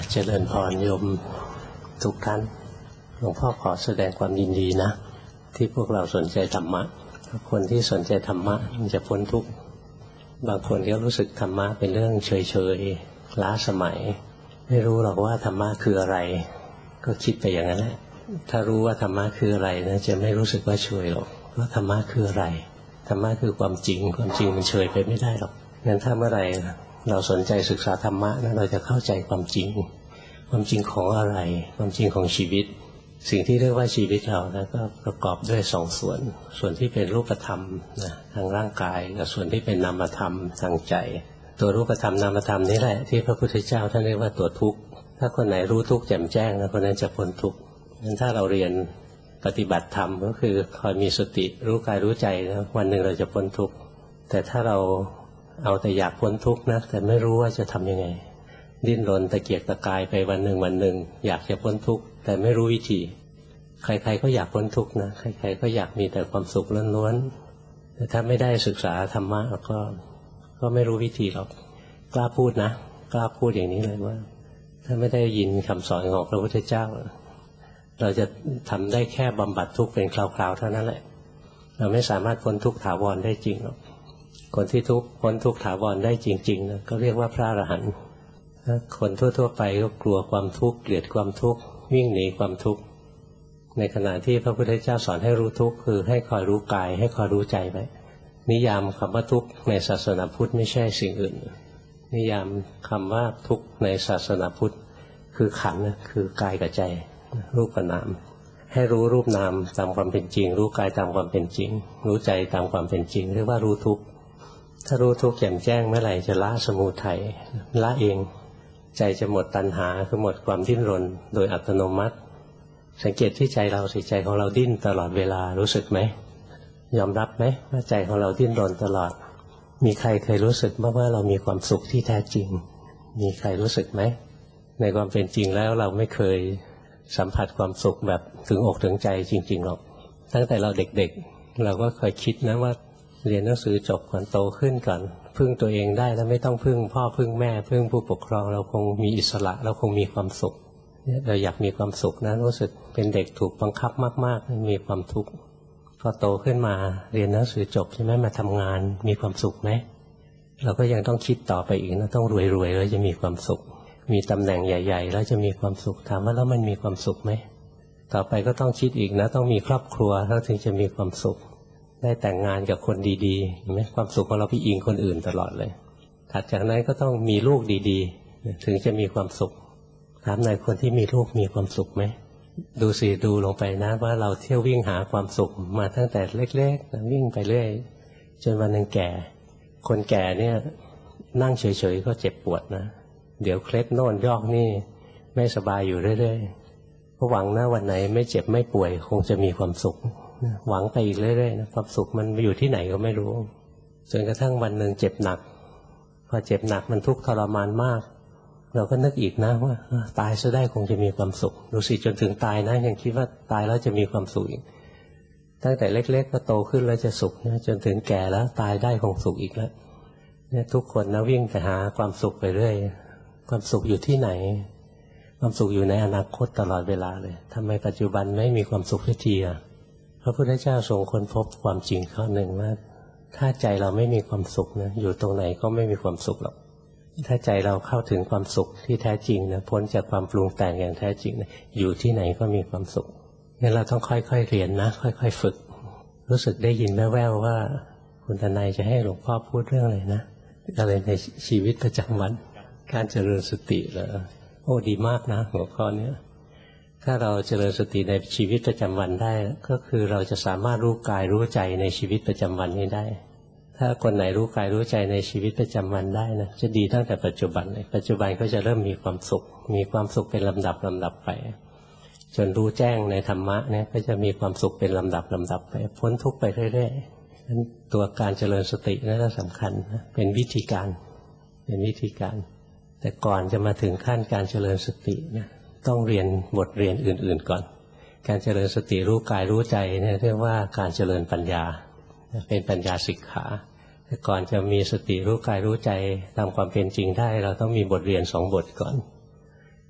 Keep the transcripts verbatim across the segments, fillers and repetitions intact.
เจริญพรโยมทุกท่านหลวงพ่อขอแสดงความยินดีนะที่พวกเราสนใจธรรมะคนที่สนใจธรรมะมันจะพ้นทุกข์บางคนก็รู้สึกธรรมะเป็นเรื่องเฉยๆล้าสมัยไม่รู้หรอกว่าธรรมะคืออะไรก็คิดไปอย่างนั้นแหละถ้ารู้ว่าธรรมะคืออะไรนะจะไม่รู้สึกว่าเฉยหรอกว่าธรรมะคืออะไรธรรมะคือความจริงความจริงมันเฉยไปไม่ได้หรอกงั้นถ้าเมื่อไหร่เราสนใจศึกษาธรรมะนะเราจะเข้าใจความจริงความจริงของอะไรความจริงของชีวิตสิ่งที่เรียกว่าชีวิตเรานะก็ประกอบด้วยสองส่วนส่วนที่เป็นรูปธรรมนะทางร่างกายกับส่วนที่เป็นนามธรรมทางใจตัวรูปธรรมนามธรรมนี่แหละที่พระพุทธเจ้าท่านเรียกว่าตัวทุกข์ถ้าคนไหนรู้ทุกข์แจ่มแจ้งนะคนนั้นจะพ้นทุกข์งั้นถ้าเราเรียนปฏิบัติธรรมก็คือคอยมีสติรู้กายรู้ใจนะวันหนึ่งเราจะพ้นทุกข์แต่ถ้าเราเอาแต่อยากพ้นทุกข์นะแต่ไม่รู้ว่าจะทำยังไงดิ้นรนตะเกียกตะกายไปวันหนึ่งวันหนึ่งอยากจะพ้นทุกข์แต่ไม่รู้วิธีใครๆก็อยากพ้นทุกข์นะใครๆก็อยากมีแต่ความสุขล้วนๆแต่ถ้าไม่ได้ศึกษาธรรมะก็ก็ไม่รู้วิธีหรอกกล้าพูดนะกล้าพูดอย่างนี้เลยว่าถ้าไม่ได้ยินคำสอนของพระพุทธเจ้าเราจะทำได้แค่บำบัดทุกข์เป็นคราวๆเท่านั้นแหละเราไม่สามารถพ้นทุกข์ถาวรได้จริงหรอกคนที่ทุกข์พ้นทุกข์ถาวรได้จริงๆนะก็เรียกว่าพระอรหันต์คนทั่วๆไปก็กลัวความทุกข์เกลียดความทุกข์วิ่งหนีความทุกข์ในขณะที่พระพุทธเจ้าสอนให้รู้ทุกข์คือให้คอยรู้กายให้คอยรู้ใจไปนิยามคำว่าทุกข์ในศาสนาพุทธไม่ใช่สิ่งอื่นนิยามคำว่าทุกข์ในศาสนาพุทธคือขันธ์คือกายกับใจรูปกับนามให้รู้รูปนามตามความเป็นจริงรู้กายตามความเป็นจริงรู้ใจตามความเป็นจริงเรียกว่ารู้ทุกข์ถ้ารู้ทุกข์แจ่มแจ้งเมื่อไหร่จะละสมุทัยละเองใจจะหมดตัณหาคือหมดความดิ้นรนโดยอัตโนมัติสังเกตที่ใจเราสิใจของเราดิ้นตลอดเวลารู้สึกไหมยอมรับไหมว่าใจของเราดิ้นรนตลอดมีใครเคยรู้สึกบ้างว่าเรามีความสุขที่แท้จริงมีใครรู้สึกไหมในความเป็นจริงแล้วเราไม่เคยสัมผัสความสุขแบบถึงอกถึงใจจริงๆหรอกตั้งแต่เราเด็กๆเราก็เคยคิดนะว่าเรียนหนังสือจบก่อนโตขึ้นก่อนพึ่งตัวเองได้แล้วไม่ต้องพึ่งพ่อพึ่งแม่พึ่งผู้ปกครองเราคงมีอิสระเราคงมีความสุขเราอยากมีความสุขนะรู้สึกเป็นเด็กถูกบังคับมากๆมีความทุกข์พอโตขึ้นมาเรียนหนังสือจบใช่ไหมมาทำงานมีความสุขไหมเราก็ยังต้องคิดต่อไปอีกนะต้องรวยๆแล้วจะมีความสุขมีตำแหน่งใหญ่ๆแล้วจะมีความสุขถามว่าแล้วมันมีความสุขไหมต่อไปก็ต้องคิดอีกนะต้องมีครอบครัวแล้วถึงจะมีความสุขได้แต่งงานกับคนดีๆเห็นไหมความสุขของเราไปอิงคนอื่นตลอดเลยถัดจากนั้นก็ต้องมีลูกดีๆถึงจะมีความสุขถามหน่อยคนที่มีลูกมีความสุขไหมดูสิดูลงไปนะว่าเราเที่ยววิ่งหาความสุขมาตั้งแต่เล็กๆวิ่งไปเรื่อยจนวันหนึ่งแก่คนแก่เนี่ยนั่งเฉยๆก็เจ็บปวดนะเดี๋ยวเคล็ดโน่นยอกนี่ไม่สบายอยู่เรื่อยๆเพราะหวังนะวันไหนไม่เจ็บไม่ป่วยคงจะมีความสุขหวังไปอีกเรื่อยๆนะความสุขมันอยู่ที่ไหนก็ไม่รู้จนกระทั่งวันหนึ่งเจ็บหนักพอเจ็บหนักมันทุกข์ทรมานมากเราก็นึกอีกนะว่าตายซะได้คงจะมีความสุขดูสิจนถึงตายนะยังคิดว่าตายแล้วจะมีความสุขอีกตั้งแต่เล็กๆก็โตขึ้นแล้วจะสุขนะจนถึงแก่แล้วตายได้คงสุขอีกแล้วเนี่ยทุกคนนะวิ่งแต่หาความสุขไปเรื่อยความสุขอยู่ที่ไหนความสุขอยู่ในอนาคตตลอดเวลาเลยทำไมปัจจุบันไม่มีความสุขทุกทีอ่ะพระพุทธเจ้าทรงค้นพบความจริงข้อหนึ่งว่าถ้าใจเราไม่มีความสุขนะอยู่ตรงไหนก็ไม่มีความสุขหรอกถ้าใจเราเข้าถึงความสุขที่แท้จริงนะพ้นจากความปรุงแต่งอย่างแท้จริงนะอยู่ที่ไหนก็มีความสุขงั้นเราต้องค่อยๆเรียนนะค่อยๆฝึกรู้สึกได้ยินแว่วๆว่าคุณทนายจะให้หลวงพ่อพูดเรื่องอะไรนะอะไรในชีวิตประจำวันการเจริญสติเหรอโอ้ดีมากนะหัวข้อนี้ถ้าเราเจริญสติในชีวิตประจำวันได้ก็คือเราจะสามารถรู้กายรู้ใจในชีวิตประจำวันนี้ได้ถ้าคนไหนรู้กายรู้ใจในชีวิตประจำวันได้นะจะดีตั้งแต่ปัจจุบันเลยปัจจุบันก็จะเริ่มมีความสุขมีความสุขเป็นลำดับลำดับไปจนรู้แจ้งในธรรมะเนี่ยก็จะมีความสุขเป็นลำดับลำดับไปพ้นทุกข์ไปเรื่อยๆนั้นตัวการเจริญสตินั่นสำคัญนะเป็นวิธีการเป็นวิธีการแต่ก่อนจะมาถึงขั้นการเจริญสตินะต้องเรียนบทเรียนอื่นๆก่อนการเจริญสติรู้กายรู้ใจเนี่ยเรียกว่าการเจริญปัญญาเป็นปัญญาสิกขาแต่ก่อนจะมีสติรู้กายรู้ใจตามความเป็นจริงได้เราต้องมีบทเรียนสองบทก่อน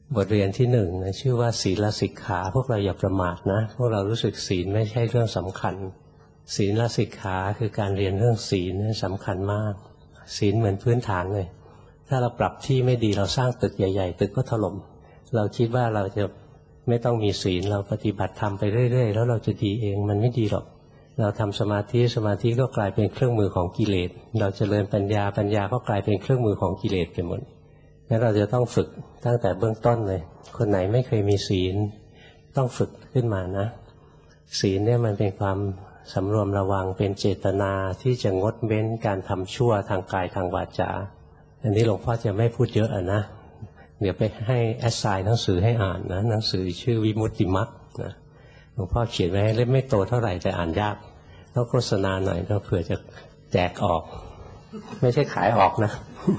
บทเรียนที่หนึ่งนะชื่อว่าศีลสิกขาพวกเราอย่าประมาทนะพวกเรารู้สึกศีลไม่ใช่เรื่องสำคัญศีลสิกขาคือการเรียนเรื่องศีลนี่สำคัญมากศีลเหมือนพื้นฐานเลยถ้าเราปรับที่ไม่ดีเราสร้างตึกใหญ่ๆตึกก็ถล่มเราคิดว่าเราจะไม่ต้องมีศีลเราปฏิบัติธรรมไปเรื่อยๆแล้วเราจะดีเองมันไม่ดีหรอกเราทำสมาธิสมาธิก็กลายเป็นเครื่องมือของกิเลสเราเจริญปัญญาปัญญาก็กลายเป็นเครื่องมือของกิเลสไปหมดงั้นเราจะต้องฝึกตั้งแต่เบื้องต้นเลยคนไหนไม่เคยมีศีลต้องฝึกขึ้นมานะศีลเนี่ยมันเป็นความสำรวมระวังเป็นเจตนาที่จะงดเว้นการทำชั่วทางกายทางวาจาอันนี้หลวงพ่อจะไม่พูดเยอะอ่ะนะเดี๋ยวไปให้แอสไซน์หนังสือให้อ่านนะหนังสือชื่อวิมุตติมรรคนะหลวงพ่อเขียนไว้ให้เล่มไม่โตเท่าไหร่แต่อ่านยากต้องโฆษณาหน่อยก็เผื่อจะแจกออกไม่ใช่ขายออกนะ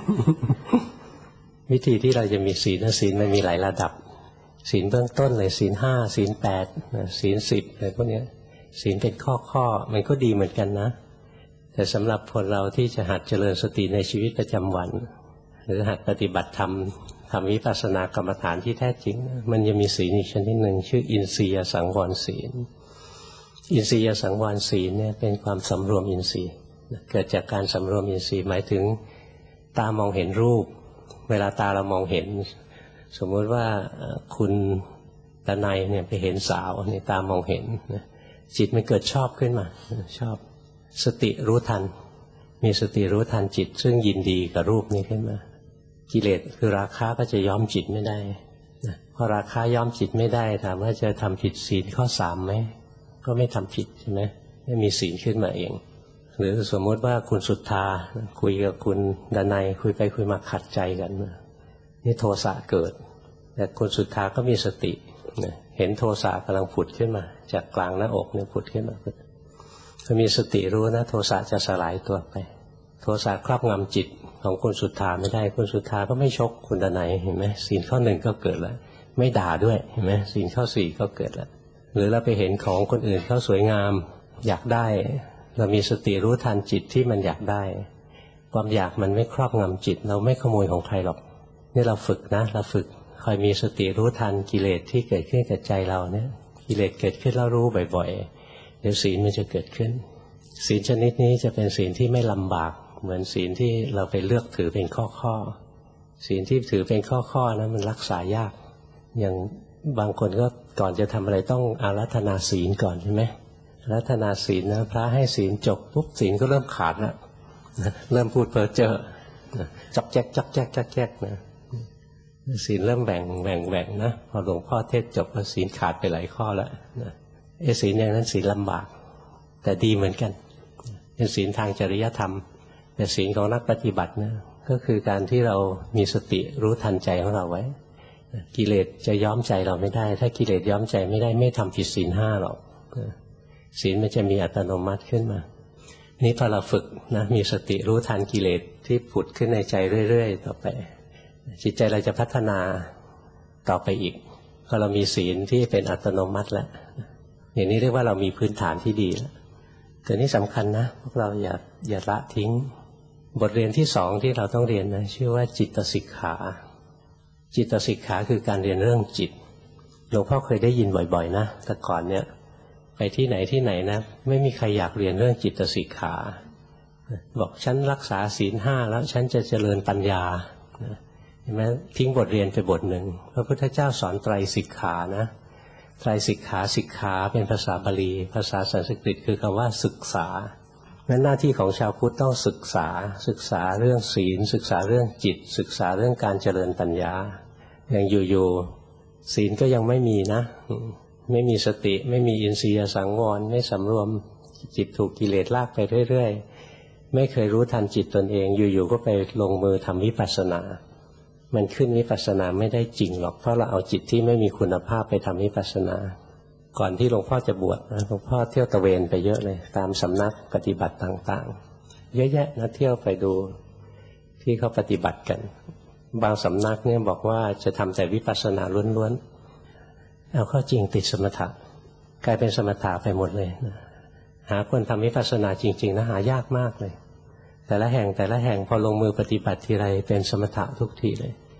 วิธีที่เราจะมีศีลศีลมันมีหลายระดับศีลเบื้องต้นเลยศีลห้าศีลแปดศีลสิบอะไรพวกนี้ศีลเป็นข้อข้อมันก็ดีเหมือนกันนะแต่สำหรับคนเราที่จะหัดเจริญสติในชีวิตประจำวันหรือหัดปฏิบัติธรรมทำวิปัสสนากรรมฐานที่แท้จริงมันจะมีศีลอีกชนิดหนึ่งชื่ออินทรียสังวรศีลอินทรียสังวรศีลเนี่ยเป็นความสำรวมอินทรีย์เกิดจากการสำรวมอินทรีย์หมายถึงตามองเห็นรูปเวลาตาเรามองเห็นสมมติว่าคุณตะไนเนี่ยไปเห็นสาวในตามองเห็นจิตมันเกิดชอบขึ้นมาชอบสติรู้ทันมีสติรู้ทันจิตซึ่งยินดีกับรูปนี้ขึ้นมากิเลสคือราคะก็จะย้อมจิตไม่ได้พอราคะย้อมจิตไม่ได้ถามว่าจะทำผิดศีลข้อสามไหมก็ไม่ทำผิดใช่ไหมไม่มีศีลขึ้นมาเองหรือสมมติว่าคุณสุทธาคุยกับคุณดนัยคุยไปคุยมาขัดใจกันนี่โทสะเกิดแต่คุณสุทธาก็มีสติเห็นโทสะกำลังผุดขึ้นมาจากกลางหน้าอกเนี่ยผุดขึ้นมาถ้ามีสติรู้นะโทสะจะสลายตัวไปโทสะครอบงำจิตของคุณสุทธาไม่ได้คุณสุทธาก็ไม่ชกคุณดนัยเห็นไหมศีลข้อหนึ่งก็เกิดแล้วไม่ด่าด้วยเห็นไหมศีลข้อสี่ก็เกิดแล้วหรือเราไปเห็นของคนอื่นเขาสวยงามอยากได้เรามีสติรู้ทันจิตที่มันอยากได้ความอยากมันไม่ครอบงำจิตเราไม่ขโมยของใครหรอกนี่เราฝึกนะเราฝึกคอยมีสติรู้ทันกิเลสที่เกิดขึ้นกับใจเราเนี่ยกิเลสเกิดขึ้นแล้วรู้บ่อยๆเดี๋ยวศีลมันจะเกิดขึ้นศีลชนิดนี้จะเป็นศีลที่ไม่ลำบากเหมือนศีลที่เราไปเลือกถือเป็นข้อๆศีลที่ถือเป็นข้อๆนะมันรักษายากอย่างบางคนก็ก่อนจะทำอะไรต้องอาราธนาศีลก่อนใช่ไหมอาราธนาศีลนะพระให้ศีลจบปุ๊บศีลก็เริ่มขาดแล้วเริ่มพูดเพ้อเจ้อจับแจ๊กจับแจ๊กจับแจ๊กนะศีลเริ่มแบ่งแบ่งแบ่งนะพอหลวงพ่อเทศจบแล้วศีลขาดไปหลายข้อแล้วนะไอ้ศีลอย่างนั้นศีลลำบากแต่ดีเหมือนกันเป็นศีลทางจริยธรรมแต่ศีลของนักปฏิบัตินะก็คือการที่เรามีสติรู้ทันใจของเราไว้กิเลสจะย้อมใจเราไม่ได้ถ้ากิเลสย้อมใจไม่ได้ไม่ทำผิดศีลห้าหรอกศีลมันจะมีอัตโนมัติขึ้นมานี่พอเราฝึกนะมีสติรู้ทันกิเลสที่ผุดขึ้นในใจเรื่อยๆต่อไปจิตใจเราจะพัฒนาต่อไปอีกพอเรามีศีลที่เป็นอัตโนมัติแล้วอย่างนี้เรียกว่าเรามีพื้นฐานที่ดีแล้วแต่นี่สำคัญนะพวกเราอย่าอย่าละทิ้งบทเรียนที่สองที่เราต้องเรียนนะชื่อว่าจิตสิกขาจิตสิกขาคือการเรียนเรื่องจิตหลวงพ่อเคยได้ยินบ่อยๆนะแต่ก่อนเนี่ยไปที่ไหนที่ไหนนะไม่มีใครอยากเรียนเรื่องจิตสิกขาบอกฉันรักษาศีลห้าแล้วฉันจะเจริญปัญญาเห็นไหมทิ้งบทเรียนไปบทหนึ่งพระพุทธเจ้าสอนไตรสิกขานะไตรสิกขาสิกขาเป็นภาษาบาลีภาษาสันสกฤตคือคำว่าศึกษางั้นหน้าที่ของชาวพุทธต้องศึกษาศึกษาเรื่องศีลศึกษาเรื่องจิตศึกษาเรื่องการเจริญปัญญาอย่างอยู่ๆศีลก็ยังไม่มีนะไม่มีสติไม่มีอินทรียสังวรไม่สำรวมจิตถูกกิเลสลากไปเรื่อยๆไม่เคยรู้ทันจิตตนเองอยู่ๆก็ไปลงมือทำวิปัสสนามันขึ้นวิปัสสนาไม่ได้จริงหรอกเพราะเราเอาจิตที่ไม่มีคุณภาพไปทำวิปัสสนาก่อนที่หลวงพ่อจะบวชนะหลวงพ่อเที่ยวตะเวนไปเยอะเลยตามสำนักปฏิบัติต่างๆเยอะแยะนะเที่ยวไปดูที่เขาปฏิบัติกันบางสำนักเนี่ยบอกว่าจะทำแต่วิปัสสนาล้วนๆเอาเข้าจริงติดสมถะกลายเป็นสมถะไปหมดเลยนะหาคนทำวิปัสสนาจริงๆนะหายากมากเลยแต่ละแห่งแต่ละแห่งพอลงมือปฏิบัติทีไรเป็นสมถะทุกทีเลย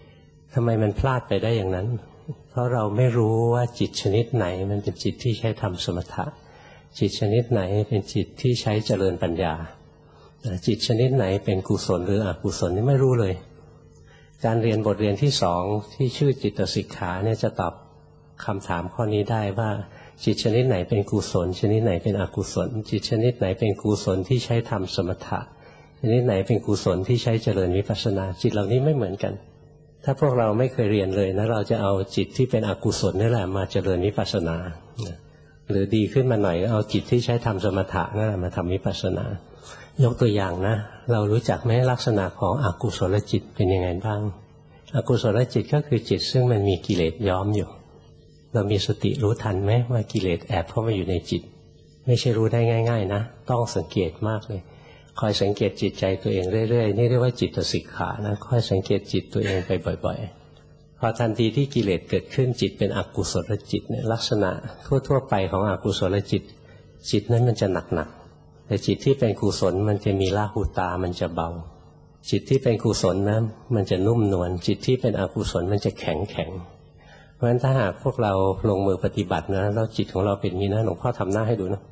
ทำไมมันพลาดไปได้อย่างนั้นเพราะเราไม่รู้ว่าจิตชนิดไหนมันเป็นจิตที่ใช้ทำสมถะจิตชนิดไหนเป็นจิตที่ใช้เจริญปัญญาจิตชนิดไหนเป็นกุศลหรืออกุศลนี่ไม่รู้เลยการเรียนบทเรียนที่สองที่ชื่อจิตสิกขาเนี่ยจะตอบคำถามข้อนี้ได้ว่าจิตชนิดไหนเป็นกุศลชนิดไหนเป็นอกุศลจิตชนิดไหนเป็นกุศลที่ใช้ทำสมถะชนิดไหนเป็นกุศลที่ใช้เจริญวิปัสสนาจิตเหล่านี้ไม่เหมือนกันถ้าพวกเราไม่เคยเรียนเลยนะเราจะเอาจิตที่เป็นอกุศลนี่แหละมาเจริญวิปัสสนาหรือดีขึ้นมาหน่อยก็เอาจิตที่ใช้ทำสมถะนั่นแหละมาทำวิปัสสนายกตัวอย่างนะเรารู้จักไหมลักษณะของอกุศลจิตเป็นยังไงบ้างอกุศลจิตก็คือจิตซึ่งมันมีกิเลสย้อมอยู่เรามีสติรู้ทันไหมว่ากิเลสแอบเข้ามาอยู่ในจิตไม่ใช่รู้ได้ง่ายๆนะต้องสังเกตมากเลยคอยสังเกตจิตใจตัวเองเรื่อยๆนี่เรียกว่าจิตสิกขานะคอยสังเกตจิตตัวเองไปบ่อยๆพอทันทีที่กิเลสเกิดขึ้นจิตเป็นอกุศลจิตเนี่ยลักษณะทั่วๆไปของอกุศลจิตจิตนั้นมันจะหนักๆแต่จิตที่เป็นกุศลมันจะมีละหุตามันจะเบาจิตที่เป็นกุศลนะมันจะนุ่มนวลจิตที่เป็นอกุศลมันจะแข็งแข็งเพราะฉะนั้นถ้าหากพวกเราลงมือปฏิบัตินะแล้วจิตของเราเป็นอย่างนี้นะหลวงพ่อทำหน้าให้ดูนะ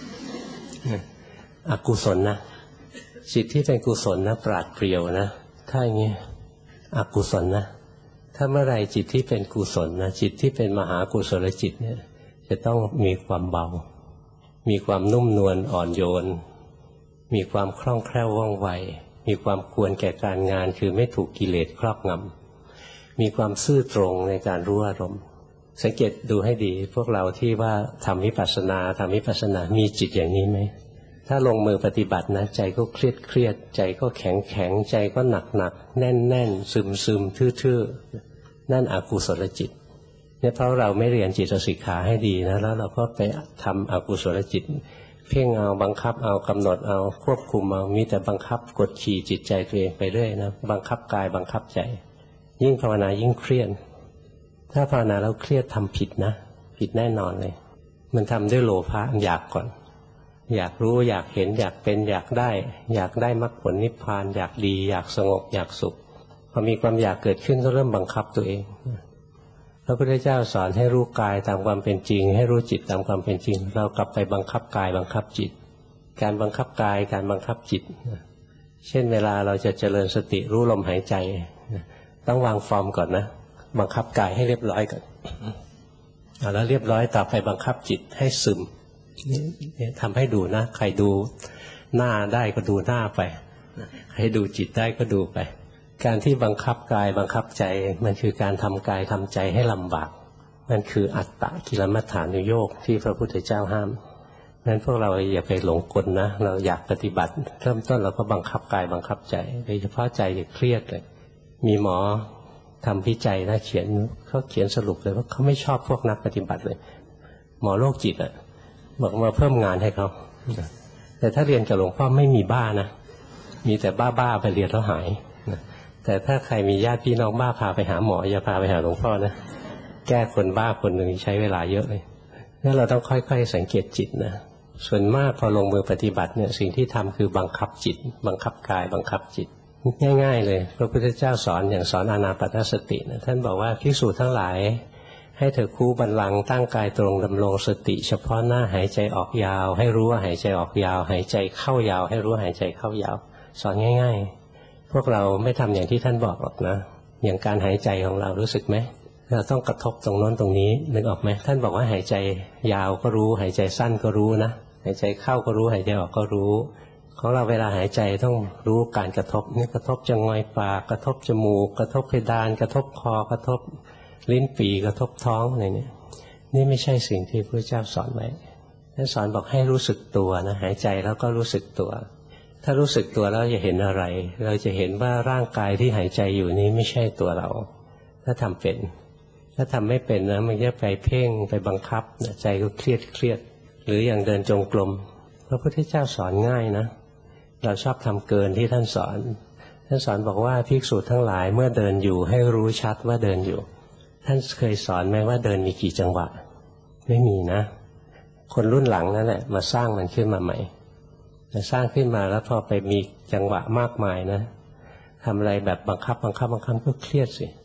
อกุศลนะจิตที่เป็นกุศลนะปราดเปรียวนะถ้าอย่างนี้อกุศลนะถ้าเมื่อไรจิตที่เป็นกุศลนะจิตที่เป็นมหากุศลจิตเนี่ยจะต้องมีความเบามีความนุ่มนวลอ่อนโยนมีความคล่องแคล่วว่องไวมีความควรแก่การงานคือไม่ถูกกิเลสครอบงำมีความซื่อตรงในการรู้อารมณ์สังเกตดูให้ดีพวกเราที่ว่าทำวิปัสสนาทำวิปัสสนามีจิตอย่างนี้ไหมถ้าลงมือปฏิบัตินะใจก็เครียดเครียดใจก็แข็งแข็งใจก็หนักหนักแน่นแน่นซึมซึมทื่อๆนั่นอกุศลจิตเนี่ยเพราะเราไม่เรียนจิตสิกขาให้ดีนะแล้วเราก็ไปทำอกุศลจิตเพ่งเอาบังคับเอากำหนดเอาควบคุมเอามีแต่บังคับกดขี่จิตใจตัวเองไปเรื่อยนะบังคับกายบังคับใจยิ่งภาวนายิ่งเครียดถ้าภาวนาแล้วเครียดทำผิดนะผิดแน่นอนเลยมันทำด้วยโลภะอยากก่อนอยากรู้อยากเห็นอยากเป็นอยากได้อยากได้มรรคผลนิพพานอยากดีอยากสงบอยากสุขพอมีความอยากเกิดขึ้นก็เริ่มบังคับตัวเองพระพุทธเจ้าสอนให้รู้กายตามความเป็นจริงให้รู้จิตตามความเป็นจริงเรากลับไปบังคับกายบังคับจิตการบังคับกายการบังคับจิตเช่นเวลาเราจะเจริญสติรู้ลมหายใจต้องวางฟอร์มก่อนนะบังคับกายให้เรียบร้อยก่อนแล้วเรียบร้อยต่อไปบังคับจิตให้ซึมทำให้ดูนะใครดูหน้าได้ก็ดูหน้าไปใครดูจิตได้ก็ดูไปการที่บังคับกายบังคับใจมันคือการทำกายทำใจให้ลำบากมันคืออัตตะกิลมัฏฐานุโยคที่พระพุทธเจ้าห้ามงั้นพวกเราอย่าไปหลงกลนะเราอยากปฏิบัติเริ่มต้นเราก็บังคับกายบังคับใจโดยเฉพาะใจจะเครียดเลยมีหมอทำวิจัยนะเขียนเขาเขียนสรุปเลยว่าเขาไม่ชอบพวกนักปฏิบัติเลยหมอโรคจิตอ่ะบอกมาเพิ่มงานให้เขาแต่ถ้าเรียนกับหลวงพ่อไม่มีบ้านะมีแต่บ้าๆไปเรียนแล้วหายแต่ถ้าใครมีญาติพี่น้องบ้าพาไปหาหมออย่าพาไปหาหลวงพ่อนะแก้คนบ้าคนหนึ่งใช้เวลาเยอะเลยงั้นเราต้องค่อยๆสังเกตจิตนะส่วนมากพอลงมือปฏิบัติเนี่ยสิ่งที่ทำคือบังคับจิตบังคับกายบังคับจิตง่ายๆเลยพระพุทธเจ้าสอนอย่างสอนอานาปานสตินะท่านบอกว่าภิกษุทั้งหลายให้เธอคู่บัลลังก์ตั้งกายตรงดำรงสติเฉพาะหน้าหายใจออกยาวให้รู้ว่าหายใจออกยาวหายใจเข้ายาวให้รู้หายใจเข้ายาวสอนง่ายๆพวกเราไม่ทำอย่างที่ท่านบอกหรอกนะอย่างการหายใจของเรารู้สึกไหมเราต้องกระทบตรงโน้นตรงนี้นึกออกไหมท่านบอกว่าหายใจยาวก็รู้หายใจสั้นก็รู้นะหายใจเข้าก็รู้หายใจออกก็รู้ของเราเวลาหายใจต้องรู้การกระทบนี่กระทบจมูกปากกระทบจมูกกระทบเพดานกระทบคอกระทบลิ้นปี่กระทบท้องอะไรเนี่ยนี่ไม่ใช่สิ่งที่พระเจ้าสอนไว้ท่านสอนบอกให้รู้สึกตัวนะหายใจแล้วก็รู้สึกตัวถ้ารู้สึกตัวแล้วจะเห็นอะไรเราจะเห็นว่าร่างกายที่หายใจอยู่นี้ไม่ใช่ตัวเราถ้าทำเป็นถ้าทำไม่เป็นนะมันจะไปเพ่งไปบังคับใจก็เครียดเครียดหรืออย่างเดินจงกรมพระพุทธเจ้าสอนง่ายนะเราชอบทำเกินที่ท่านสอนท่านสอนบอกว่าภิกษุทั้งหลายเมื่อเดินอยู่ให้รู้ชัดว่าเดินอยู่ท่านเคยสอนไหมว่าเดินมีกี่จังหวะไม่มีนะคนรุ่นหลังนั่นแหละมาสร้างมันขึ้นมาใหม่มาสร้างขึ้นมาแล้วพอไปมีจังหวะมากมายนะทำอะไรแบบบังคับบังคับบังคับก็เครียดสิ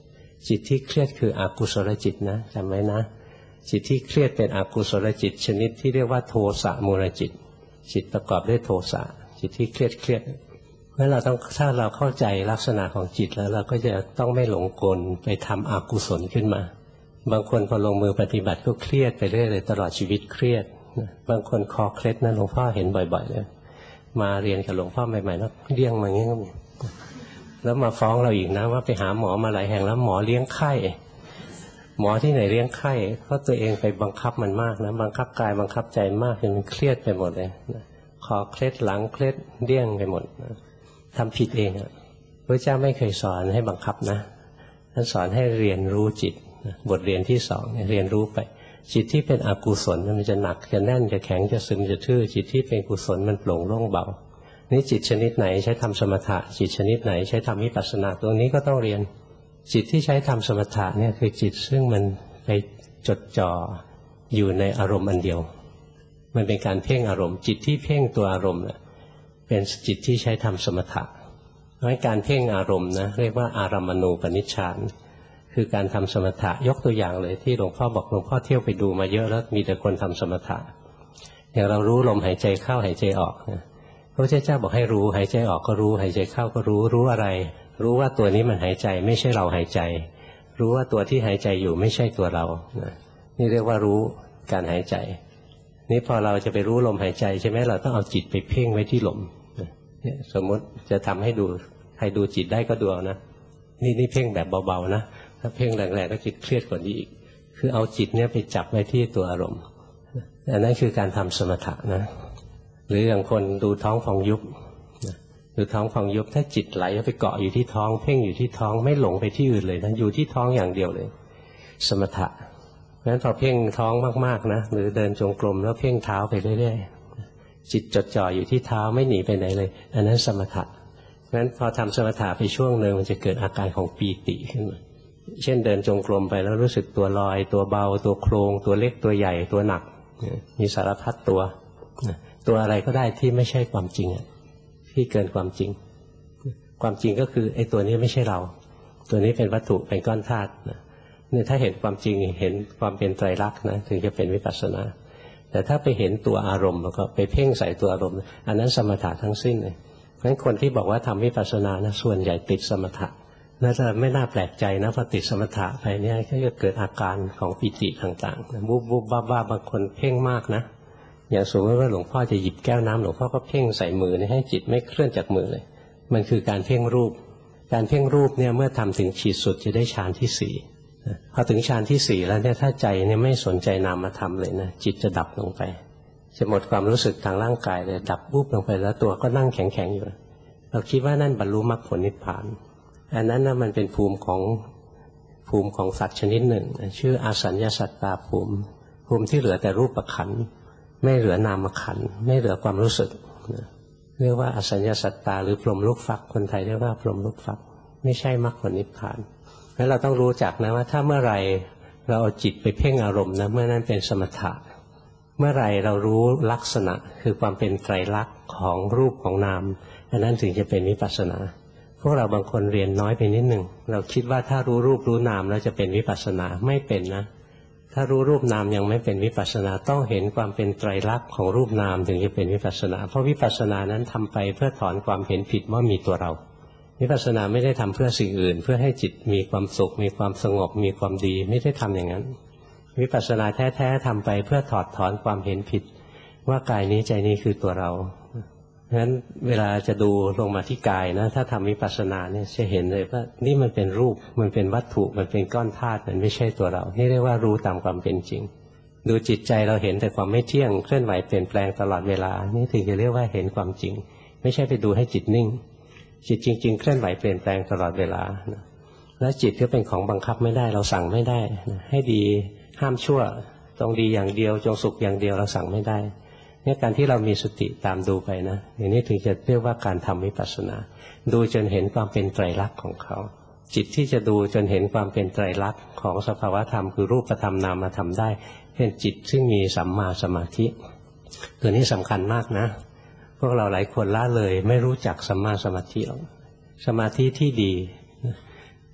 จิตที่เครียดคืออกุศลจิตนะจำไว้นะจิตที่เครียดเป็นอกุศลจิตชนิดที่เรียกว่าโทสะมูลจิตจิตประกอบด้วยโทสะจิตที่เครียดเครียดเมื่อเราต้องถ้าเราเข้าใจลักษณะของจิตแล้วเราก็จะต้องไม่หลงกลไปทำอกุศลขึ้นมาบางคนพอลงมือปฏิบัติก็เครียดไปเรื่อยเลยตลอดชีวิตเครียดบางคนคอเคล็ดนะหลวงพ่อเห็นบ่อยๆเลยมาเรียนกับหลวงพ่อใหม่ๆแล้วเลี้ยงมาอย่างนี้ก็มีแล้วมาฟ้องเราอีกนะว่าไปหาหมอมาหลายแห่งแล้วหมอเลี้ยงไข้หมอที่ไหนเลี้ยงไข้เพราะตัวเองไปบังคับมันมากนะบังคับกายบังคับใจมากจนมันเครียดไปหมดเลยคอเคล็ดหลังเคล็ดเลี้ยงไปหมดทำผิดเองอ่ะพระเจ้าไม่เคยสอนให้บังคับนะท่านสอนให้เรียนรู้จิตบทเรียนที่สองเรียนรู้ไปจิตที่เป็นอกุศลมันจะหนักจะแน่นจะแข็งจะซึมจะทื่อจิตที่เป็นกุศลมันโปร่งโล่งเบานี่จิตชนิดไหนใช้ทำสมถะจิตชนิดไหนใช้ทำวิปัสสนาตรงนี้ก็ต้องเรียนจิตที่ใช้ทำสมถะเนี่ยคือจิตซึ่งมันไปจดจ่ออยู่ในอารมณ์อันเดียวมันเป็นการเพ่งอารมณ์จิตที่เพ่งตัวอารมณ์เป็นจิตที่ใช้ทำสมถะเพราะการเพ่งอารมณ์นะเรียกว่าอารัมมณูปนิชฌานคือการทำสมถะยกตัวอย่างเลยที่หลวงพ่อบอกหลวงพ่อเที่ยวไปดูมาเยอะแล้วมีแต่คนทำสมถะอย่างเรารู้ลมหายใจเข้าหายใจออกนะพระพุทธเจ้าบอกให้รู้หายใจออกก็รู้หายใจเข้าก็รู้รู้อะไรรู้ว่าตัวนี้มันหายใจไม่ใช่เราหายใจรู้ว่าตัวที่หายใจอยู่ไม่ใช่ตัวเรานะนี่เรียกว่ารู้การหายใจนี่พอเราจะไปรู้ลมหายใจใช่ไหมเราต้องเอาจิตไปเพ่งไว้ที่ลมเนี่ยสมมติจะทำให้ดูใครดูจิตได้ก็ดูเอานะนี่นี่เพ่งแบบเบาๆนะถ้าเพ่งแรงๆก็จิตเครียดกว่านี้อีกคือเอาจิตเนี่ยไปจับไว้ที่ตัวอารมณ์อันนั้นคือการทำสมถะนะหรืออย่างคนดูท้องฟองยุบดูท้องฟองยุบถ้าจิตไหลไปเกาะอยู่ที่ท้องเพ่งอยู่ที่ท้องไม่หลงไปที่อื่นเลยนะอยู่ที่ท้องอย่างเดียวเลยสมถะเพราะฉะนั้นพอเพ่งท้องมากๆนะหรือเดินจงกรมแล้วเพ่งเท้าไปเรื่อยๆจิตจดจ่ออยู่ที่เท้าไม่หนีไปไหนเลยอันนั้นสมถะเพราะฉะนั้นพอทำสมถะไปช่วงหนึ่งมันจะเกิดอาการของปีติขึ้นมาเช่นเดินจงกรมไปแล้วรู้สึกตัวลอยตัวเบาตัวโครงตัวเล็กตัวใหญ่ตัวหนักมีสารพัดตัวตัวอะไรก็ได้ที่ไม่ใช่ความจริงที่เกินความจริงความจริงก็คือไอ้ตัวนี้ไม่ใช่เราตัวนี้เป็นวัตถุเป็นก้อนธาตุนี่ถ้าเห็นความจริงเห็นความเป็นไตรลักษณ์นะถึงจะเป็นวิปัสสนาแต่ถ้าไปเห็นตัวอารมณ์แล้วก็ไปเพ่งใส่ตัวอารมณ์อันนั้นสมถะทั้งสิ้นเลยเพราะฉะนั้นคนที่บอกว่าทำวิปัสสนานะส่วนใหญ่ติดสมถะน่าจะไม่น่าแปลกใจนะพอติดสมถะไปเนี่ยก็จะเกิดอาการของปิติต่างๆบุบบุบบ้าบ้าบางคนเพ่งมากนะอย่างสมมติว่าหลวงพ่อจะหยิบแก้วน้ำหลวงพ่อก็เพ่งใส่มือนี่ให้จิตไม่เคลื่อนจากมือเลยมันคือการเพ่งรูปการเพ่งรูปเนี่ยเมื่อทำถึงขีดสุดจะได้ฌานที่สี่พอถึงฌานที่สี่แล้วเนี่ยถ้าใจเนี่ยไม่สนใจนามธรรมเลยนะจิตจะดับลงไปจะหมดความรู้สึกทางร่างกายเลยดับวูบลงไปแล้วตัวก็นั่งแข็งๆอยู่เราคิดว่านั่นบรรลุมรรคผลนิพพานอันนั้นนะมันเป็นภูมิของภูมิของสัตว์ชนิดหนึ่งชื่ออาสัญญสัตตาภูมิภูมิที่เหลือแต่รูปขันธ์ไม่เหลือนามขันธ์ไม่เหลือความรู้สึกเรียกว่าอสัญญาสัตตาหรือพรหมลูกฟักคนไทยเรียกว่าพรหมลูกฟักไม่ใช่มรรคผลนิพพานแล้วเราต้องรู้จักนะว่าถ้าเมื่อไรเราเอาจิตไปเพ่งอารมณ์นะเมื่อนั้นเป็นสมถะเมื่อไรเรารู้ลักษณะคือความเป็นไตรลักษณ์ของรูปของนามอันนั้นถึงจะเป็นวิปัสสนาพวกเราบางคนเรียนน้อยไปนิดหนึ่งเราคิดว่าถ้ารู้รูปรู้นามแล้วจะเป็นวิปัสสนาไม่เป็นนะถ้ารู้รูปนามยังไม่เป็นวิปัสสนาต้องเห็นความเป็นไตรลักษณ์ของรูปนามถึงจะเป็นวิปัสสนาเพราะวิปัสสนานั้นทำไปเพื่อถอนความเห็นผิดว่ามีตัวเราวิปัสสนาไม่ได้ทำเพื่อสิ่งอื่นเพื่อให้จิตมีความสุขมีความสงบมีความดีไม่ได้ทำอย่างนั้นวิปัสสนาแท้ๆทำไปเพื่อถอดถอนความเห็นผิดว่ากายนี้ใจนี้คือตัวเราเพราะฉะนั้นเวลาจะดูลงมาที่กายนะถ้าทำวิปัสสนาเนี่ยจะเห็นเลยว่านี่มันเป็นรูปมันเป็นวัตถุมันเป็นก้อนธาตุมันไม่ใช่ตัวเรานี่เรียกว่ารู้ตามความเป็นจริงดูจิตใจเราเห็นแต่ความไม่เที่ยงเคลื่อนไหวเปลี่ยนแปลงตลอดเวลานี่ถึงจะเรียกว่าเห็นความจริงไม่ใช่ไปดูให้จิตนิ่งจิตจริงๆเคลื่อนไหวเปลี่ยนแปลงตลอดเวลาแล้วจิตก็เป็นของบังคับไม่ได้เราสั่งไม่ได้ให้ดีห้ามชั่วต้องดีอย่างเดียวจงสุขอย่างเดียวเราสั่งไม่ได้เนี่ยการที่เรามีสติตามดูไปนะอย่างนี้ถึงจะเรียกว่าการทำวิปัสสนาดูจนเห็นความเป็นไตรลักษณ์ของเขาจิตที่จะดูจนเห็นความเป็นไตรลักษณ์ของสภาวธรรมคือรูปธรรมนามธรรมได้เป็นจิตซึ่งมีสัมมาสมาธิตัวนี้สำคัญมากนะพวกเราหลายคนละเลยไม่รู้จักสัมมาสมาธิหรอกสมาธิที่ดี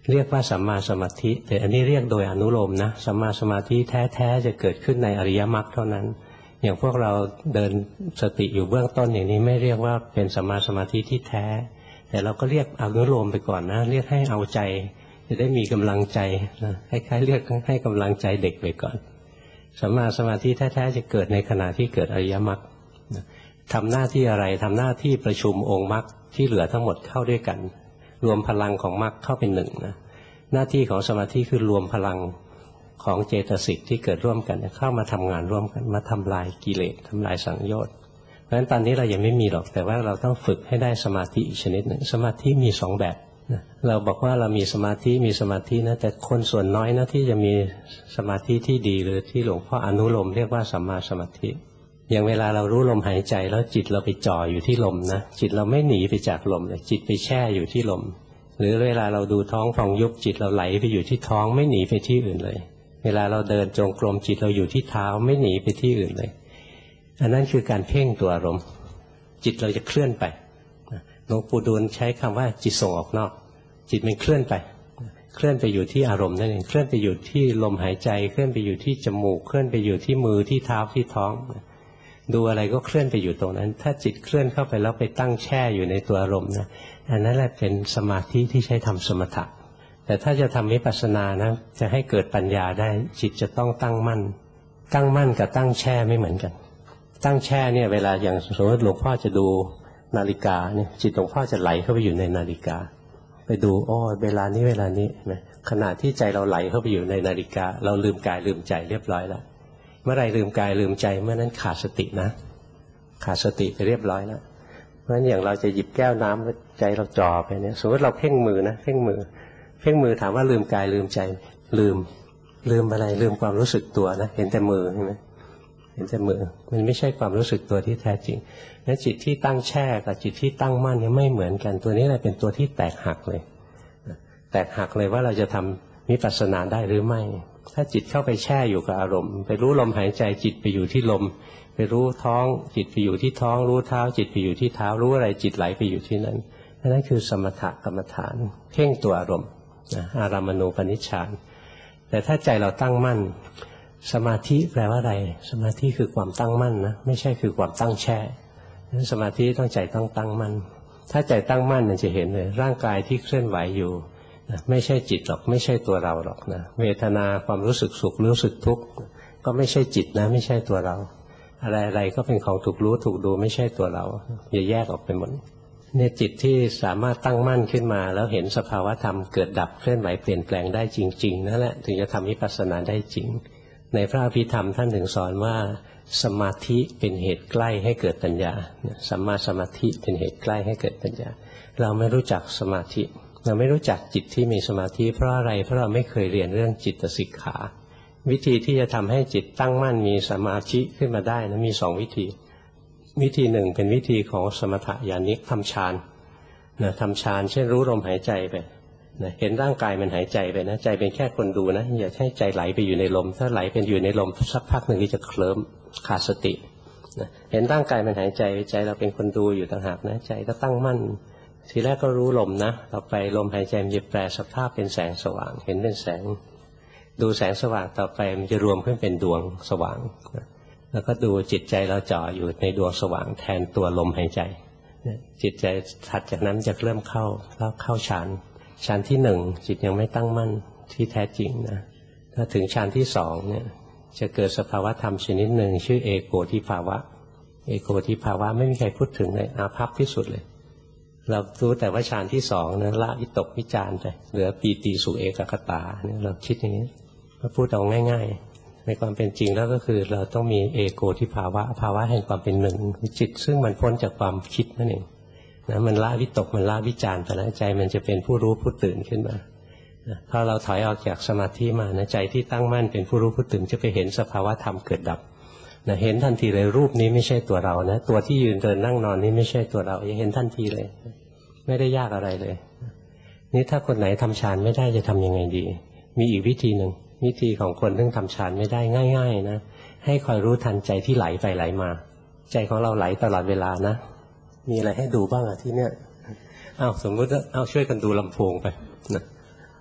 เรียกว่าสัมมาสมาธิแต่อันนี้เรียกโดยอนุโลมนะสัมมาสมาธิแท้ๆจะเกิดขึ้นในอริยมรรคเท่านั้นอย่างพวกเราเดินสติอยู่เบื้องต้นอย่างนี้ไม่เรียกว่าเป็นสัมมาสมาธิที่แท้แต่เราก็เรียกอนุโลมไปก่อนนะเรียกให้เอาใจจะได้มีกำลังใจนะคล้ายๆเรียกให้กำลังใจเด็กไปก่อนสัมมาสมาธิแท้ๆจะเกิดในขณะที่เกิดอริยมรรคทำหน้าที่อะไรทำหน้าที่ประชุมองค์มรรคที่เหลือทั้งหมดเข้าด้วยกันรวมพลังของมรรคเข้าเป็นหนึ่งนะหน้าที่ของสมาธิคือรวมพลังของเจตสิกที่เกิดร่วมกันเข้ามาทำงานร่วมกันมาทำลายกิเลสทำลายสังโยชน์เพราะฉะนั้นตอนนี้เรายังไม่มีหรอกแต่ว่าเราต้องฝึกให้ได้สมาธิอีกชนิดหนึ่งสมาธิมีสองแบบนะเราบอกว่าเรามีสมาธิมีสมาธินะแต่คนส่วนน้อยนะที่จะมีสมาธิที่ดีหรือที่หลวงพ่ออนุโลมเรียกว่าสัมมาสมาธิอย่างเวลาเรารู้ลมหายใจแล้วจิตเราไปจ่ออยู่ที่ลมนะจิตเราไม่หนีไปจากลมเลยจิตไปแช่อยู่ที่ลมหรือเวลาเราดูท้องพองยุบจิตเราไหลไปอยู่ที่ท้องไม่หนีไปที่อื่นเลยเวลาเราเดินจงกรมจิตเราอยู่ที่เท้าไม่หนีไปที่อื่นเลยอันนั้นคือการเพ่งตัวอารมณ์จิตเราจะเคลื่อนไปหลวงปู่ดูลใช้คำว่าจิตส่งออกนอกจิตมันเคลื่อนไปเคลื่อนไปอยู่ที่อารมณ์นั่นเองเคลื่อนไปอยู่ที่ลมหายใจเคลื่อนไปอยู่ที่จมูกเคลื่อนไปอยู่ที่มือที่เท้าที่ท้องดูอะไรก็เคลื่อนไปอยู่ตรงนั้นถ้าจิตเคลื่อนเข้าไปแล้วไปตั้งแช่อยู่ในตัวอารมณ์นะอันนั้นแหละเป็นสมาธิที่ใช้ทำสมถะแต่ถ้าจะทำวิปัสสนานะจะให้เกิดปัญญาได้จิตจะต้องตั้งมั่นตั้งมั่นกับตั้งแช่ไม่เหมือนกันตั้งแช่เนี่ยเวลาอย่างสมมติหลวงพ่อจะดูนาฬิกาเนี่ยจิตหลวงพ่อจะไหลเข้าไปอยู่ในนาฬิกาไปดูอ้อเวลานี้เวลานี้นะขณะที่ใจเราไหลเข้าไปอยู่ในนาฬิกาเราลืมกายลืมใจเรียบร้อยแล้วเมื่อไรลืมกายลืมใจเมื่อนั้นขาดสตินะขาดสติไปเรียบร้อยแล้วเพราะฉะนั้นอย่างเราจะหยิบแก้วน้ำใจเราจ่อไปเนี่ยสมมติเราเพ่งมือนะเพ่งมือเพ่งมือถามว่าลืมกายลืมใจลืมลืมอะไรลืมความรู้สึกตัวนะเห็นแต่มือใช่ไหมเห็นแต่มือมันไม่ใช่ความรู้สึกตัวที่แท้จริงนั้นจิตที่ตั้งแช่กับจิตที่ตั้งมั่นเนี่ยไม่เหมือนกันตัวนี้แหละเป็นตัวที่แตกหักเลยแตกหักเลยว่าเราจะทำวิปัสสนาได้หรือไม่ถ้าจิตเข้าไปแช่อยู่กับอารมณ์ไปรู้ลมหายใจจิตไปอยู่ที่ลมไปรู้ท้องจิตไปอยู่ที่ท้องรู้เท้าจิตไปอยู่ที่เท้ารู้อะไรจิตไหลไปอยู่ที่นั้นนั่นคือสมถกรรมฐานเพ่งตัวอารมณ์อารามณูปนิชฌานแต่ถ้าใจเราตั้งมั่นสมาธิแปลว่าอะไรสมาธิคือความตั้งมั่นนะไม่ใช่คือความตั้งแช่นั้นสมาธิต้องใจต้องตั้งมั่นถ้าใจตั้งมั่นเนี่ยจะเห็นเลยร่างกายที่เคลื่อนไหวอยู่ไม่ใช่จิตหรอกไม่ใช่ตัวเราหรอกนะเวทนาความรู้สึกสุขรู้สึกทุกข์ก็ไม่ใช่จิตนะไม่ใช่ตัวเราอะไรๆก็เป็นของถูกรู้ถูกดูไม่ใช่ตัวเราอย่าแยกออกไปหมดเนี่ยจิตที่สามารถตั้งมั่นขึ้นมาแล้วเห็นสภาวะธรรมเกิดดับเคลื่อนไหวเปลี่ยนแปลงได้จริงๆนั่นแหละถึงจะทำวิปัสสนาได้จริงในพระอภิธรรมท่านถึงสอนว่าสมาธิเป็นเหตุใกล้ให้เกิดปัญญาสัมมาสมาธิเป็นเหตุใกล้ให้เกิดปัญญาเราไม่รู้จักสมาธิเราไม่รู้จักจิตที่มีสมาธิเพราะอะไรเพราะเราไม่เคยเรียนเรื่องจิตสิกขาวิธีที่จะทำให้จิตตั้งมั่นมีสมาธิขึ้นมาได้นะมีสองวิธีวิธีหนึ่งเป็นวิธีของสมถะญาณิกทำฌานนะทำฌานเช่นรู้ลมหายใจไปนะเห็นร่างกายมันหายใจไปนะใจเป็นแค่คนดูนะอย่าให้ใจไหลไปอยู่ในลมถ้าไหลเป็นอยู่ในลมสักพักหนึ่งก็จะเคลิ้มขาดสตินะเห็นร่างกายมันหายใจใจเราเป็นคนดูอยู่ต่างหากนะใจก็ตั้งมั่นทีแรกก็รู้ลมนะต่อไปลมหายใจมันจะแปลสภาพเป็นแสงสว่างเห็นเป็นแสงดูแสงสว่างต่อไปมันจะรวมขึ้นเป็นดวงสว่างแล้วก็ดูจิตใจเราจ่ออยู่ในดวงสว่างแทนตัวลมหายใจจิตใจถัดจากนั้นจะเริ่มเข้าแล้วเข้าฌานฌานที่หนึ่งจิตยังไม่ตั้งมั่นที่แท้จริงนะถ้าถึงฌานที่สองเนี่ยจะเกิดสภาวะธรรมชนิดหนึ่งชื่อเอโกทิภาวะเอโกทิภาวะไม่มีใครพูดถึงเลยอาภัพที่สุดเลยเรารู้แต่ว่าฌานที่สองนั้นละวิตกวิจารไปเหลือปีติสุเอกคตาเนี่ยเราคิดอย่างนี้ก็พูดเอาง่ายๆในความเป็นจริงแล้วก็คือเราต้องมีเอโกทิภาวะภาวะแห่งความเป็นหนึ่งจิตซึ่งมันพ้นจากความคิดนั่นเองนะมันละวิตกมันละวิจารไปแล้วใจมันจะเป็นผู้รู้ผู้ตื่นขึ้นมาพอเราถอยออกจากสมาธิมานะใจที่ตั้งมั่นเป็นผู้รู้ผู้ตื่นจะไปเห็นสภาวะธรรมเกิดดับนะเห็นทันทีเลยรูปนี้ไม่ใช่ตัวเรานะตัวที่ยืนเดินนั่งนอนนี้ไม่ใช่ตัวเราจะเห็นทันทีเลยไม่ได้ยากอะไรเลยนี่ถ้าคนไหนทำฌานไม่ได้จะทำยังไงดีมีอีกวิธีหนึ่งวิธีของคนที่ทำฌานไม่ได้ง่ายๆนะให้คอยรู้ทันใจที่ไหลไปไหลมาใจของเราไหลตลอดเวลานะมีอะไรให้ดูบ้างอะที่เนี้ยอ้าวสมมติว่าเอาช่วยกันดูลำโพงไปนะ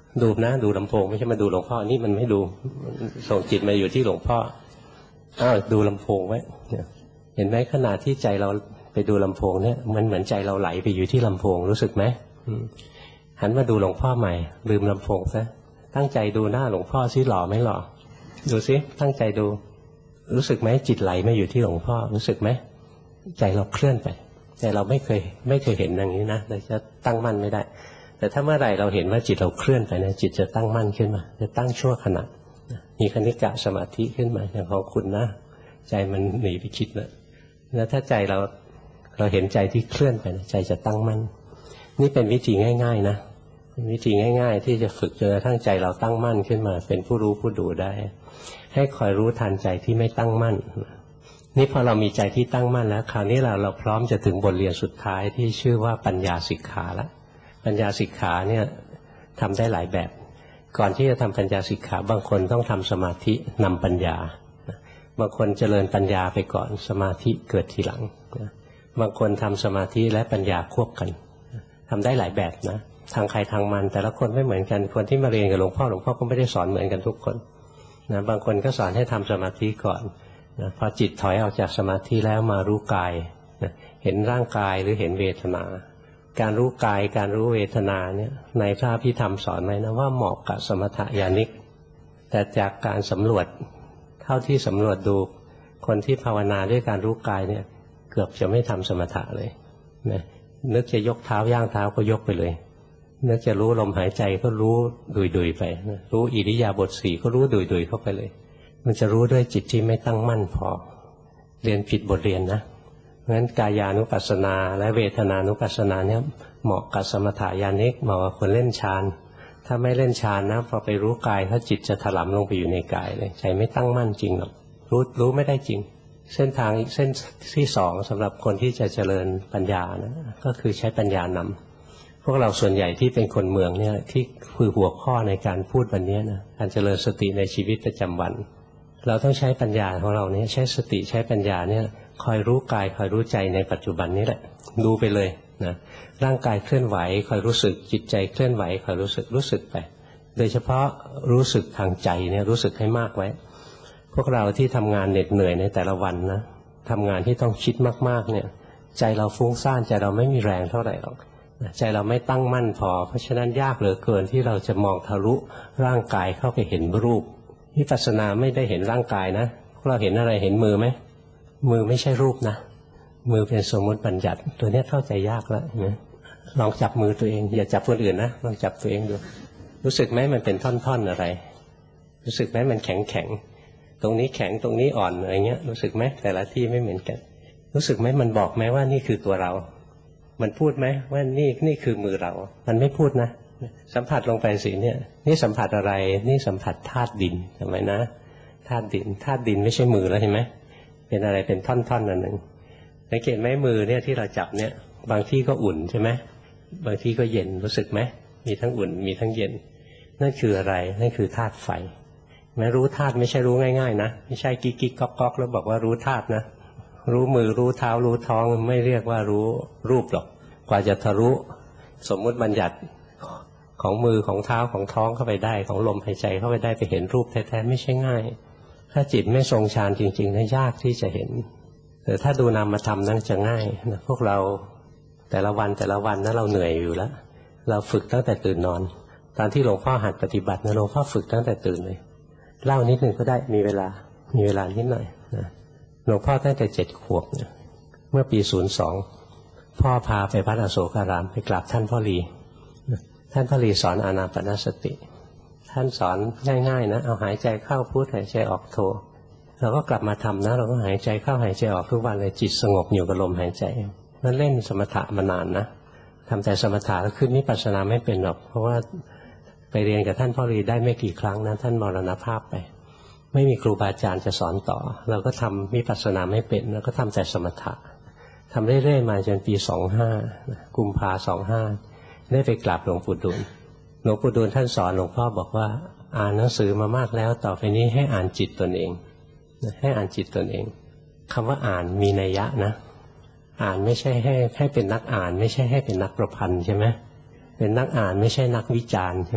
ดูนะดูลำโพงไม่ใช่มาดูหลวงพ่อนี่มันไม่ดูส่งจิตมาอยู่ที่หลวงพ่ออ้าวดูลำโพงไว้เห็นไหมขณะที่ใจเราไปดูลำโพงเนี่ยมันเหมือนใจเราไหลไปอยู่ที่ลำโพงรู้สึกไหมหันมาดูหลวงพ่อใหม่ลืมลำโพงซะตั้งใจดูหน้าหลวงพ่อซิหล่อไม่หล่อดูซิตั้งใจดูรู้สึกไหมจิตไหลมาอยู่ที่หลวงพ่อรู้สึกไหมใจเราเคลื่อนไปแต่เราไม่เคยไม่เคยเห็นอย่างนี้นะเราจะตั้งมั่นไม่ได้แต่ถ้าเมื่อไหร่เราเห็นว่าจิตเราเคลื่อนไปนะจิตจะตั้งมั่นขึ้นมาจะตั้งชั่วขณะมีคณิกะสมาธิขึ้นมาอย่างของคุณนะใจมันหนีไปคิดแล้วแล้วถ้าใจเราเราเห็นใจที่เคลื่อนไปนะใจจะตั้งมั่นนี่เป็นวิธีง่ายๆนะเป็นวิธีง่ายๆที่จะฝึกจนกระทั่งใจเราตั้งมั่นขึ้นมาเป็นผู้รู้ผู้ดูได้ให้คอยรู้ทันใจที่ไม่ตั้งมั่นนี่พอเรามีใจที่ตั้งมั่นแล้วคราวนี้เราเราพร้อมจะถึงบทเรียนสุดท้ายที่ชื่อว่าปัญญาสิกขาละปัญญาสิกขาเนี่ยทำได้หลายแบบก่อนที่จะทำปัญญาสิกขาบางคนต้องทำสมาธินำปัญญาบางคนเจริญปัญญาไปก่อนสมาธิเกิดทีหลังบางคนทำสมาธิและปัญญาควบกันทำได้หลายแบบนะทางใครทางมันแต่ละคนไม่เหมือนกันคนที่มาเรียนกับหลวงพ่อหลวงพ่อก็ไม่ได้สอนเหมือนกันทุกคนนะบางคนก็สอนให้ทำสมาธิก่อนนะพอจิตถอยออกจากสมาธิแล้วมารู้กายนะเห็นร่างกายหรือเห็นเวทนาการรู้กายการรู้เวทนาเนี่ยในพระอภิธรรมสอนไว้นะว่าเหมาะกับสมถญาณิกแต่จากการสำรวจเท่าที่สำรวจดูคนที่ภาวนาด้วยการรู้กายเนี่ยเกือบจะไม่ทำสมถะเลยนะนึกจะยกเท้าย่างเท้าก็ยกไปเลยนึกจะรู้ลมหายใจก็รู้ดุยๆไปนะรู้อิริยาบถสี่ก็รู้ดุยๆเข้าไปเลยมันจะรู้ด้วยจิตที่ไม่ตั้งมั่นพอเรียนผิดบทเรียนนะเพราะฉะนั้นกายานุปัสสนาและเวทนานุปัสสนาเนี่ยเหมาะกับสมถะญาณิกเหมาะกับคนเล่นฌานถ้าไม่เล่นฌานนะพอไปรู้กายถ้าจิตจะถลำลงไปอยู่ในกายเลยใจไม่ตั้งมั่นจริงหรอกรู้รู้ไม่ได้จริงเส้นทางเส้นที่สองสำหรับคนที่จะเจริญปัญญานะก็คือใช้ปัญญานำพวกเราส่วนใหญ่ที่เป็นคนเมืองเนี่ยที่คือหัวข้อในการพูดวันนี้นะการเจริญสติในชีวิตประจำวันเราต้องใช้ปัญญาของเราเนี่ยใช้สติใช้ปัญญาเนี่ยคอยรู้กายคอยรู้ใจในปัจจุบันนี้แหละดูไปเลยนะร่างกายเคลื่อนไหวคอยรู้สึกจิตใจเคลื่อนไหวคอยรู้สึกรู้สึกไปโดยเฉพาะรู้สึกทางใจเนี่ยรู้สึกให้มากไว้พวกเราที่ทำงานเหน็ดเหนื่อยในแต่ละวันนะทำงานที่ต้องคิดมากๆเนี่ยใจเราฟุ้งซ่านใจเราไม่มีแรงเท่าไหร่หรอกใจเราไม่ตั้งมั่นพอเพราะฉะนั้นยากเหลือเกินที่เราจะมองทะลุร่างกายเข้าไปเห็นรูปวิปัสสนาไม่ได้เห็นร่างกายนะพวกเราเห็นอะไรเห็นมือไหมมือไม่ใช่รูปนะมือเป็นสมมติบัญญัติตัวนี้เข้าใจยากแล้วนะลองจับมือตัวเองอย่าจับคนอื่นนะลองจับตัวเองดูรู้สึกไหมมันเป็นท่อนๆอะไรรู้สึกไหมมันแข็งแข็งตรงนี้แข็งตรงนี้อ่อนอะไรเงี้ยรู้สึกไหมแต่ละที่ไม่เหมือนกันรู้สึกไหมมันบอกไหมว่านี่คือตัวเรามันพูดไหมว่านี่นี่คือมือเรามันไม่พูดนะสัมผัสลงไปสิเนี่ยนี่สัมผัสอะไรนี่สัมผัสธาตุดินทำไมนะธาตุดินธาตุดินไม่ใช่มือแล้วเห็นไหมเป็นอะไรเป็นท่อนๆอันหนึ่งสังเกตไหมมือเนี่ยที่เราจับเนี่ยบางที่ก็อุ่นใช่ไหมบางที่ก็เย็นรู้สึกไหมมีทั้งอุ่นมีทั้งเย็นนั่นคืออะไรนั่นคือธาตุไฟแม้รู้ธาตุไม่ใช่รู้ง่ายๆนะไม่ใช่กิ๊กกิ๊กก๊อกก๊อกแล้วบอกว่ารู้ธาตุนะรู้มือรู้เท้ารู้ท้องไม่เรียกว่ารู้รูปหรอกกว่าจะทะลุสมมุติบัญญัติของมือของเท้าของท้องเข้าไปได้ของลมหายใจเข้าไปได้ไปเห็นรูปแท้ๆไม่ใช่ง่ายถ้าจิตไม่ทรงฌานจริงๆนะยากที่จะเห็นแต่ถ้าดูนามธรรมนั้นจะง่ายนะพวกเราแต่ละวันแต่ละวันนั้นเราเหนื่อยอยู่แล้วเราฝึกตั้งแต่ตื่นนอนตอนที่หลวงพ่อหัดปฏิบัตินะหลวงพ่อฝึกตั้งแต่ตื่นเลยเล่านิดหนึ่งก็ได้มีเวลามีเวลานิดหน่อยนะหลวงพ่อตั้งแต่เจ็ดขวบเนี่ยเมื่อปีศูนย์สองพ่อพาไปวัดอโศการามไปกราบท่านพ่อลีท่านพ่อลีสอนอานาปานสติท่านสอนง่ายๆนะเอาหายใจเข้าพุทหายใจออกโทเราก็กลับมาทำนะเราก็หายใจเข้าหายใจออกทุกวันเลยจิตสงบอยู่กับลมหายใจนั่นเล่นสมถะมานานนะทำแต่สมถะแล้วขึ้นวิปัสสนาไม่เป็นหรอกเพราะว่าไปเรียนกับท่านพ่อลีได้ไม่กี่ครั้งนะท่านมรณภาพไปไม่มีครูบาอาจารย์จะสอนต่อเราก็ทำวิปัสสนาไม่เป็นแล้วก็ทำแต่สมถะทำเรื่อยๆมาจนปีสองห้ากุมภาสองห้าได้ไปกราบหลวงปู่ดูลหลวงปู่ดูลท่านสอนหลวงพ่อบอกว่าอ่านหนังสือมามากแล้วต่อไปนี้ให้อ่านจิตตนเองให้อ่านจิตตนเองคำว่าอ่านมีนัยยะนะอ่านไม่ใช่ให้ให้เป็นนักอ่านไม่ใช่ให้เป็นนักประพันธ์ใช่ไหมเป็นนักอ่านไม่ใช่นักวิจารณ์ใช่ไหม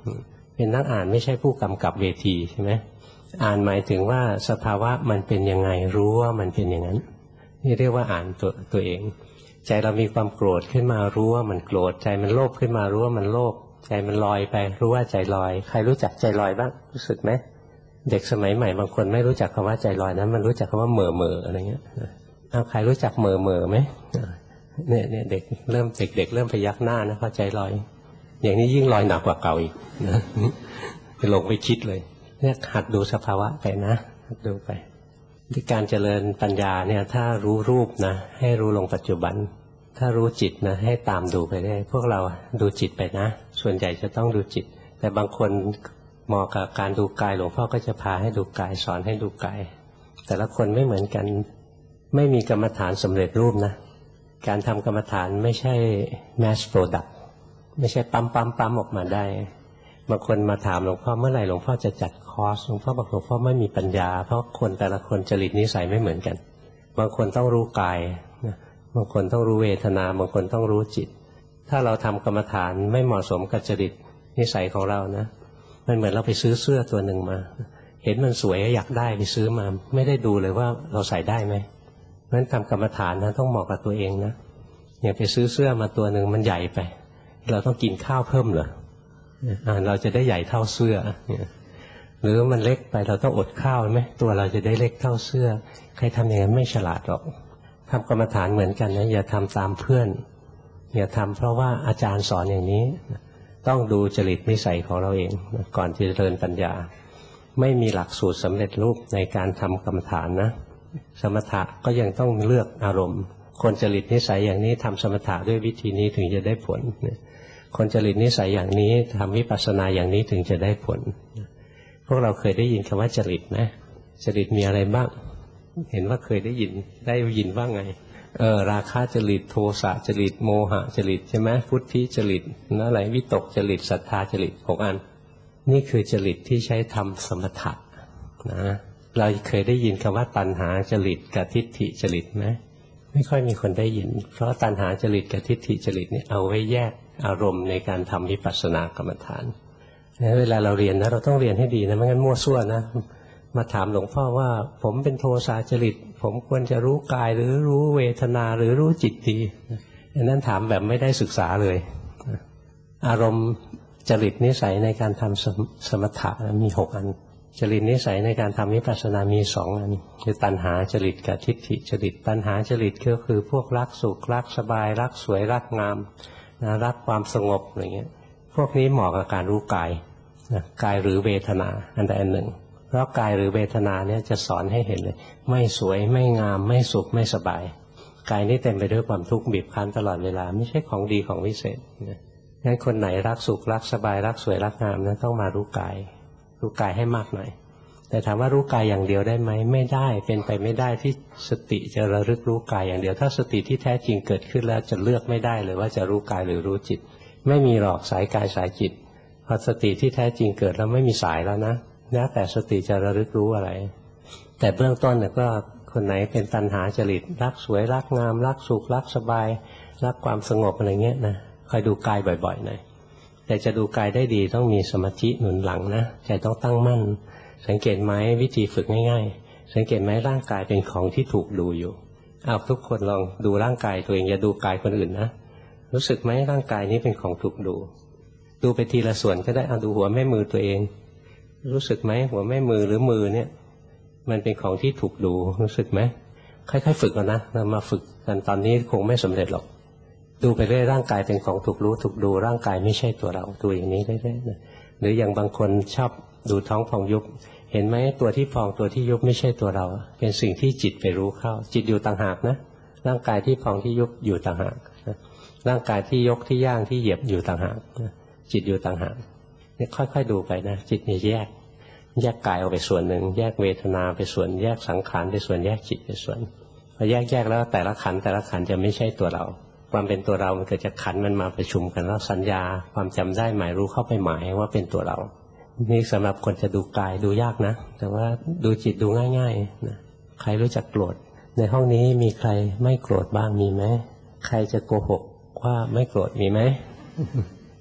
เป็นนักอ่านไม่ใช่ผู้กำกับเวทีใช่ไหมอ่านหมายถึงว่าสภาวะมันเป็นยังไงรู้ว่ามันเป็นอย่างนั้นนี่เรียกว่าอ่านตัวตัวเองใจเรามีความโกรธขึ้นมารู้ว่ามันโกรธใจมันโลภขึ้นมารู้ว่ามันโลภใจมันลอยไปรู้ว่าใจลอยใครรู้จักใจลอยบ้างรู้สึกไหมเด็กสมัยใหม่บางคนไม่รู้จักคำว่าใจลอยนะมันรู้จักคำว่าเหม่อเหม่ออะไรเงี้ยเอาใครรู้จักเหม่อเหม่อไหมเนี่ยเนี่ยเด็กเริ่มเด็กๆเริ่มพยักหน้านะเพราะใจลอยอย่างนี้ยิ่งลอยหนักกว่าเก่าอีกนะไปลงไปคิดเลยเนี่ยหัดดูสภาวะไปนะหัดดูไปที่การเจริญปัญญาเนี่ยถ้ารู้รูปนะให้รู้ลงปัจจุบันถ้ารู้จิตนะให้ตามดูไปได้พวกเราดูจิตไปนะส่วนใหญ่จะต้องดูจิตแต่บางคนเหมาะกับการดูกายหลวงพ่อก็จะพาให้ดูกายสอนให้ดูกายแต่ละคนไม่เหมือนกันไม่มีกรรมฐานสำเร็จรูปนะการทำกรรมฐานไม่ใช่ mass product ไม่ใช่ปั๊มปั๊มปั๊มออกมาได้บางคนมาถามหลวงพ่อเมื่อไหร่หลวงพ่อจะจัดคอร์สหลวงพ่อบอกหลวงพ่อไม่มีปัญญาเพราะคนแต่ละคนจริตนิสัยไม่เหมือนกันบางคนต้องรู้กายบางคนต้องรู้เวทนาบางคนต้องรู้จิตถ้าเราทำกรรมฐานไม่เหมาะสมกับจริตนิสัยของเรานะมันเหมือนเราไปซื้อเสื้อตัวหนึ่งมาเห็นมันสวยอยากได้ไปซื้อมาไม่ได้ดูเลยว่าเราใส่ได้ไหมเพราะฉะนั้นทำกรรมฐานนะต้องเหมาะกับตัวเองนะอย่าไปซื้อเสื้อมาตัวหนึ่งมันใหญ่ไปเราต้องกินข้าวเพิ่มเหรอเราจะได้ใหญ่เท่าเสื้อหรือมันเล็กไปเราต้องอดข้าวไหมตัวเราจะได้เล็กเท่าเสื้อใครทำอย่างนั้นไม่ฉลาดหรอกทำกรรมฐานเหมือนกันนะอย่าทำตามเพื่อนอย่าทำเพราะว่าอาจารย์สอนอย่างนี้ต้องดูจริตนิสัยของเราเองก่อนที่จะเจริญปัญญาไม่มีหลักสูตรสำเร็จรูปในการทำกรรมฐานนะสมถะก็ยังต้องเลือกอารมณ์คนจริตนิสัยอย่างนี้ทำสมถะด้วยวิธีนี้ถึงจะได้ผลคนจริตนิสัยอย่างนี้ทำวิปัสสนาอย่างนี้ถึงจะได้ผลพวกเราเคยได้ยินคำว่าจริตไหมจริตมีอะไรบ้างเห็นว่าเคยได้ยินได้ยินว่าไงเออราคะจริตโทสะจริตโมหะจริตใช่ไหมพุทธิจริตนั่นอะไรวิตกจริตศรัทธาจริตหกอันนี่คือจริตที่ใช้ทำสมถะนะเราเคยได้ยินคำว่าตัณหาจริตกับทิฏฐิจริตไหมไม่ค่อยมีคนได้ยินเพราะตัณหาจริตกับทิฏฐิจริตนี่เอาไว้แยกอารมณ์ในการทำวิปัสสนากรรมฐานเวลาเราเรียนนะเราต้องเรียนให้ดีนะไม่งั้นมั่วซั่วนะมาถามหลวงพ่อว่าผมเป็นโทสะจริตผมควรจะรู้กายหรือรู้เวทนาหรือรู้จิตดีอันนั้นถามแบบไม่ได้ศึกษาเลยอารมณ์จริตนิสัยในการทำสมถะมีหกอันจริตนิสัยในการทำวิปัสสนามีสองอันคือตัณหาจริตกับทิฏฐิจริตตัณหาจริตก็คือพวกรักสุขรักสบายรักสวยรักงามนะรักความสงบอะไรเงี้ยพวกนี้เหมาะกับการรู้กายนะกายหรือเวทนาอันใดอันหนึ่งเพราะกายหรือเวทนาเนี่ยจะสอนให้เห็นเลยไม่สวยไม่งามไม่สุขไม่สบายกายนี้เต็มไปด้วยความทุกข์บีบคั้นตลอดเวลาไม่ใช่ของดีของวิเศษนะงั้นคนไหนรักสุขรักสบายรักสวยรักงามนะต้องมารู้กายรู้กายให้มากหน่อยแต่ถามว่ารู้กายอย่างเดียวได้ไหมไม่ได้เป็นไปไม่ได้ที่สติจะระลึกรู้กายอย่างเดียวถ้าสติที่แท้จริงเกิดขึ้นแล้วจะเลือกไม่ได้เลยว่าจะรู้กายหรือรู้จิตไม่มีหรอกสายกายสายจิตพอสติที่แท้จริงเกิดแล้วไม่มีสายแล้วนะแล้วแต่สติจะระลึกรู้อะไรแต่เบื้องต้นเนี่ยก็คนไหนเป็นตัณหาจริตรักสวยรักงามรักสุขรักสบายรักความสงบอะไรเงี้ยนะคอยดูกายบ่อยๆหน่อยแต่จะดูกายได้ดีต้องมีสมาธิหนุนหลังนะใจต้องตั้งมั่นสังเกตไหมวิธีฝึกง่ายๆสังเกตไหมร่างกายเป็นของที่ถูกดูอยู่เอาทุกคนลองดูร่างกายตัวเองอย่าดูกายคนอื่นนะรู้สึกไหมร่างกายนี้เป็นของถูกดูดูไปทีละส่วนก็ได้เอาดูหัวแม่มือตัวเองรู้สึกไหมหัวแม่มือหรือมือเนี่ยมันเป็นของที่ถูกดูรู้สึกไหมค่อยๆฝึกก่อนนะเรามาฝึกกันตอนนี้คงไม่สำเร็จหรอกดูไปเรื่อยร่างกายเป็นของถูกรู้ถูกดูร่างกายไม่ใช่ตัวเราดูอย่างนี้เรื่อยๆหรืออย่างบางคนชอบดูท้องพองยุบเห็นไหมตัวที่พองตัวที่ยุบไม่ใช่ตัวเราเป็นสิ่งที่จิตไปรู้เข้าจิตอยู่ต่างหากนะร่างกายที่พองที่ยุบอยู่ต่างหากร่างกายที่ยกที่ย่างที่เหยียบอยู่ต่างหากจิตอยู่ต่างหากนี่ค่อยๆดูไปนะจิตนี่แยกแยกกายออกไปส่วนหนึ่งแยกเวทนาไปส่วนแยกสังขารไปส่วนแยกจิตไปส่วนพอแยกแยกแล้วแต่ละขันแต่ละขันจะไม่ใช่ตัวเราความเป็นตัวเรามันเกิดจากขันมันมาประชุมกันแล้วสัญญาความจำได้หมายรู้เข้าไปหมายว่าเป็นตัวเรานี่สำหรับคนจะดูกายดูยากนะแต่ว่าดูจิตดูง่ายๆนะใครรู้จักโกรธในห้องนี้มีใครไม่โกรธบ้างมีไหมใครจะโกหกว่าไม่โกรธมีไหม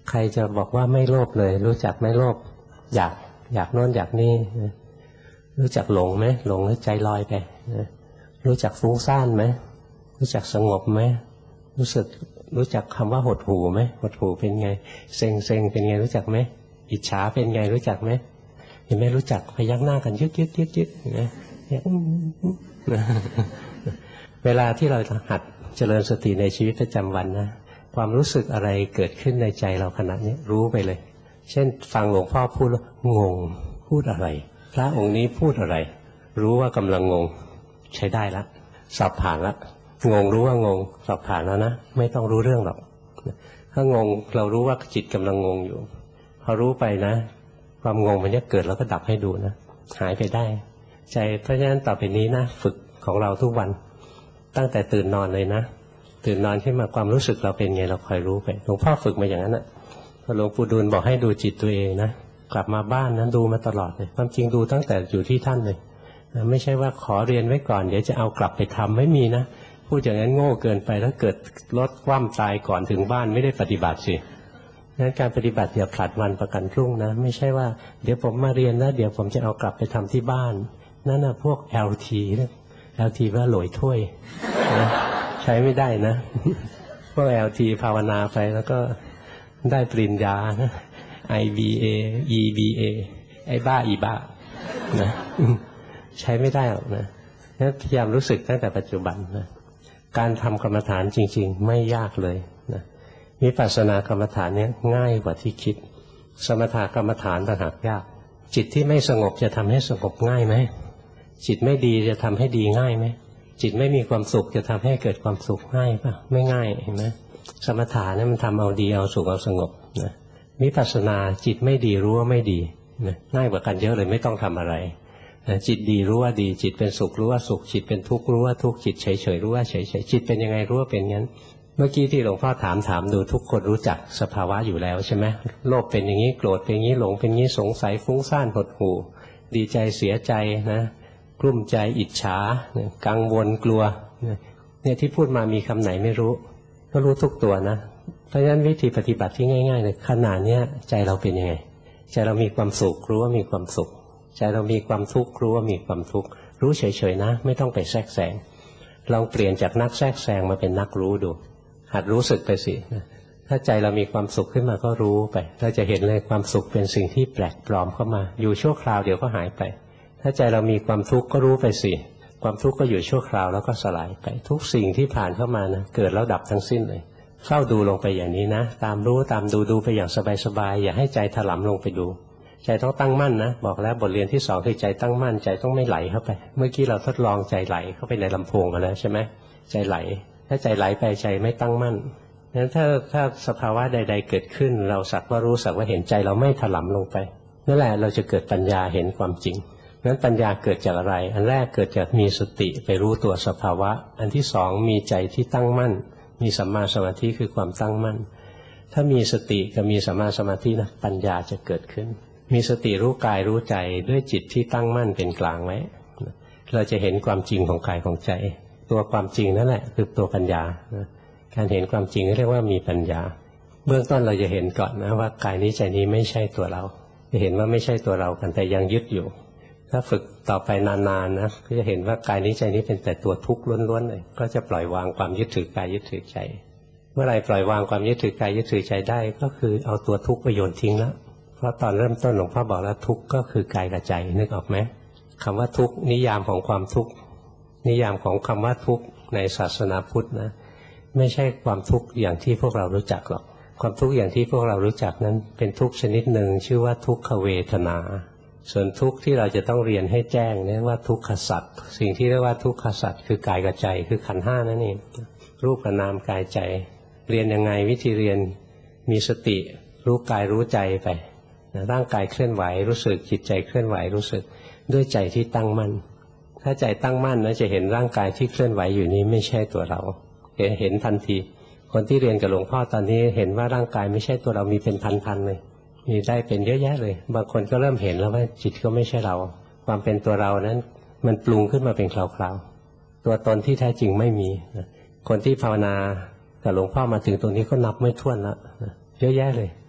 ใครจะบอกว่าไม่โลภเลยรู้จักไหมโลภอยากอยากโน่นอยากนี่รู้จักหลงไหมหลงแล้วใจลอยไปรู้จักฟุ้งซ่านไหมรู้จักสงบไหมรู้สึกรู้จักคำว่าหดหู่ไหมหดหู่เป็นไงเซ็งเซ็งเป็นไงรู้จักไหมอิจฉาเป็นไงรู้จักไหมเห็นไหมรู้จักพยักหน้ากันยึกยึกยึกยึกนะเวลาที่เราหัดเจริญสติในชีวิตประจำวันนะความรู้สึกอะไรเกิดขึ้นในใจเราขณะนี้รู้ไปเลยเช่นฟังหลวงพ่อพูดแล้วงงพูดอะไรพระองค์นี้พูดอะไรรู้ว่ากำลังงงใช้ได้แล้วสอบผ่านแล้วงงรู้ว่างงสอบผ่านแล้วนะไม่ต้องรู้เรื่องหรอกถ้างงเรารู้ว่าจิตกำลังงงอยู่พอรู้ไปนะความงงมันจะเกิดแล้วก็ดับให้ดูนะหายไปได้ใจเพราะฉะนั้นต่อไปนี้นะฝึกของเราทุกวันตั้งแต่ตื่นนอนเลยนะตื่นนอนขึ้นมาความรู้สึกเราเป็นไงเราคอยรู้ไปหลวงพ่อฝึกมาอย่างนั้นนะพอหลวงปู่ดูลบอกให้ดูจิตตัวเองนะกลับมาบ้านนั้นดูมาตลอดเลยความจริงดูตั้งแต่อยู่ที่ท่านเลยนะไม่ใช่ว่าขอเรียนไว้ก่อนเดี๋ยวจะเอากลับไปทำไม่มีนะพูดอย่างนั้นโง่เกินไปแล้วเกิดรถคว่ำตายก่อนถึงบ้านไม่ได้ปฏิบัติสินั้นการปฏิบัติอย่าผลัดวันประกันพรุ่งนะไม่ใช่ว่าเดี๋ยวผมมาเรียนแล้วเดี๋ยวผมจะเอากลับไปทำที่บ้านนั่นนะพวก แอล ที นะ แอล ที ว่าโหลอยถ้วยนะใช้ไม่ได้นะพวก แอล ที ภาวนาไปแล้วก็ได้ปริญญานะ ไอ บี เอ อี บี เอ ไอ้บ้าอีบ้านะใช้ไม่ได้หรอกนะงั้นพยายามรู้สึกตั้งแต่ปัจจุบันนะการทำกรรมฐานจริงๆไม่ยากเลยนะวิปัสสนากรรมฐานนี้ง่ายกว่าที่คิดสมถกรรมฐานต่างหากยากจิตที่ไม่สงบจะทำให้สงบง่ายไหมจิตไม่ดีจะทำให้ดีง่ายไหมจิตไม่มีความสุขจะทำให้เกิดความสุขง่ายป่ะไม่ง่ายเห็นไหมสมถะเนี่ยมันทำเอาดีเอาสุขเอาสงบนะวิปัสสนาจิตไม่ดีรู้ว่าไม่ดีนะง่ายกว่ากันเยอะเลยไม่ต้องทำอะไรนะจิตดีรู้ว่าดีจิตเป็นสุขรู้ว่าสุขจิตเป็นทุกข์รู้ว่าทุกข์จิตเฉยเฉยรู้ว่าเฉยเฉยจิตเป็นยังไงรู้ว่าเป็นงั้นเมื่อกี้ที่หลวงพ่อถามถามดูทุกคนรู้จักสภาวะอยู่แล้วใช่ไหมโลภเป็นอย่างนี้โกรธเป็นอย่างนี้หลงเป็นอย่างนี้สงสัยฟุ้งซ่านหดหู่ดีใจเสียใจนะกลุ้มใจอิจฉากังวลกลัวเนี่ยที่พูดมามีคำไหนไม่รู้ก็รู้ทุกตัวนะเพราะฉะนั้นวิธีปฏิบัติที่ง่ายๆเลยขณะนี้ใจเราเป็นยังไงใจเรามีความสุขรู้ว่ามีความสุขใจเรามีความทุกข์รู้ว่ามีความทุกข์รู้เฉยๆนะไม่ต้องไปแทรกแซงลองเปลี่ยนจากนักแทรกแซงมาเป็นนักรู้ดูหัดรู้สึกไปสิถ้าใจเรามีความสุขขึ้นมาก็รู้ไปเราจะเห็นเลยความสุขเป็นสิ่งที่แปลกปลอมเข้ามาอยู่ชั่วคราวเดี๋ยวก็หายไปถ้าใจเรามีความทุกข์ก็รู้ไปสิความทุกข์ก็อยู่ชั่วคราวแล้วก็สลายไปทุกสิ่งที่ผ่านเข้ามานะเกิดแล้วดับทั้งสิ้นเลยเฝ้าดูลงไปอย่างนี้นะตามรู้ตามดูดูไปอย่างสบายๆอย่าให้ใจถลำลงไปดูใจต้องตั้งมั่นนะบอกแล้วบทเรียนที่สองคือใจตั้งมั่นใจต้องไม่ไหลเข้าไปเมื่อกี้เราทดลองใจไหลเข้าไปในลำโพงกันแล้วใช่ไหมใจไหลถ้าใจไหลไปใจไม่ตั้งมั่นงั้นถ้าถ้าสภาวะใดๆเกิดขึ้นเราสักว่ารู้สักว่าเห็นใจเราไม่ถลำลงไปนั่นแหละเราจะเกิดปัญญาเห็นความจริงนั้นปัญญาเกิดจากอะไรอันแรกเกิดจากมีสติไปรู้ตัวสภาวะอันที่สองมีใจที่ตั้งมั่นมีสัมมาสมาธิคือความตั้งมั่นถ้ามีสติกับมีสัมมาสมาธินะปัญญาจะเกิดขึ้นมีสติรู้กายรู้ใจด้วยจิตที่ตั้งมั่นเป็นกลางไว้เราจะเห็นความจริงของกายของใจตัวความจริงนั่นแหละคือตัวปัญญาการเห็นความจริงเรียกว่ามีปัญญาเบื้องต้นเราจะเห็นก่อนนะว่ากายนี้ใจนี้ไม่ใช่ตัวเราจะเห็นว่าไม่ใช่ตัวเรากันแต่ยังยึดอยู่ถ้าฝึกต่อไปนานๆนะก็จะเห็นว่ากายนี้ใจนี้เป็นแต่ตัวทุกข์ล้วนๆเลยก็จะปล่อยวางความยึดถือกายยึดถือใจเมื่อไรปล่อยวางความยึดถือกายยึดถือใจได้ก็คือเอาตัวทุกข์ไปโยนทิ้งแล้วเพราะตอนเริ่มต้นหลวงพ่อบอกแล้วทุกข์ก็คือกายกับใจนึกออกไหมคำว่าทุกข์นิยามของความทุกข์นิยามของคำว่าทุกข์ในศาสนาพุทธนะไม่ใช่ความทุกข์อย่างที่พวกเรารู้จักหรอกความทุกข์อย่างที่พวกเรารู้จักนั้นเป็นทุกข์ชนิดหนึ่งชื่อว่าทุกขเวทนาส่วนทุกข์ที่เราจะต้องเรียนให้แจ้งเรียกว่าทุกขสัจสิ่งที่เรียกว่าทุกขสัจคือกายกับใจคือขันธ์ห้านั่นเองรูปกับนามกายใจเรียนยังไงวิธีเรียนมีสติรู้กายรู้ใจไปร่างกายเคลื่อนไหวรู้สึกจิตใจเคลื่อนไหวรู้สึกด้วยใจที่ตั้งมั่นถ้าใจตั้งมั่นนะจะเห็นร่างกายที่เคลื่อนไหวอยู่นี้ไม่ใช่ตัวเราเห็นทันทีคนที่เรียนกับหลวงพ่อตอนนี้เห็นว่าร่างกายไม่ใช่ตัวเรามีเป็นพันๆเลยมีได้เป็นเยอะแยะเลยบางคนก็เริ่มเห็นแล้วว่าจิตก็ไม่ใช่เราความเป็นตัวเรานั้นมันปรุงขึ้นมาเป็นคราวๆตัวตนที่แท้จริงไม่มีคนที่ภาวนากับหลวงพ่อมาถึงตรงนี้ก็นับไม่ถ้วนแล้วเยอะแยะเลย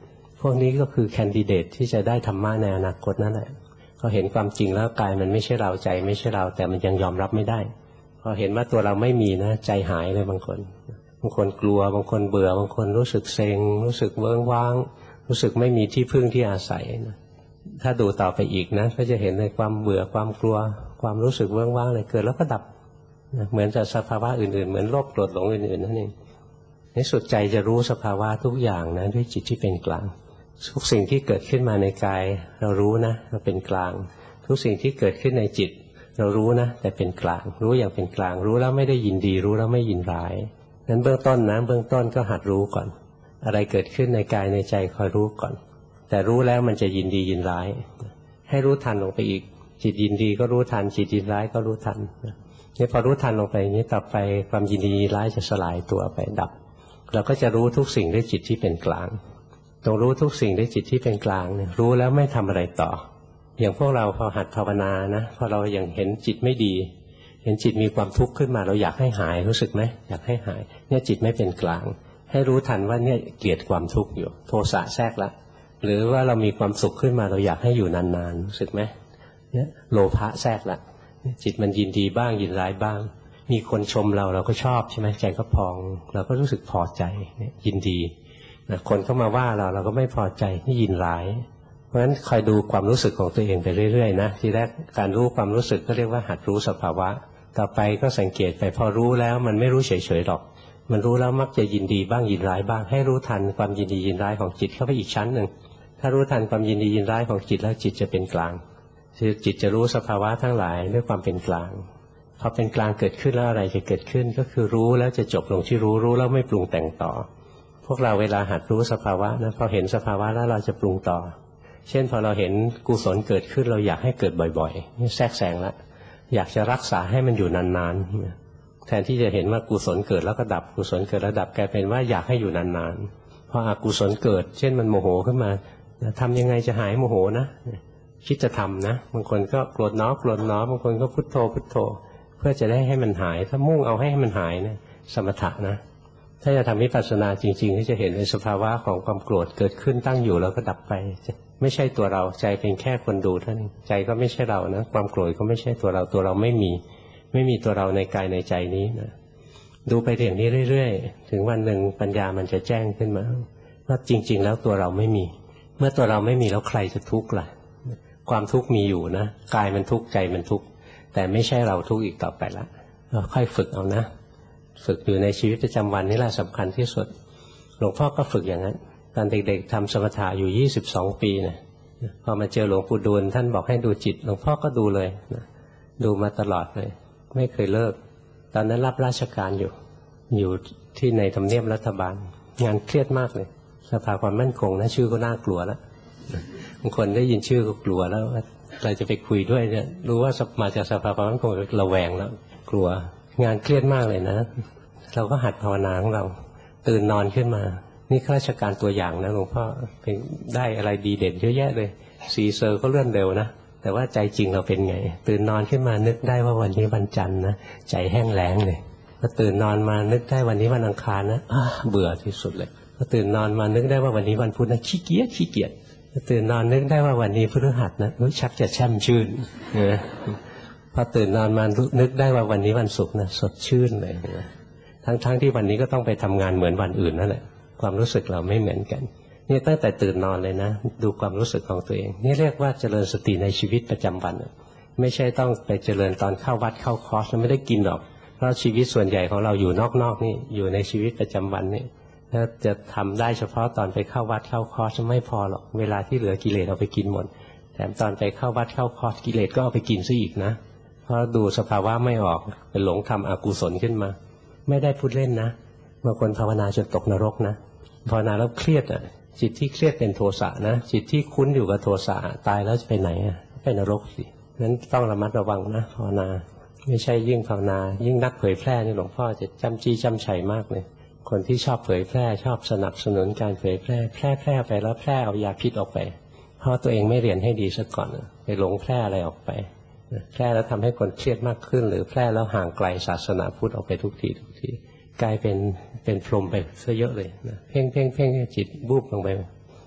พวกนี้ก็คือแคนดิเดตที่จะได้ธรรมะในอนาคตนั่นแหละพอเห็นความจริงแล้วกายมันไม่ใช่เราใจไม่ใช่เราแต่มันยังยอมรับไม่ได้พอเห็นว่าตัวเราไม่มีนะใจหายเลยบางคนบางคนกลัวบางคนเบื่อบางคนรู้สึกเซ็งรู้สึกเวิ้งว้างรู้สึกไม่มีที่พึ่งที่อาศัยนะถ้าดูต่อไปอีกนะก็จะเห็นในความเบื่อความกลัวความรู้สึกเวิ้งว้างอะไรเกิดแล้วก็ดับนะเหมือนกับสภาวะอื่นๆเหมือนโลภโกรธหลงอื่นๆนั่นเองในสุดใจจะรู้สภาวะทุกอย่างนะด้วยจิตที่เป็นกลางทุกสิ่งที่เกิดขึ้นมาในกายเรารู้นะเราเป็นกลางทุกสิ่งที่เกิดขึ้นในจิตเรารู้นะแต่เป็นกลางรู้อย่างเป็นกลางรู้แล้วไม่ได้ยินดีรู้แล้วไม่ยินร้ายนั้นเบื้องต้นนะเบื้องต้นก็หัดรู้ก่อนอะไรเกิดขึ้นในกายในใจคอยรู้ก่อนแต่รู้แล้วมันจะยินดียินร้ายให้รู้ทันลงไปอีกจิตยินดีก็รู้ทันจิตยินร้ายก็รู้ทันนี่พอรู้ทันลงไปนี้ต่อไปความยินดียินร้ายจะสลายตัวไปดับเราก็จะรู้ทุกสิ่งด้วยจิตที่เป็นกลางตรงรู้ทุกสิ่งด้วยจิตที่เป็นกลางเนี่ยรู้แล้วไม่ทำอะไรต่ออย่างพวกเราพอหัดภาวนานะพอเราอย่างเห็นจิตไม่ดีเห็นจิตมีความทุกข์ขึ้นมาเราอยากให้หายรู้สึกไหมอยากให้หายเนี่ยจิตไม่เป็นกลางให้รู้ทันว่าเนี่ยเกลียดความทุกข์อยู่โทสะแทรกละหรือว่าเรามีความสุขขึ้นมาเราอยากให้อยู่นานๆรู้สึกไหมเนี่ยโลภะแทรกละจิตมันยินดีบ้างยินร้ายบ้างมีคนชมเราเราก็ชอบใช่ไหมใจก็พองเราก็รู้สึกพอใจยินดีคนเข้ามาว่าเราเราก็ไม่พอใจที่ยินร้ายเพราะฉะนั้นคอยดูความรู้สึกของตัวเองไปเรื่อยๆนะทีแรกการรู้ความรู้สึกก็เรียกว่าหัดรู้สภาวะต่อไปก็สังเกตไปพอรู้แล้วมันไม่รู้เฉยๆหรอกมันรู้แล้วมักจะยินดีบ้างยินร้ายบ้างให้รู้ทันความยินดียินร้ายของจิตเข้าไปอีกชั้นหนึ่งถ้ารู้ทันความยินดียินร้ายของจิตแล้วจิตจะเป็นกลางคือจิตจะรู้สภาวะทั้งหลายด้วยความเป็นกลางพอเป็นกลางเกิดขึ้นแล้วอะไรจะเกิดขึ้นก็คือรู้แล้วจะจบลงที่รู้รู้แล้วไม่ปรุงแต่งต่อพวกเราเวลาหัดรู้สภาวะนะพอเห็นสภาวะแล้วเราจะปรุงต่อเช่นพอเราเห็นกุศลเกิดขึ้นเราอยากให้เกิดบ่อยๆนี่แทรกแซงแล้วอยากจะรักษาให้มันอยู่นานๆแทนที่จะเห็นว่ากุศลเกิดแล้วก็ดับกุศลเกิดแล้วดับกลายเป็นว่าอยากให้อยู่นานๆพออกุศลเกิดเช่นมันโมโหขึ้นมาทำยังไงจะหายโมโหนะคิดจะทำนะบางคนก็โกรธน้อโกรธน้อบางคนก็พุทโธพุทโธเพื่อจะได้ให้มันหายถ้ามุ่งเอาให้มันหายนะสมถะนะถ้าจะทำวิปัสสนาจริงๆที่จะเห็นในสภาวะของความโกรธเกิดขึ้นตั้งอยู่แล้วก็ดับไปไม่ใช่ตัวเราใจเป็นแค่คนดูเท่านั้นใจก็ไม่ใช่เรานะความโกรธก็ไม่ใช่ตัวเราตัวเราไม่มีไม่มีตัวเราในกายในใจนี้นะดูไปอย่างนี้เรื่อยๆถึงวันหนึ่งปัญญามันจะแจ้งขึ้นมาว่าจริงๆแล้วตัวเราไม่มีเมื่อตัวเราไม่มีแล้วใครจะทุกข์ล่ะความทุกข์มีอยู่นะกายมันทุกข์ใจมันทุกข์แต่ไม่ใช่เราทุกข์อีกต่อไปละเราค่อยฝึกเอานะฝึกอยู่ในชีวิตประจำวันนี่แหละสำคัญที่สุดหลวงพ่อก็ฝึกอย่างนั้นตอนเด็กๆทำสมถะอยู่ยี่สิบสองปีนะพอมาเจอหลวงปู่ดูลท่านบอกให้ดูจิตหลวงพ่อก็ดูเลยนะดูมาตลอดเลยไม่เคยเลิกตอนนั้นรับราชการอยู่อยู่ที่ในทำเนียบรัฐบาลงานเครียดมากเลยสภาความมั่นคงนะชื่อก็น่ากลัวแล้วบางคนได้ยินชื่อก็กลัวแล้วเราจะไปคุยด้วยเนี่ยรู้ว่ามาจากสภาความมั่นคงระแวงแล้วกลัวงานเครียดมากเลยนะเราก็หัดภาวนาของเราตื่นนอนขึ้นมานี่ข้าราชการตัวอย่างนะหลวงพ่อเป็นได้อะไรดีเด่นเยอะแยะเลยสีเซอร์ก็เลื่อนเร็วนะแต่ว่าใจจริงเราเป็นไงตื่นนอนขึ้นมานึกได้ว่าวันนี้วันจันทร์นะใจแห้งแล้งเลยพอตื่นนอนมานึกได้วันนี้วันอังคารนะเบื่อที่สุดเลยพอตื่นนอนมานึกได้ว่าวันนี้วันพุธนะขี้เกียจขี้เกียจพอตื่นนอนนึกได้ว่าวันนี้พฤหัสนะชักจะแช่มชื่นนะพอตื่นนอนมานึกได้ว่าวันนี้วันศุกร์นะสดชื่นเลยนะทั้งๆ ท, ที่วันนี้ก็ต้องไปทำงานเหมือนวันอื่นนั่นแหละความรู้สึกเราไม่เหมือนกันนี่ตั้งแต่ตื่นนอนเลยนะดูความรู้สึกของตัวเองนี่เรียกว่าเจริญสติในชีวิตประจำวันไม่ใช่ต้องไปเจริญตอนเข้าวัดเข้าคอร์สไม่ได้กินหรอกเพราะชีวิตส่วนใหญ่ของเราอยู่นอกๆนี่อยู่ในชีวิตประจำวันนี่ถ้าจะทำได้เฉพาะตอนไปเข้าวัดเข้าคอร์สไม่พอหรอกเวลาที่เหลือกิเลสเอาไปกินหมดแถมตอนไปเข้าวัดเข้าคอร์สกิเลสก็เอาไปกินซะอีกนะเพราะดูสภาวะไม่ออกเป็นหลงทำอกุศลขึ้นมาไม่ได้พูดเล่นนะบางคนภาวนาจนตกนรกนะภาวนาแล้วเครียดอ่ะจิตที่เครียดเป็นโทสะนะจิตที่คุ้นอยู่กับโทสะตายแล้วจะไปไหนอ่ะไปนรกสินั้นต้องระมัดระวังนะภาวนาไม่ใช่ยิ่งภาวนายิ่งนักเผยแพร่นี่หลวงพ่อจะจำจี้จำชัยมากเลยคนที่ชอบเผยแพร่ชอบสนับสนุนการเผยแพร่แพร่แพร่ไปแล้วแพร่เอายาพิษออกไปเพราะตัวเองไม่เรียนให้ดีซะก่อนไปหลงแพร่อะไรออกไปแพร่แล้วทำให้คนเครียดมากขึ้นหรือแพร่แล้วห่างไกลศาสนาพุทธออกไปทุกทีทุกทีกลายเป็นเป็นพรหมไปซะเยอะเลยนะเพ่งเพ่งเพ่งจิตบูบลงไป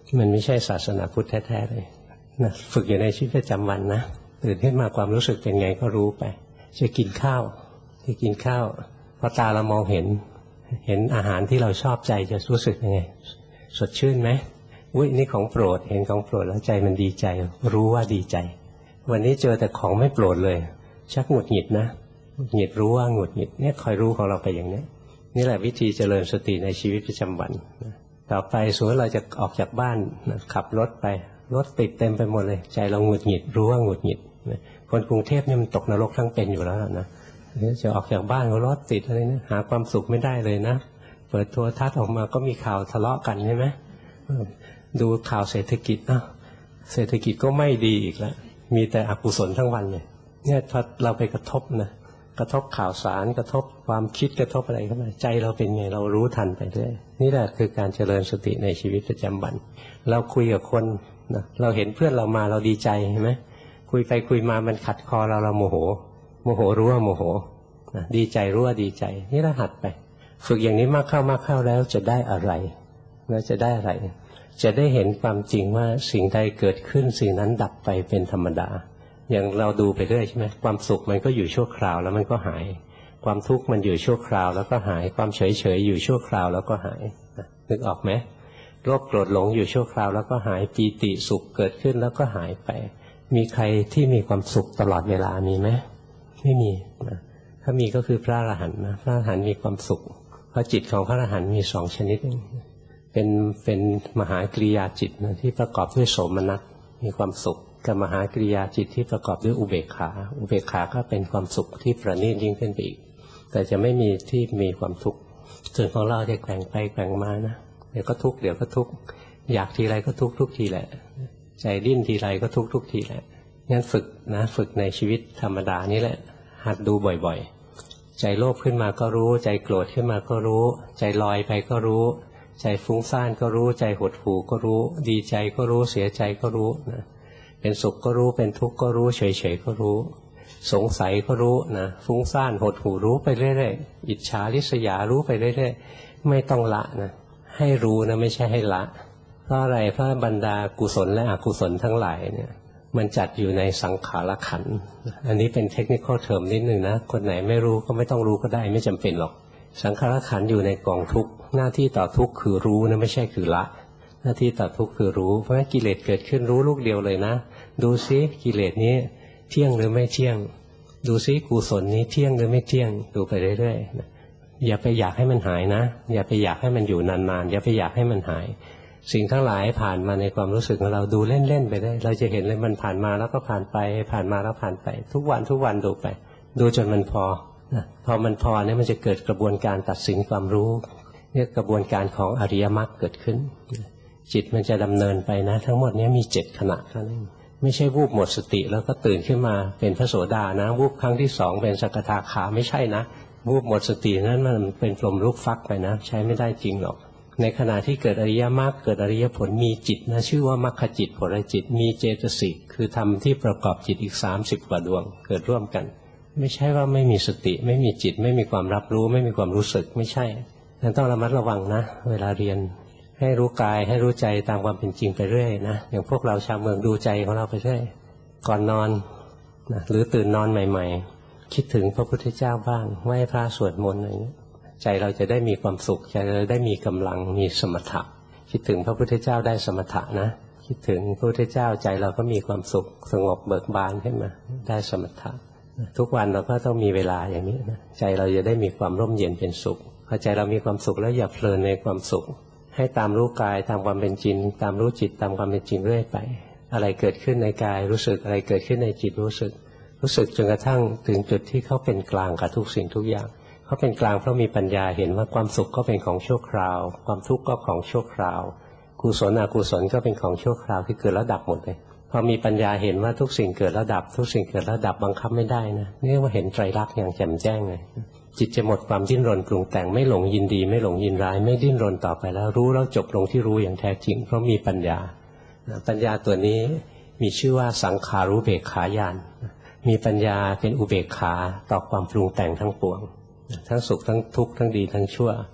มันไม่ใช่ศาสนาพุทธแท้ๆเลยนะฝึกอยู่ในชีวิตประจำวันนะตื่นขึ้นมาความรู้สึกเป็นไงก็รู้ไปจะกินข้าวจะกินข้าวพอตาเรามองเห็นเห็นอาหารที่เราชอบใจจะรู้สึกยังไงสดชื่นไหมอุ้ยนี่ของโปรดเห็นของโปรดแล้วใจมันดีใจรู้ว่าดีใจวันนี้เจอแต่ของไม่โปรดเลยชักหงุดหงิดนะหงุดหงิดรู้ว่าหงุดหงิดเนี่ยคอยรู้ของเราไปอย่างนี้นี่แหละวิธีเจริญสติในชีวิตประจำวันต่อไปสมมติเราจะออกจากบ้านขับรถไปรถติดเต็มไปหมดเลยใจเราหงุดหงิดรู้ว่าหงุดหงิดคนกรุงเทพนี่มันตกนรกทั้งเป็นอยู่แล้วนะจะออกจากบ้านก็รถติดอะไรนะหาความสุขไม่ได้เลยนะเปิดโทรทัศน์ออกมาก็มีข่าวทะเลาะกันใช่ไหมดูข่าวเศรษฐกิจอ่ะเศรษฐกิจก็ไม่ดีอีกแล้วมีแต่อกุศลทั้งวันเลยเนี่ยพอเราไปกระทบนะกระทบข่าวสารกระทบความคิดกระทบอะไรเข้ามาใจเราเป็นไงเรารู้ทันไปเรื่อยนี่แหละคือการเจริญสติในชีวิตประจำวันเราคุยกับคนนะเราเห็นเพื่อนเรามาเราดีใจใช่ไหมคุยไปคุยมามันขัดคอเราเราโมโหโมโหรู้ว่าโมโหนะดีใจรู้ว่าดีใจนี่เราหัดไปฝึกอย่างนี้มากเข้ามากเข้าแล้วจะได้อะไรแล้วจะได้อะไรจะได้เห็นความจริงว่าสิ่งใดเกิดขึ้นสิ่งนั้นดับไปเป็นธรรมดาอย่างเราดูไปเรื่อยใช่ไหมความสุขมันก็อยู่ชั่วคราวแล้วมันก็หายความทุกข์มันอยู่ชั่วคราวแล้วก็หายความเฉยเฉยอยู่ชั่วคราวแล้วก็หายนึกออกไหมโลภโกรธหลงอยู่ชั่วคราวแล้วก็หายปีติสุขเกิดขึ้นแล้วก็หายไปมีใครที่มีความสุขตลอดเวลามีไหมไม่มีนะถ้ามีก็คือพระอรหันต์นะพระอรหันต์มีความสุขเพราะจิตของพระอรหันต์มีสองชนิดเป็นเป็นมหากริยาจิตนะที่ประกอบด้วยโสมนัสมีความสุขกับมหากริยาจิตที่ประกอบด้วยอุเบกขาอุเบกขาก็เป็นความสุขที่ประณีตยิ่งขึ้นไปอีกแต่จะไม่มีที่มีความทุกข์ส่วนของเราจะแกว่งไปแกว่งมานะเดี๋ยวก็ทุกข์เดี๋ยวก็ทุกข์อยากทีไรก็ทุกข์ทุกทีแหละใจดิ้นทีไรก็ทุกข์ทุกทีแหละงั้นฝึกนะฝึกในชีวิตธรรมดานี่แหละหัดดูบ่อยๆใจโลภขึ้นมาก็รู้ใจโกรธขึ้นมาก็รู้ใจลอยไปก็รู้ใจฟุ้งซ่านก็รู้ใจหดหู่ก็รู้ดีใจก็รู้เสียใจก็รู้นะเป็นสุขก็รู้เป็นทุกข์ก็รู้เฉยๆก็รู้สงสัยก็รู้นะฟุ้งซ่านหดหู่รู้ไปเรื่อยๆอิจฉาริษยารู้ไปเรื่อยๆไม่ต้องละนะให้รู้นะไม่ใช่ให้ละเพราะอะไรเพราะบรรดากุศลและอกุศลทั้งหลายเนี่ยมันจัดอยู่ในสังขารขันธ์อันนี้เป็นเทคนิคเทอมนิดหนึ่งนะคนไหนไม่รู้ก็ไม่ต้องรู้ก็ได้ไม่จำเป็นหรอกสังขารขันธ์อยู่ในกองทุกข์หน้าที่ต่อทุกข์คือรู้นะไม่ใช่คือละหน้าที่ต่อทุกข์คือรู้เพราะฉะนั้นกิเลสเกิดขึ้นรู้ลูกเดียวเลยนะดูซิกิเลสนี้เที่ยงหรือไม่เที่ยงดูซิกุศลนี้เที่ยงหรือไม่เที่ยงดูไปเรื่อยๆอย่าไปอยากให้มันหายนะอย่าไปอยากให้มันอยู่นานๆอย่าไปอยากให้มันหายสิ่งทั้งหลายผ่านมาในความรู้สึกของเราดูเล่นๆไปได้เราจะเห็นเลยมันผ่านมาแล้วก็ผ่านไปผ่านมาแล้วผ่านไปทุกวันทุกวันดูไปดูจนมันพอพอมันพอเนี่ยมันจะเกิดกระบวนการตัดสินความรู้เรียกกระบวนการของอริยมรรคเกิดขึ้นจิตมันจะดำเนินไปนะทั้งหมดนี้มีเจ็ดขณะเท่านั้นไม่ใช่วูบหมดสติแล้วก็ตื่นขึ้นมาเป็นพระโสดานะวูบครั้งที่สองเป็นสกทาคาไม่ใช่นะวูบหมดสตินั้นมันเป็นพรหมลูกฟักไปนะใช้ไม่ได้จริงหรอกในขณะที่เกิดอริยมรรคเกิดอริยผลมีจิตนะชื่อว่ามรรคจิตผลจิตมีเจตสิกคือธรรมที่ประกอบจิตอีกสามสิบกว่าดวงเกิดร่วมกันไม่ใช่ว่าไม่มีสติไม่มีจิตไม่มีความรับรู้ไม่มีความรู้สึกไม่ใช่นั้นต้องระมัดระวังนะเวลาเรียนให้รู้กายให้รู้ใจตามความเป็นจริงไปเรื่อยนะอย่างพวกเราชาวเมืองดูใจของเราไปเรื่อยก่อนนอนนะหรือตื่นนอนใหม่ๆคิดถึงพระพุทธเจ้าบ้างไหว้พระสวดมนต์อะไรอย่างนี้ใจเราจะได้มีความสุขใจเราได้มีกำลังมีสมถะคิดถึงพระพุทธเจ้าได้สมถะนะคิดถึงพระพุทธเจ้าใจเราก็มีความสุขสงบเบิกบานขึ้นมาได้สมถะทุกวันเราก็ต้องมีเวลาอย่างนี้นะใจเราจะได้มีความร่มเย็นเป็นสุขพอใจเรามีความสุขแล้วอย่าเพลินในความสุขให้ตามรู้กายตามความเป็นจริงตามรู้จิตตามความเป็นจริงเรื่อยไปอะไรเกิดขึ้นในกายรู้สึกอะไรเกิดขึ้นในจิตรู้สึกรู้สึกจนกระทั่งถึงจุดที่เขาเป็นกลางกับทุกสิ่งทุกอย่างเขาเป็นกลางเพราะมีปัญญาเห็นว่าความสุขก็เป็นของชั่วคราวความทุกข์ก็ของชั่วคราวกุศลอกุศลก็เป็นของชั่วคราวที่เกิดแล้วดับหมดเลยพอมีปัญญาเห็นว่าทุกสิ่งเกิดแล้วดับทุกสิ่งเกิดแล้วดับบังคับไม่ได้นะนี่เรียกว่าเห็นไตรลักษณ์อย่างแจ่มแจ้งเลยจิตจะหมดความดิ้นรนปรุงแต่งไม่หลงยินดีไม่หลงยินร้ายไม่ดิ้นรนต่อไปแล้วรู้แล้วจบลงที่รู้อย่างแท้จริงเพราะมีปัญญาปัญญาตัวนี้มีชื่อว่าสังขารุเบกขาญาณมีปัญญาเป็นอุเบกขาต่อความปรุงแต่งทั้งปวงทั้งสุขทั้งทุกข์ทั้งดีทั้งชั่ว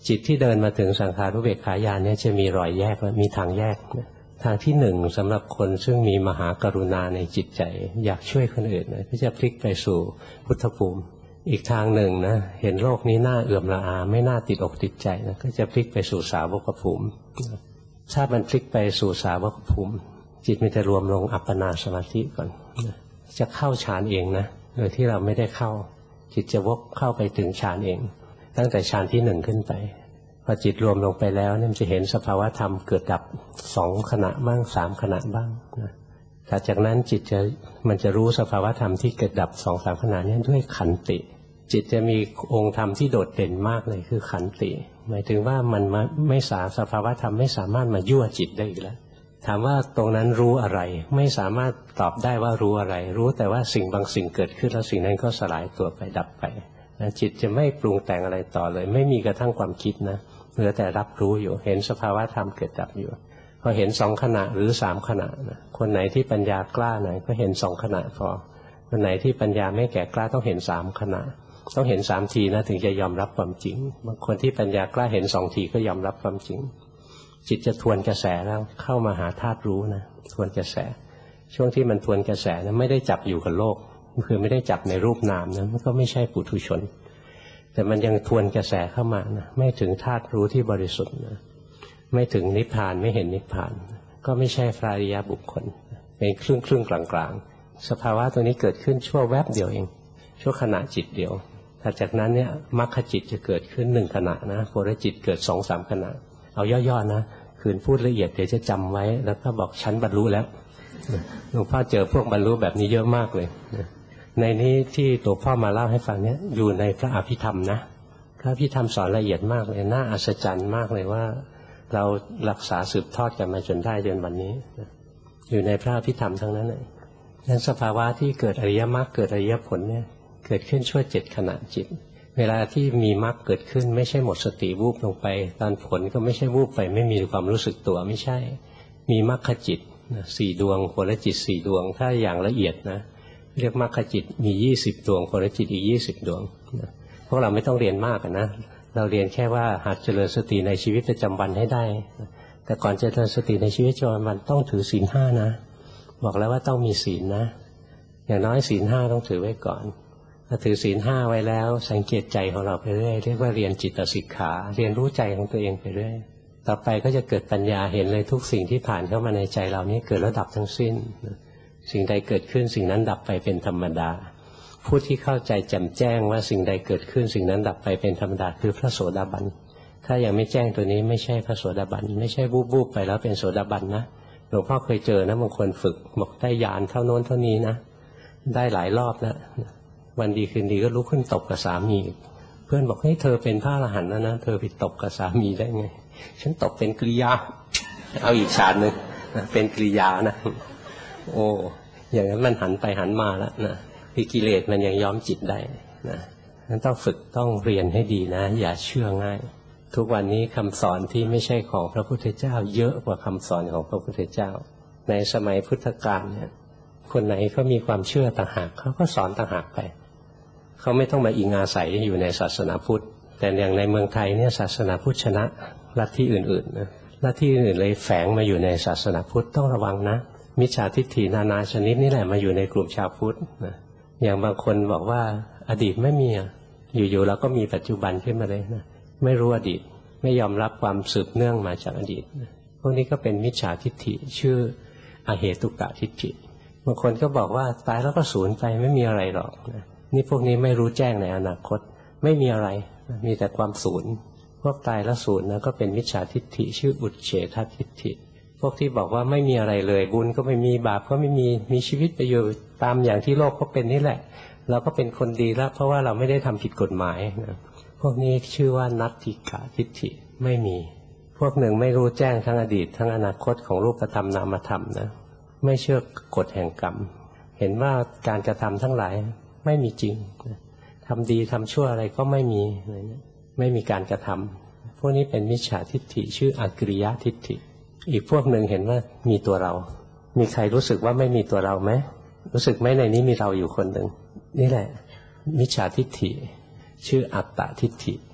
จิตที่เดินมาถึงสังขารุเบกขาญาณเนี่ยจะมีรอยแยกและมีทางแยกทางที่หนึ่งสำหรับคนซึ่งมีมหากรุณาในจิตใจอยากช่วยคนอื่นนะก็จะพลิกไปสู่พุทธภูมิอีกทางหนึ่งนะเห็นโลกนี้น่าเอื่อมละอาไม่น่าติดอกติดใจนะก็จะพลิกไปสู่สาวกภูมิถ้ามันพลิกไปสู่สาวกภูมิจิตมันจะรวมลงอัปปนาสมาธิก่อนจะเข้าฌานเองนะโดยที่เราไม่ได้เข้าจิตจะวกเข้าไปถึงฌานเองตั้งแต่ฌานที่หนึ่งขึ้นไปพอจิตรวมลงไปแล้วเนี่ยมันจะเห็นสภาวะธรรมเกิดดับสองขณะบ้างสามขณะบ้างนะหลังจากนั้นจิตจะมันจะรู้สภาวะธรรมที่เกิดดับสองสามขณะนี้ด้วยขันติจิตจะมีองค์ธรรมที่โดดเด่นมากเลยคือขันติหมายถึงว่ามันไม่สาสภาวะธรรมไม่สามารถมายั่วจิตได้อีกแล้วถามว่าตรงนั้นรู้อะไรไม่สามารถตอบได้ว่ารู้อะไรรู้แต่ว่าสิ่งบางสิ่งเกิดขึ้นแล้วสิ่งนั้นก็สลายตัวไปดับไปนะจิตจะไม่ปรุงแต่งอะไรต่อเลยไม่มีกระทั่งความคิดนะเหลือแต่รับรู้อยู่เห็นสภาวะธรรมเกิดดับอยู่พอเห็นสองขณะหรือสามขณะนะคนไหนที่ปัญญากล้าหน่อยก็เห็นสองขณะพอคนไหนที่ปัญญาไม่แก่กล้าต้องเห็นสามขณะต้องเห็นสามทีนะถึงจะยอมรับความจริงบางคนที่ปัญญากล้าเห็นสองทีก็ยอมรับความจริงจิตจะทวนกระแสแล้วเข้ามาหาธาตุรู้นะทวนกระแสช่วงที่มันทวนกระแสนะไม่ได้จับอยู่กับโลกคือไม่ได้จับในรูปนามนะมันก็ไม่ใช่ปุถุชนแต่มันยังทวนกระแสเข้ามานะไม่ถึงธาตุรู้ที่บริสุทธิ์นะไม่ถึงนิพพานไม่เห็นนิพพานก็ไม่ใช่พระอริยบุคคลเป็นครึ่งครึ่งกลางกลางสภาวะตัวนี้เกิดขึ้นชั่วแวบเดียวเองชั่วขณะจิตเดียวถัดจากนั้นเนี่ยมรรคจิตจะเกิดขึ้นหนึ่งขณะนะโพธิจิตเกิดสองสามขณะเอาย่อๆนะคืนพูดละเอียดเดี๋ยวจะจำไว้แล้วก็บอกฉันบรรลุแล้วหลวงพ่อเจอพวกบรรลุแบบนี้เยอะมากเลยในนี้ที่ตัวพ่อมาเล่าให้ฟังเนี่ยอยู่ในพระอภิธรรมนะพระอภิธรรมสอนละเอียดมากเลยน่าอัศจรรย์มากเลยว่าเรารักษาสืบทอดกันมาจนได้จนวันนี้อยู่ในพระอภิธรรมทั้งนั้นเลยนั้นสภาวะที่เกิดอริยมรรคเกิดอริยผลเนี่ยเกิดขึ้นชั่วเจ็ดขณะจิตเวลาที่มีมรรคเกิดขึ้นไม่ใช่หมดสติวูบลงไปตอนผลก็ไม่ใช่วูบไปไม่มีความรู้สึกตัวไม่ใช่มีมรรคจิตสี่ดวงผลจิตสี่ดวงถ้าอย่างละเอียดนะเรียกมรรคจิตมียี่สิบดวงผลจิตอีกยี่สิบดวงพวกเราไม่ต้องเรียนมากนะเราเรียนแค่ว่าหัดเจริญสติในชีวิตประจำวันให้ได้แต่ก่อนจะเจริญสติในชีวิตประจำวันต้องถือศีลห้านะบอกแล้วว่าต้องมีศีลนะอย่างน้อยศีลห้าต้องถือไว้ก่อนถ้าถือศีลห้าไว้แล้วสังเกตใจของเราไปเรื่อยเรียกว่าเรียนจิตสิกขาเรียนรู้ใจของตัวเองไปเรื่อยต่อไปก็จะเกิดปัญญาเห็นเลยทุกสิ่งที่ผ่านเข้ามาในใจเรานี้เกิดแล้วดับทั้งสิ้นสิ่งใดเกิดขึ้นสิ่งนั้นดับไปเป็นธรรมดาผู้ที่เข้าใจแจ่มแจ้งว่าสิ่งใดเกิดขึ้นสิ่งนั้นดับไปเป็นธรรมดาคือพระโสดาบันถ้ายังไม่แจ้งตัวนี้ไม่ใช่พระโสดาบันไม่ใช่บูบบูบไปแล้วเป็นโสดาบันนะหลวงพ่อเคยเจอนะบางคนฝึกบอกได้ญาณเท่าโน้นเท่านี้นะได้หลายรอบแล้ววันดีคืนดีก็ลุกขึ้นตบกับสามีเพื่อนบอกให้เธอเป็นพระอรหันต์แล้วนะเธอไปตบกับสามีได้ไงฉันตบเป็นกริยาเอาอีกฌานหนึ่งเป็นกริยานะโอ้อย่างนั้นมันหันไปหันมาแล้วนะคือกิเลสมันยังย้อมจิตได้นะนั้นต้องฝึกต้องเรียนให้ดีนะอย่าเชื่อง่ายทุกวันนี้คำสอนที่ไม่ใช่ของพระพุทธเจ้าเยอะกว่าคำสอนของพระพุทธเจ้าในสมัยพุทธกาลเนี่ยคนไหนเขามีความเชื่อต่างหากเขาก็สอนต่างหากไปเขาไม่ต้องมาอิงอาศัยอยู่ในศาสนาพุทธแต่อย่างในเมืองไทยเนี่ยศาสนาพุทธชนะลัทธิอื่นๆนะลัทธิอื่นเลยแฝงมาอยู่ในศาสนาพุทธต้องระวังนะมิจฉาทิฏฐินานาชนิดนี่แหละมาอยู่ในกลุ่มชาวพุทธนะอย่างบางคนบอกว่าอดีตไม่มีอ่ะอยู่ๆเราก็มีปัจจุบันขึ้นมาเลยนะไม่รู้อดีตไม่ยอมรับความสืบเนื่องมาจากอดีตนะพวกนี้ก็เป็นมิจฉาทิฏฐิชื่ออเหตุกะทิฏฐิบางคนก็บอกว่าตายแล้วก็สูญไปไม่มีอะไรหรอกนะนี่พวกนี้ไม่รู้แจ้งในอนาคตไม่มีอะไรมีแต่ความสูญพวกตายแล้วสูญนะก็เป็นมิจฉาทิฏฐิชื่ออุจเฉททิฏฐิพวกที่บอกว่าไม่มีอะไรเลยบุญก็ไม่มีบาปก็ไม่มีมีชีวิตไปอยู่ตามอย่างที่โลกเขาเป็นนี่แหละเราก็เป็นคนดีแล้วเพราะว่าเราไม่ได้ทำผิดกฎหมายนะพวกนี้ชื่อว่านัตถิกะทิฏฐิไม่มีพวกหนึ่งไม่รู้แจ้งทั้งอดีตทั้งอนาคตของรูปธรรมนามธรรมนะไม่เชื่อกฎแห่งกรรมเห็นว่าการกระทำทั้งหลายไม่มีจริงทำดีทำชั่วอะไรก็ไม่มีไม่มีการกระทำพวกนี้เป็นมิจฉาทิฏฐิชื่ออกริยทิฏฐิอีกพวกหนึ่งเห็นว่ามีตัวเรามีใครรู้สึกว่าไม่มีตัวเราไหมรู้สึกไหมในนี้มีเราอยู่คนหนึ่งนี่แหละมิจฉาทิฏฐิชื่ออัตตทิฏฐิ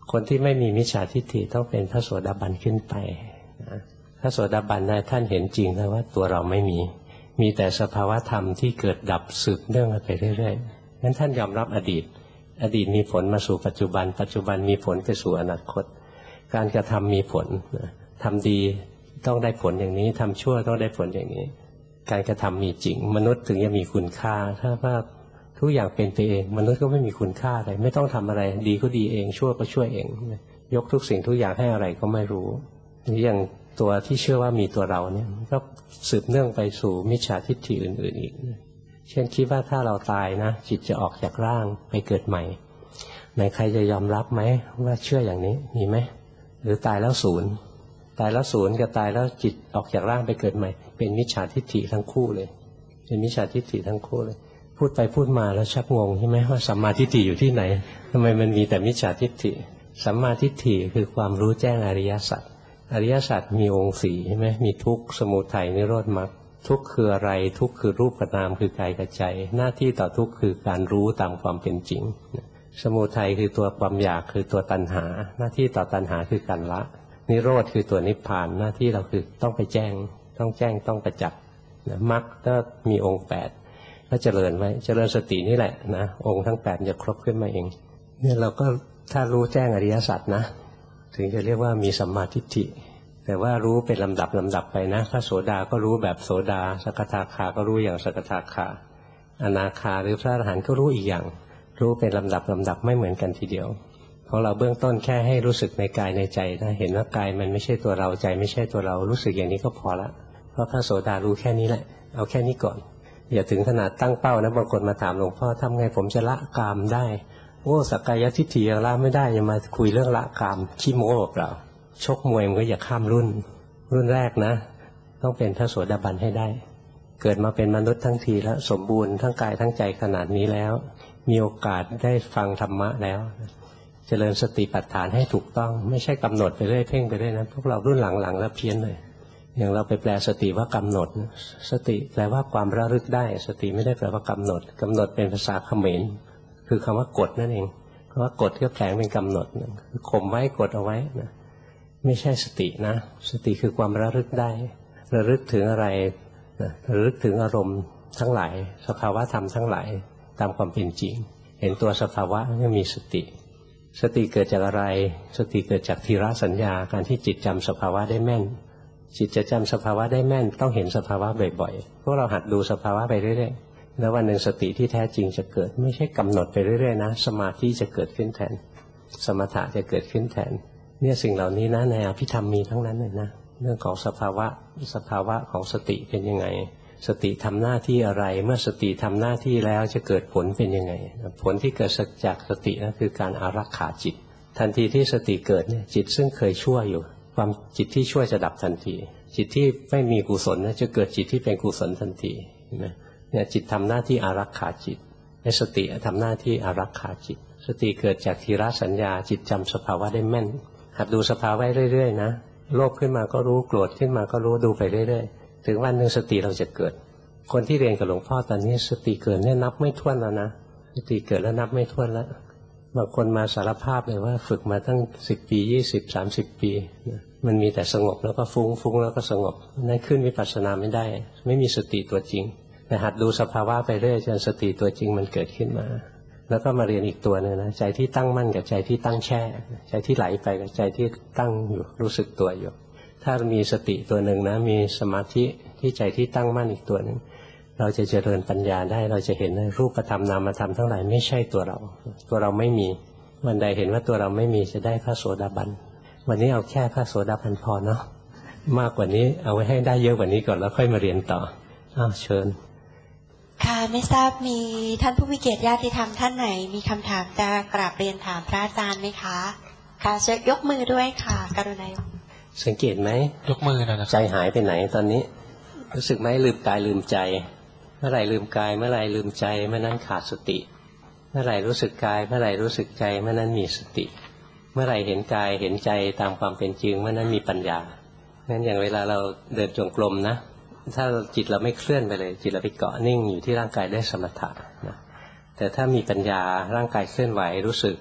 คนที่ไม่มีมิจฉาทิฏฐิต้องเป็นพระโสดาบันขึ้นไปนะพระโสดาบันนะท่านเห็นจริงแล้วว่าตัวเราไม่มีมีแต่สภาวะธรรมที่เกิดดับสืบเนื่องไปเรื่อยๆงั้นท่านยอมรับอดีตอดีตมีผลมาสู่ปัจจุบันปัจจุบันมีผลไปสู่อนาคตการกระทำมีผลทำดีต้องได้ผลอย่างนี้ทำชั่วต้องได้ผลอย่างนี้การกระทำมีจริงมนุษย์ถึงจะมีคุณค่าถ้าว่าทุกอย่างเป็นไปเองมนุษย์ก็ไม่มีคุณค่าอะไรไม่ต้องทำอะไรดีก็ดีเองชั่วก็ช่วยเองยกทุกสิ่งทุกอย่างให้อะไรก็ไม่รู้นี่อย่างตัวที่เชื่อว่ามีตัวเราเนี่ยก็สืบเนื่องไปสู่มิจฉาทิฏฐิอื่นๆอีกเช่นคิดว่าถ้าเราตายนะจิตจะออกจากร่างไปเกิดใหม่ไหนใครจะยอมรับไหมว่าเชื่ออย่างนี้มีไหมหรือตายแล้วศูนย์ตายแล้วศูนย์กับตายแล้วจิตออกจากร่างไปเกิดใหม่เป็นมิจฉาทิฏฐิทั้งคู่เลยเป็นมิจฉาทิฏฐิทั้งคู่เลยพูดไปพูดมาแล้วชักงงใช่ไหมว่าสัมมาทิฏฐิอยู่ที่ไหนทำไมมันมีแต่มิจฉาทิฏฐิสัมมาทิฏฐิคือความรู้แจ้งอริยสัจอริยสัจมีองค์สี่ใช่ไหมมีทุกข์สมุทัยนิโรธมรรคทุกข์คืออะไรทุกข์คือรูปกับนามคือกายกับใจหน้าที่ต่อทุกข์คือการรู้ตามความเป็นจริงสมุทัยคือตัวความอยากคือตัวตัณหาหน้าที่ต่อตัณหาคือการละนิโรธคือตัวนิพพานหน้าที่เราคือต้องไปแจ้งต้องแจ้งต้องประจักษ์มรรคก็มีองค์แปดก็เจริญไว้เจริญสตินี่แหละนะองค์ทั้งแปดจะครบขึ้นมาเองเนี่ยเราก็ถ้ารู้แจ้งอริยสัจนะถึงจะเรียกว่ามีสัมมาทิฏฐิแต่ว่ารู้เป็นลำดับลำดับไปนะพระโสดาก็รู้แบบโสดาสกทาคาก็รู้อย่างสกทาคาอนาคาหรือพระอรหันต์ก็รู้อีกอย่างรู้เป็นลำดับลำดับไม่เหมือนกันทีเดียวของเราเบื้องต้นแค่ให้รู้สึกในกายในใจนะเห็นว่ากายมันไม่ใช่ตัวเราใจไม่ใช่ตัวเรารู้สึกอย่างนี้ก็พอละเพราะพระโสดารู้แค่นี้แหละเอาแค่นี้ก่อนอย่าถึงขนาดตั้งเป้านะบางคนมาถามหลวงพ่อทำไงผมจะละกามได้โอ้สักกายทิฏฐิยังละไม่ได้ยังมาคุยเรื่องละกามขี้โม้เปล่าชกมวยมันก็อย่าข้ามรุ่นรุ่นแรกนะต้องเป็นพระโสดาบันให้ได้เกิดมาเป็นมนุษย์ทั้งทีแล้วสมบูรณ์ทั้งกายทั้งใจขนาดนี้แล้วมีโอกาสได้ฟังธรรมะแล้วเจริญสติปัฏฐานให้ถูกต้องไม่ใช่กำหนดไปเรื่อยเพ่งไปเรื่อยนะพวกเรารุ่นหลังๆแล้วเพี้ยนเลยอย่างเราไปแปลสติว่ากำหนดสติแปลว่าความระลึกได้สติไม่ได้แปลว่ากำหนดกำหนดเป็นภาษาเขมรคือคำว่ากดนั่นเองเพราะว่ากดก็แปลเป็นกำหนดคือข่มไว้กดเอาไว้นะไม่ใช่สตินะสติคือความระลึกได้ระลึกถึงอะไรระลึกถึงอารมณ์ทั้งหลายสภาวะธรรมทั้งหลายตามความเป็นจริงเห็นตัวสภาวะก็มีสติสติเกิดจากอะไรสติเกิดจากทีระสัญญาการที่จิตจำสภาวะได้แม่นจิตจะจำสภาวะได้แม่นต้องเห็นสภาวะบ่อยๆพวกเราหัดดูสภาวะไปเรื่อยๆแล้ววันหนึ่งสติที่แท้จริงจะเกิดไม่ใช่กำหนดไปเรื่อยๆนะสมาธิจะเกิดขึ้นแทนสมถะจะเกิดขึ้นแทนเนี่ยสิ่งเหล่านี้นะในอภิธรรมมีทั้งนั้นเลยนะเรื่องของสภาวะสภาวะของสติเป็นยังไงสติทำหน้าที่อะไรเมื่อสติทำหน้าที่แล้วจะเกิดผลเป็นยังไงผลที่เกิดจากสตินั่นคือการอารักขาจิตทันทีที่สติเกิดเนี่ยจิตซึ่งเคยชั่วอยู่ความจิตที่ชั่วจะดับทันทีจิตที่ไม่มีกุศลจะเกิดจิตที่เป็นกุศลทันทีเนี่ยจิตทำหน้าที่อารักขาจิตในสติทำหน้าที่อารักขาจิตสติเกิดจากทีระสัญญาจิตจำสภาวะได้แม่นหัดดูสภาวะเรื่อยๆนะโลภขึ้นมาก็รู้โกรธขึ้นมาก็รู้ดูไปเรื่อยๆถึงวันหนึ่งสติเราจะเกิดคนที่เรียนกับหลวงพ่อตอนนี้สติเกิดเนี่ยนับไม่ถ้วนแล้วนะสติเกิดแล้วนับไม่ถ้วนแล้วบางคนมาสารภาพเลยว่าฝึกมาตั้งสิบปียี่สิบสามสิบปีมันมีแต่สงบแล้วก็ฟุ้งฟุ้งแล้วก็สงบนั่นขึ้นวิปัสสนาไม่ได้ไม่มีสติตัวจริงแต่หัดดูสภาวะไปเรื่อยจนสติตัวจริงมันเกิดขึ้นมาแล้วก็มาเรียนอีกตัวนึงนะใจที่ตั้งมั่นกับใจที่ตั้งแช่ใจที่ไหลไปกับใจที่ตั้งอยู่รู้สึกตัวอยู่ถ้ามีสติตัวหนึ่งนะมีสมาธิที่ใจที่ตั้งมั่นอีกตัวหนึ่งเราจะเจริญปัญญาได้เราจะเห็นในรูปธรรมนามธรรมทั้งหลายไม่ใช่ตัวเราตัวเราไม่มีวันใดเห็นว่าตัวเราไม่มีจะได้พระโสดาบันวันนี้เอาแค่พระโสดาบันพอเนาะมากกว่านี้เอาไว้ให้ได้เยอะกว่านี้ก่อนแล้วค่อยมาเรียนต่ออ้าวเชิญค่ะไม่ทราบมีท่านผู้มีเกียรติญาติธรรมท่านไหนมีคำถามจะกราบเรียนถามพระอาจารย์ไหมคะค่ะเชิญยกมือด้วยค่ะกรุณาสังเกตไหมยกมือนะใจหายไปไหนตอนนี้รู้สึกไหมลืมกายลืมใจเมื่อไหร่ลืมกายเมื่อไหร่ลืมใจเมื่อนั้นขาดสติเมื่อไหร่รู้สึกกายเมื่อไหร่รู้สึกใจเมื่อนั้นมีสติเมื่อไหร่เห็นกายเห็นใจตามความเป็นจริงเมื่อนั้นมีปัญญางั้นอย่างเวลาเราเดินจงกรมนะถ้าจิตเราไม่เคลื่อนไปเลยจิตเราไปเกาะนิ่งอยู่ที่ร่างกายได้สมถะนะแต่ถ้ามีปัญญาร่างกายเคลื่อนไหวรู้สึก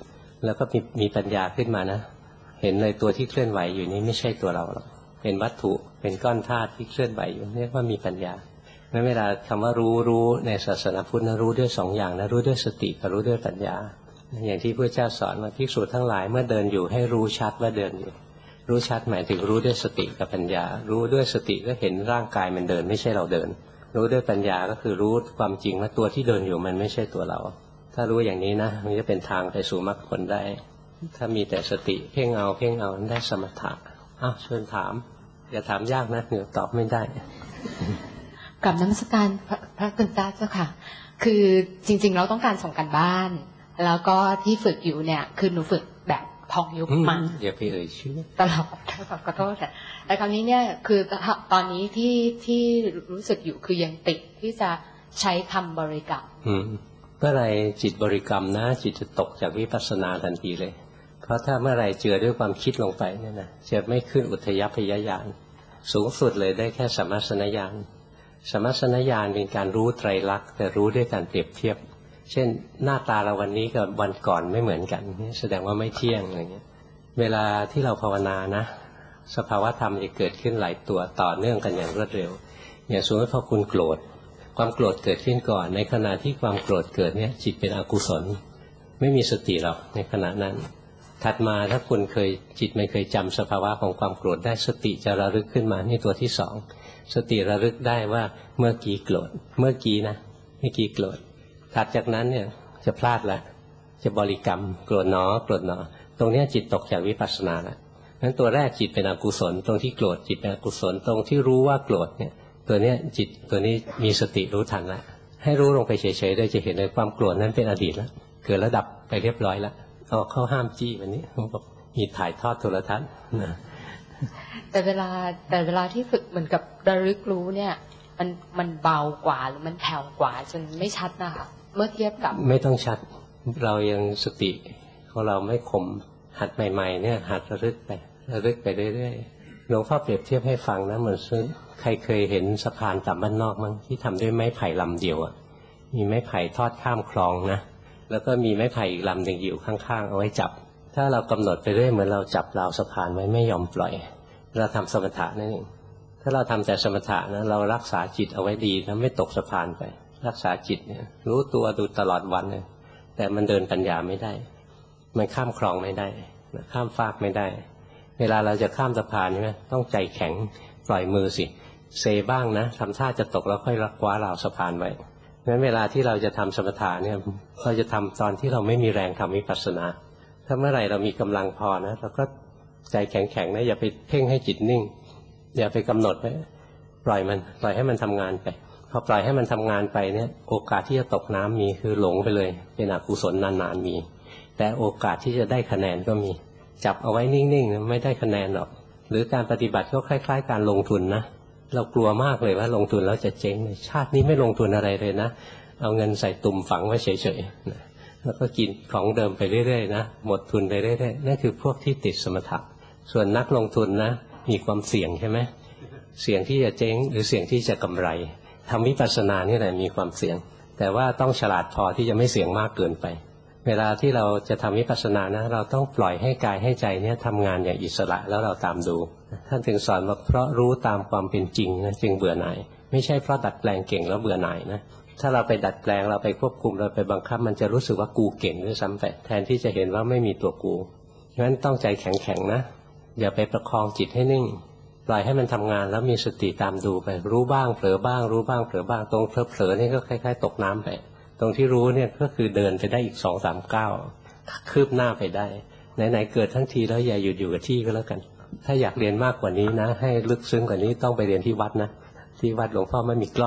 แล้วก็มีมีปัญญาขึ้นมานะเห็นเลยตัวที่เคลื่อนไหวอยู่นี้ไม่ใช่ตัวเราหรอกเป็นวัตถุเป็นก้อนธาตุที่เคลื่อนไหวอยู่เรียกว่ามีปัญญางั้นเวลาคำว่ารู้รู้ในศาสนาพุทธนะรู้ด้วยสองอย่างนะรู้ด้วยสติกับรู้ด้วยปัญญาอย่างที่พระเจ้าสอนว่าภิกษุทั้งหลายเมื่อเดินอยู่ให้รู้ชัดว่าเดินอยู่รู้ชัดหมายถึงรู้ด้วยสติกับปัญญารู้ด้วยสติก็เห็นร่างกายมันเดินไม่ใช่เราเดินรู้ด้วยปัญญาก็คือรู้ความจริงว่าตัวที่เดินอยู่มันไม่ใช่ตัวเราถ้ารู้อย่างนี้นะมันจะเป็นทางไปสู่มรรคผลได้ถ้ามีแต่สติเพ่งเอาเพ่งเอาได้สมถะอ้าวเชิญถามอย่าถามยากนะเดี๋ยวตอบไม่ได้กับนมัสการพระพระคุณเจ้าเจ้าค่ะคือจริงๆเราต้องการส่งกันบ้านแล้วก็ที่ฝึกอยู่เนี่ยคือหนูฝึกแบบทองยุบมาอย่าไปเอ่ยชื่อตลอดขอโทษค่ะแต่คราวนี้เนี่ยคือตอนนี้ที่ที่รู้สึกอยู่คือยังติดที่จะใช้คำบริกรรมเมื่อไรจิตบริกรรมนะจิตจะตกจากวิปัสสนาทันทีเลยเพราะถ้าเมื่อไรเจือด้วยความคิดลงไปเนี่ยนะจะไม่ขึ้นอุทยพยญาณสูงสุดเลยได้แค่สัมมาสนญาณสัมมาสนญาณเป็นการรู้ไตรลักษณ์แต่รู้ด้วยการเปรียบเทียบเช่นหน้าตาเราวันนี้กับวันก่อนไม่เหมือนกันแสดงว่าไม่เที่ยงอะไรเงี้ยเวลาที่เราภาวนานะสภาวะธรรมจะเกิดขึ้นหลายตัวต่อเนื่องกันอย่างรวดเร็วอย่างสมมติพอคุณโกรธความโกรธเกิดขึ้นก่อนในขณะที่ความโกรธเกิดเนี่ยจิตเป็นอกุศลไม่มีสติหรอกในขณะนั้นถัดมาถ้าคุณเคยจิตไม่เคยจำสภาวะของความโกรธได้สติจะระลึกขึ้นมานี่ตัวที่สองสติระลึกได้ว่าเมื่อกี้โกรธเมื่อกี้นะเมื่อกี้โกรธถัดจากนั้นเนี่ยจะพลาดละจะบริกรรมโกรธหนอโกรธหนอตรงนี้จิตตกจากวิปัสสนาแล้วนั้นตัวแรกจิตเป็นอกุศลตรงที่โกรธจิตเป็นอกุศลตรงที่รู้ว่าโกรธเนี่ยตัวเนี้ยจิตตัวนี้มีสติรู้ทันแล้วให้รู้ลงไปเฉยๆได้จะเห็นเลยความโกรธนั้นเป็นอดีตแล้วเกิดระดับไปเรียบร้อยแล้วเอาเข้าห้ามจี้วันนี้เขาบอกมีถ่ายทอดโทรทัศน์นะแต่เวลาแต่เวลาที่ฝึกเหมือนกับระลึกรู้เนี่ยมันมันเบากว่าหรือมันแผ่วกว่าจนไม่ชัดนะคะเมื่อเทียบกับไม่ต้องชัดเรายังสติของเราไม่คมหัดใหม่ๆเนี่ยหัดระลึกไประลึกไปเรื่อยๆหลวงพ่อเปรียบเทียบให้ฟังนะเหมือนซึ่งใครเคยเห็นสะพานต่ำบ้านนอกมั้งที่ทำด้วยไม้ไผ่ลำเดียวอ่ะมีไม้ไผ่ทอดข้ามคลองนะแล้วก็มีไม้ไผ่อีกลำหนึ่งอยู่ข้างๆเอาไว้จับถ้าเรากำหนดไปเรื่อยเหมือนเราจับราวสะพานไว้ไม่ยอมปล่อยเราทำสมถะนั่นเองถ้าเราทำแต่สมถะนะเรารักษาจิตเอาไว้ดีแล้วไม่ตกสะพานไปรักษาจิตเนี่ยรู้ตัวดูตลอดวันเลยแต่มันเดินปัญญาไม่ได้มันข้ามคลองไม่ได้ข้ามฟากไม่ได้เวลาเราจะข้ามสะพานใช่ไหมต้องใจแข็งปล่อยมือสิเซบ้างนะทำท่าจะตกแล้วค่อยรักคว้าราวสะพานไว้งั้นเวลาที่เราจะทำสมถะเนี่ยเราจะทำตอนที่เราไม่มีแรงทำวิปัสสนาถ้าเมื่อไหร่เรามีกำลังพอนะเราก็ใจแข็งๆนะอย่าไปเพ่งให้จิตนิ่งอย่าไปกำหนดไว้ปล่อยมันปล่อยให้มันทำงานไปพอปล่อยให้มันทำงานไปเนี่ยโอกาสที่จะตกน้ำมีคือหลงไปเลยเป็นอกุศลนานๆมีแต่โอกาสที่จะได้คะแนนก็มีจับเอาไว้นิ่งๆไม่ได้คะแนนหรอกหรือการปฏิบัติก็คล้ายๆการลงทุนนะเรากลัวมากเลยว่าลงทุนแล้วจะเจ๊งชาตินี้ไม่ลงทุนอะไรเลยนะเอาเงินใส่ตุ่มฝังไว้เฉยๆแล้วก็กินของเดิมไปเรื่อยๆนะหมดทุนไปเรื่อยๆนั่นคือพวกที่ติดสมถะส่วนนักลงทุนนะมีความเสี่ยงใช่ไหมเสี่ยงที่จะเจ๊งหรือเสี่ยงที่จะกำไรทำวิปัสสนานี่แหละมีความเสี่ยงแต่ว่าต้องฉลาดพอที่จะไม่เสี่ยงมากเกินไปเวลาที่เราจะทำวิปัสสนานะเราต้องปล่อยให้กายให้ใจเนี่ยทำงานอย่างอิสระแล้วเราตามดูท่านถึงสอนว่าเพราะรู้ตามความเป็นจริงนะจึงเบื่อหน่ายไม่ใช่เพราะดัดแปลงเก่งแล้วเบื่อหน่ายนะถ้าเราไปดัดแปลงเราไปควบคุมเราไปบังคับมันจะรู้สึกว่ากูเก่งด้วยซ้ำไปแทนที่จะเห็นว่าไม่มีตัวกูงั้นต้องใจแข็งๆนะอย่าไปประคองจิตให้นิ่งปล่อยให้มันทำงานแล้วมีสติตามดูไปรู้บ้างเผลอบ้างรู้บ้างเผลอบ้างตรงเผลอๆนี่ก็คล้ายๆตกน้ำไปตรงที่รู้เนี่ยก็คือเดินไปได้อีกสองสามก้าวคืบหน้าไปได้ไหนๆเกิดทั้งทีแล้วอย่าหยุดอยู่กับที่ก็แล้วกันถ้าอยากเรียนมากกว่านี้นะให้ลึกซึ้งกว่านี้ต้องไปเรียนที่วัดนะที่วัดหลวงพ่อไม่มีกล้อง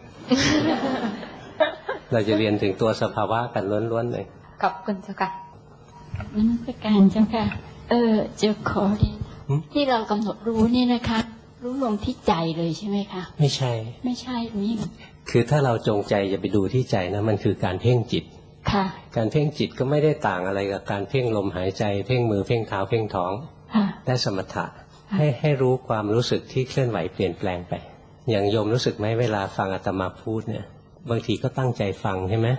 เราจะเรียนถึงตัวสภาวะกันล้วนๆเลยขอบคุณเจ้าค่ะนมัสการเจ้าค่ะเออจะขอเรียนที่เรากำหนดรู้นี่นะคะรู้ลงที่ใจเลยใช่ไหมคะไม่ใช่ไม่ใช่นี่คือถ้าเราจงใจจะไปดูที่ใจนะมันคือการเพ่งจิตค่ะการเพ่งจิตก็ไม่ได้ต่างอะไรกับการเพ่งลมหายใจเพ่งมือเพ่งเท้าเพ่งท้องได้สมถะให้ให้รู้ความรู้สึกที่เคลื่อนไหวเปลี่ยนแปลงไปอย่างโยมรู้สึกไหมเวลาฟังอาตมาพูดเนี่ยบางทีก็ตั้งใจฟังใช่ไหม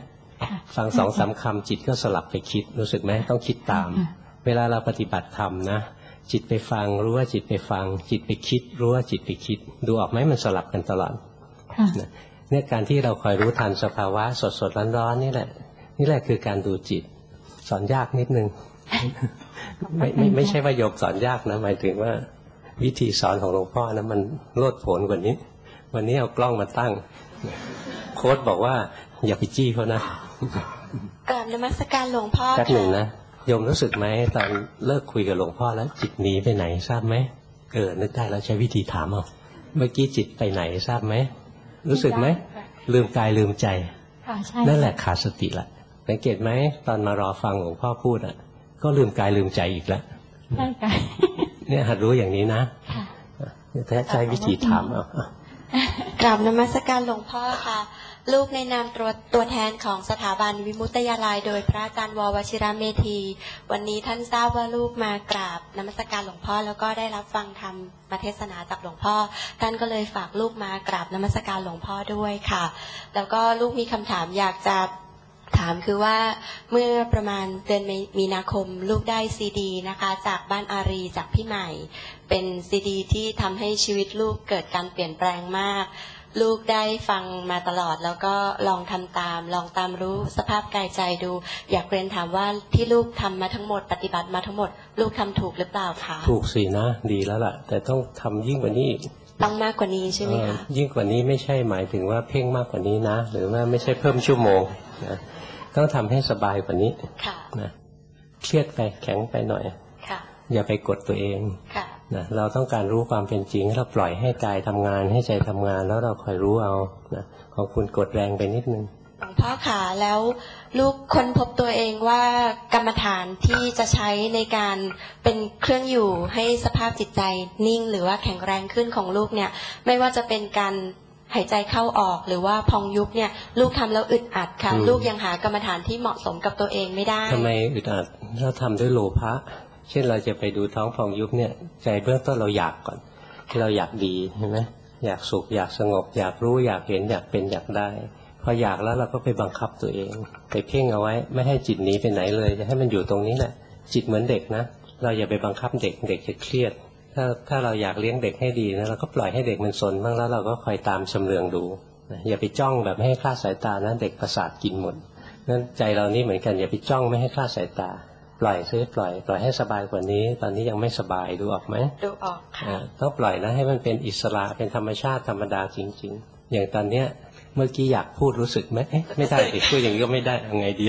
ฟังสองสามคำจิตก็สลับไปคิดรู้สึกไหมต้องคิดตามเวลาเราปฏิบัติธรรมนะจิตไปฟังรู้ว่าจิตไปฟังจิตไปคิดรู้ว่าจิตไปคิดดูออกไหมมันสลับกันตลอดเนี่ยการที่เราคอยรู้ทันสภาวะสดสดร้อนๆนี่แหละนี่แหละคือการดูจิตสอนยากนิดนึง ไม่ไม่ไม่ใช่ว่าโยมสอนยากนะหมายถึงว่าวิธีสอนของหลวงพ่อนะมันโลดโผนกว่านี้วันนี้เอากล้องมาตั้งโค้ดบอกว่าอย่าไปจี้เขานะกราบนมัสการหลวงพ่อค่ะแป๊บหนึ่งนะโยมรู้สึกไหมตอนเลิกคุยกับหลวงพ่อแล้วจิตหนีไปไหนทราบไหมเออนึกได้แล้วใช้วิธีถามเอาเมื่อกี้จิตไปไหนทราบไหมรู้สึกไหมลืมกายลืมใจนั่นแหละขาดสติละสังเกตไหมตอนมารอฟังหลวงพ่อพูดอ่ะก็ลืมกายลืมใจอีกแล้วใช่ค่ะเนี่ยหัดรู้อย่างนี้นะแต่ใช้วิธีถามเอากราบนมัสการหลวงพ่อค่ะลูกในนามตัวตัวแทนของสถาบันวิมุตติยาลัยโดยพระอาจารย์ววชิระเมธีวันนี้ท่านทราบว่าลูกมากราบนมัสการหลวงพ่อแล้วก็ได้รับฟังธรรมมาเทศนาจากหลวงพ่อท่านก็เลยฝากลูกมากราบนมัสการหลวงพ่อด้วยค่ะแล้วก็ลูกมีคำถามอยากจะถามคือว่าเมื่อประมาณเดือนมีนาคมลูกได้ซีดีนะคะจากบ้านอารีจากพี่ใหม่เป็นซีดีที่ทำให้ชีวิตลูกเกิดการเปลี่ยนแปลงมากลูกได้ฟังมาตลอดแล้วก็ลองทำตามลองตามรู้สภาพกายใจดูอยากเรียนถามว่าที่ลูกทำมาทั้งหมดปฏิบัติมาทั้งหมดลูกทำถูกหรือเปล่าคะถูกสินะดีแล้วล่ะแต่ต้องทำยิ่งกว่านี้ต้องมากกว่านี้ใช่ไหมคะยิ่งกว่านี้ไม่ใช่หมายถึงว่าเพ่งมากกว่านี้นะหรือว่าไม่ใช่เพิ่มชั่วโมงนะต้องทำให้สบายกว่านี้นะเครียดไปแข็งไปหน่อยอย่าไปกดตัวเองนะเราต้องการรู้ความเป็นจริงเราปล่อยให้กายทำงานให้ใจทำงานแล้วเราคอยรู้เอานะของคุณกดแรงไปนิดนึงหลวงพ่อค่ะแล้วลูกค้นพบตัวเองว่ากรรมฐานที่จะใช้ในการเป็นเครื่องอยู่ให้สภาพจิตใจนิ่งหรือว่าแข็งแรงขึ้นของลูกเนี่ยไม่ว่าจะเป็นการหายใจเข้าออกหรือว่าพองยุบเนี่ยลูกทำแล้วอึดอัดค่ะลูกยังหากรรมฐานที่เหมาะสมกับตัวเองไม่ได้ทำไมอึดอัดเราทำด้วยโลภะเช่นเราจะไปดูท้องพองยุบเนี่ยใจเบื้องต้นเราอยากก่อนที่เราอยากดีเห็นไหมอยากสุขอยากสงบอยากรู้อยากเห็นอยากเป็นอยากได้พออยากแล้วเราก็ไปบังคับตัวเองไปเพ่งเอาไว้ไม่ให้จิตหนีไปไหนเลยจะให้มันอยู่ตรงนี้แหละจิตเหมือนเด็กนะเราอย่าไปบังคับเด็กเด็กจะเครียดถ้าถ้าเราอยากเลี้ยงเด็กให้ดีนะเราก็ปล่อยให้เด็กมันซนบ้างแล้วเราก็คอยตามชำเลืองดูอย่าไปจ้องแบบไม่ให้คลาดสายตานะเด็กประสาทกินหมดนั้นใจเรานี่เหมือนกันอย่าไปจ้องไม่ให้คลาดสายตาปล่อยซื้อปล่อยปล่อยให้สบายกว่านี้ตอนนี้ยังไม่สบายดูออกไหมดูออกค่ะต้องปล่อยนะให้มันเป็นอิสระเป็นธรรมชาติธรรมดาจริงๆอย่างตอนเนี้ยเมื่อกี้อยากพูดรู้สึกไหมไม่ได้อีกพูดอย่างนี้ก็ไม่ได้ยังไงดี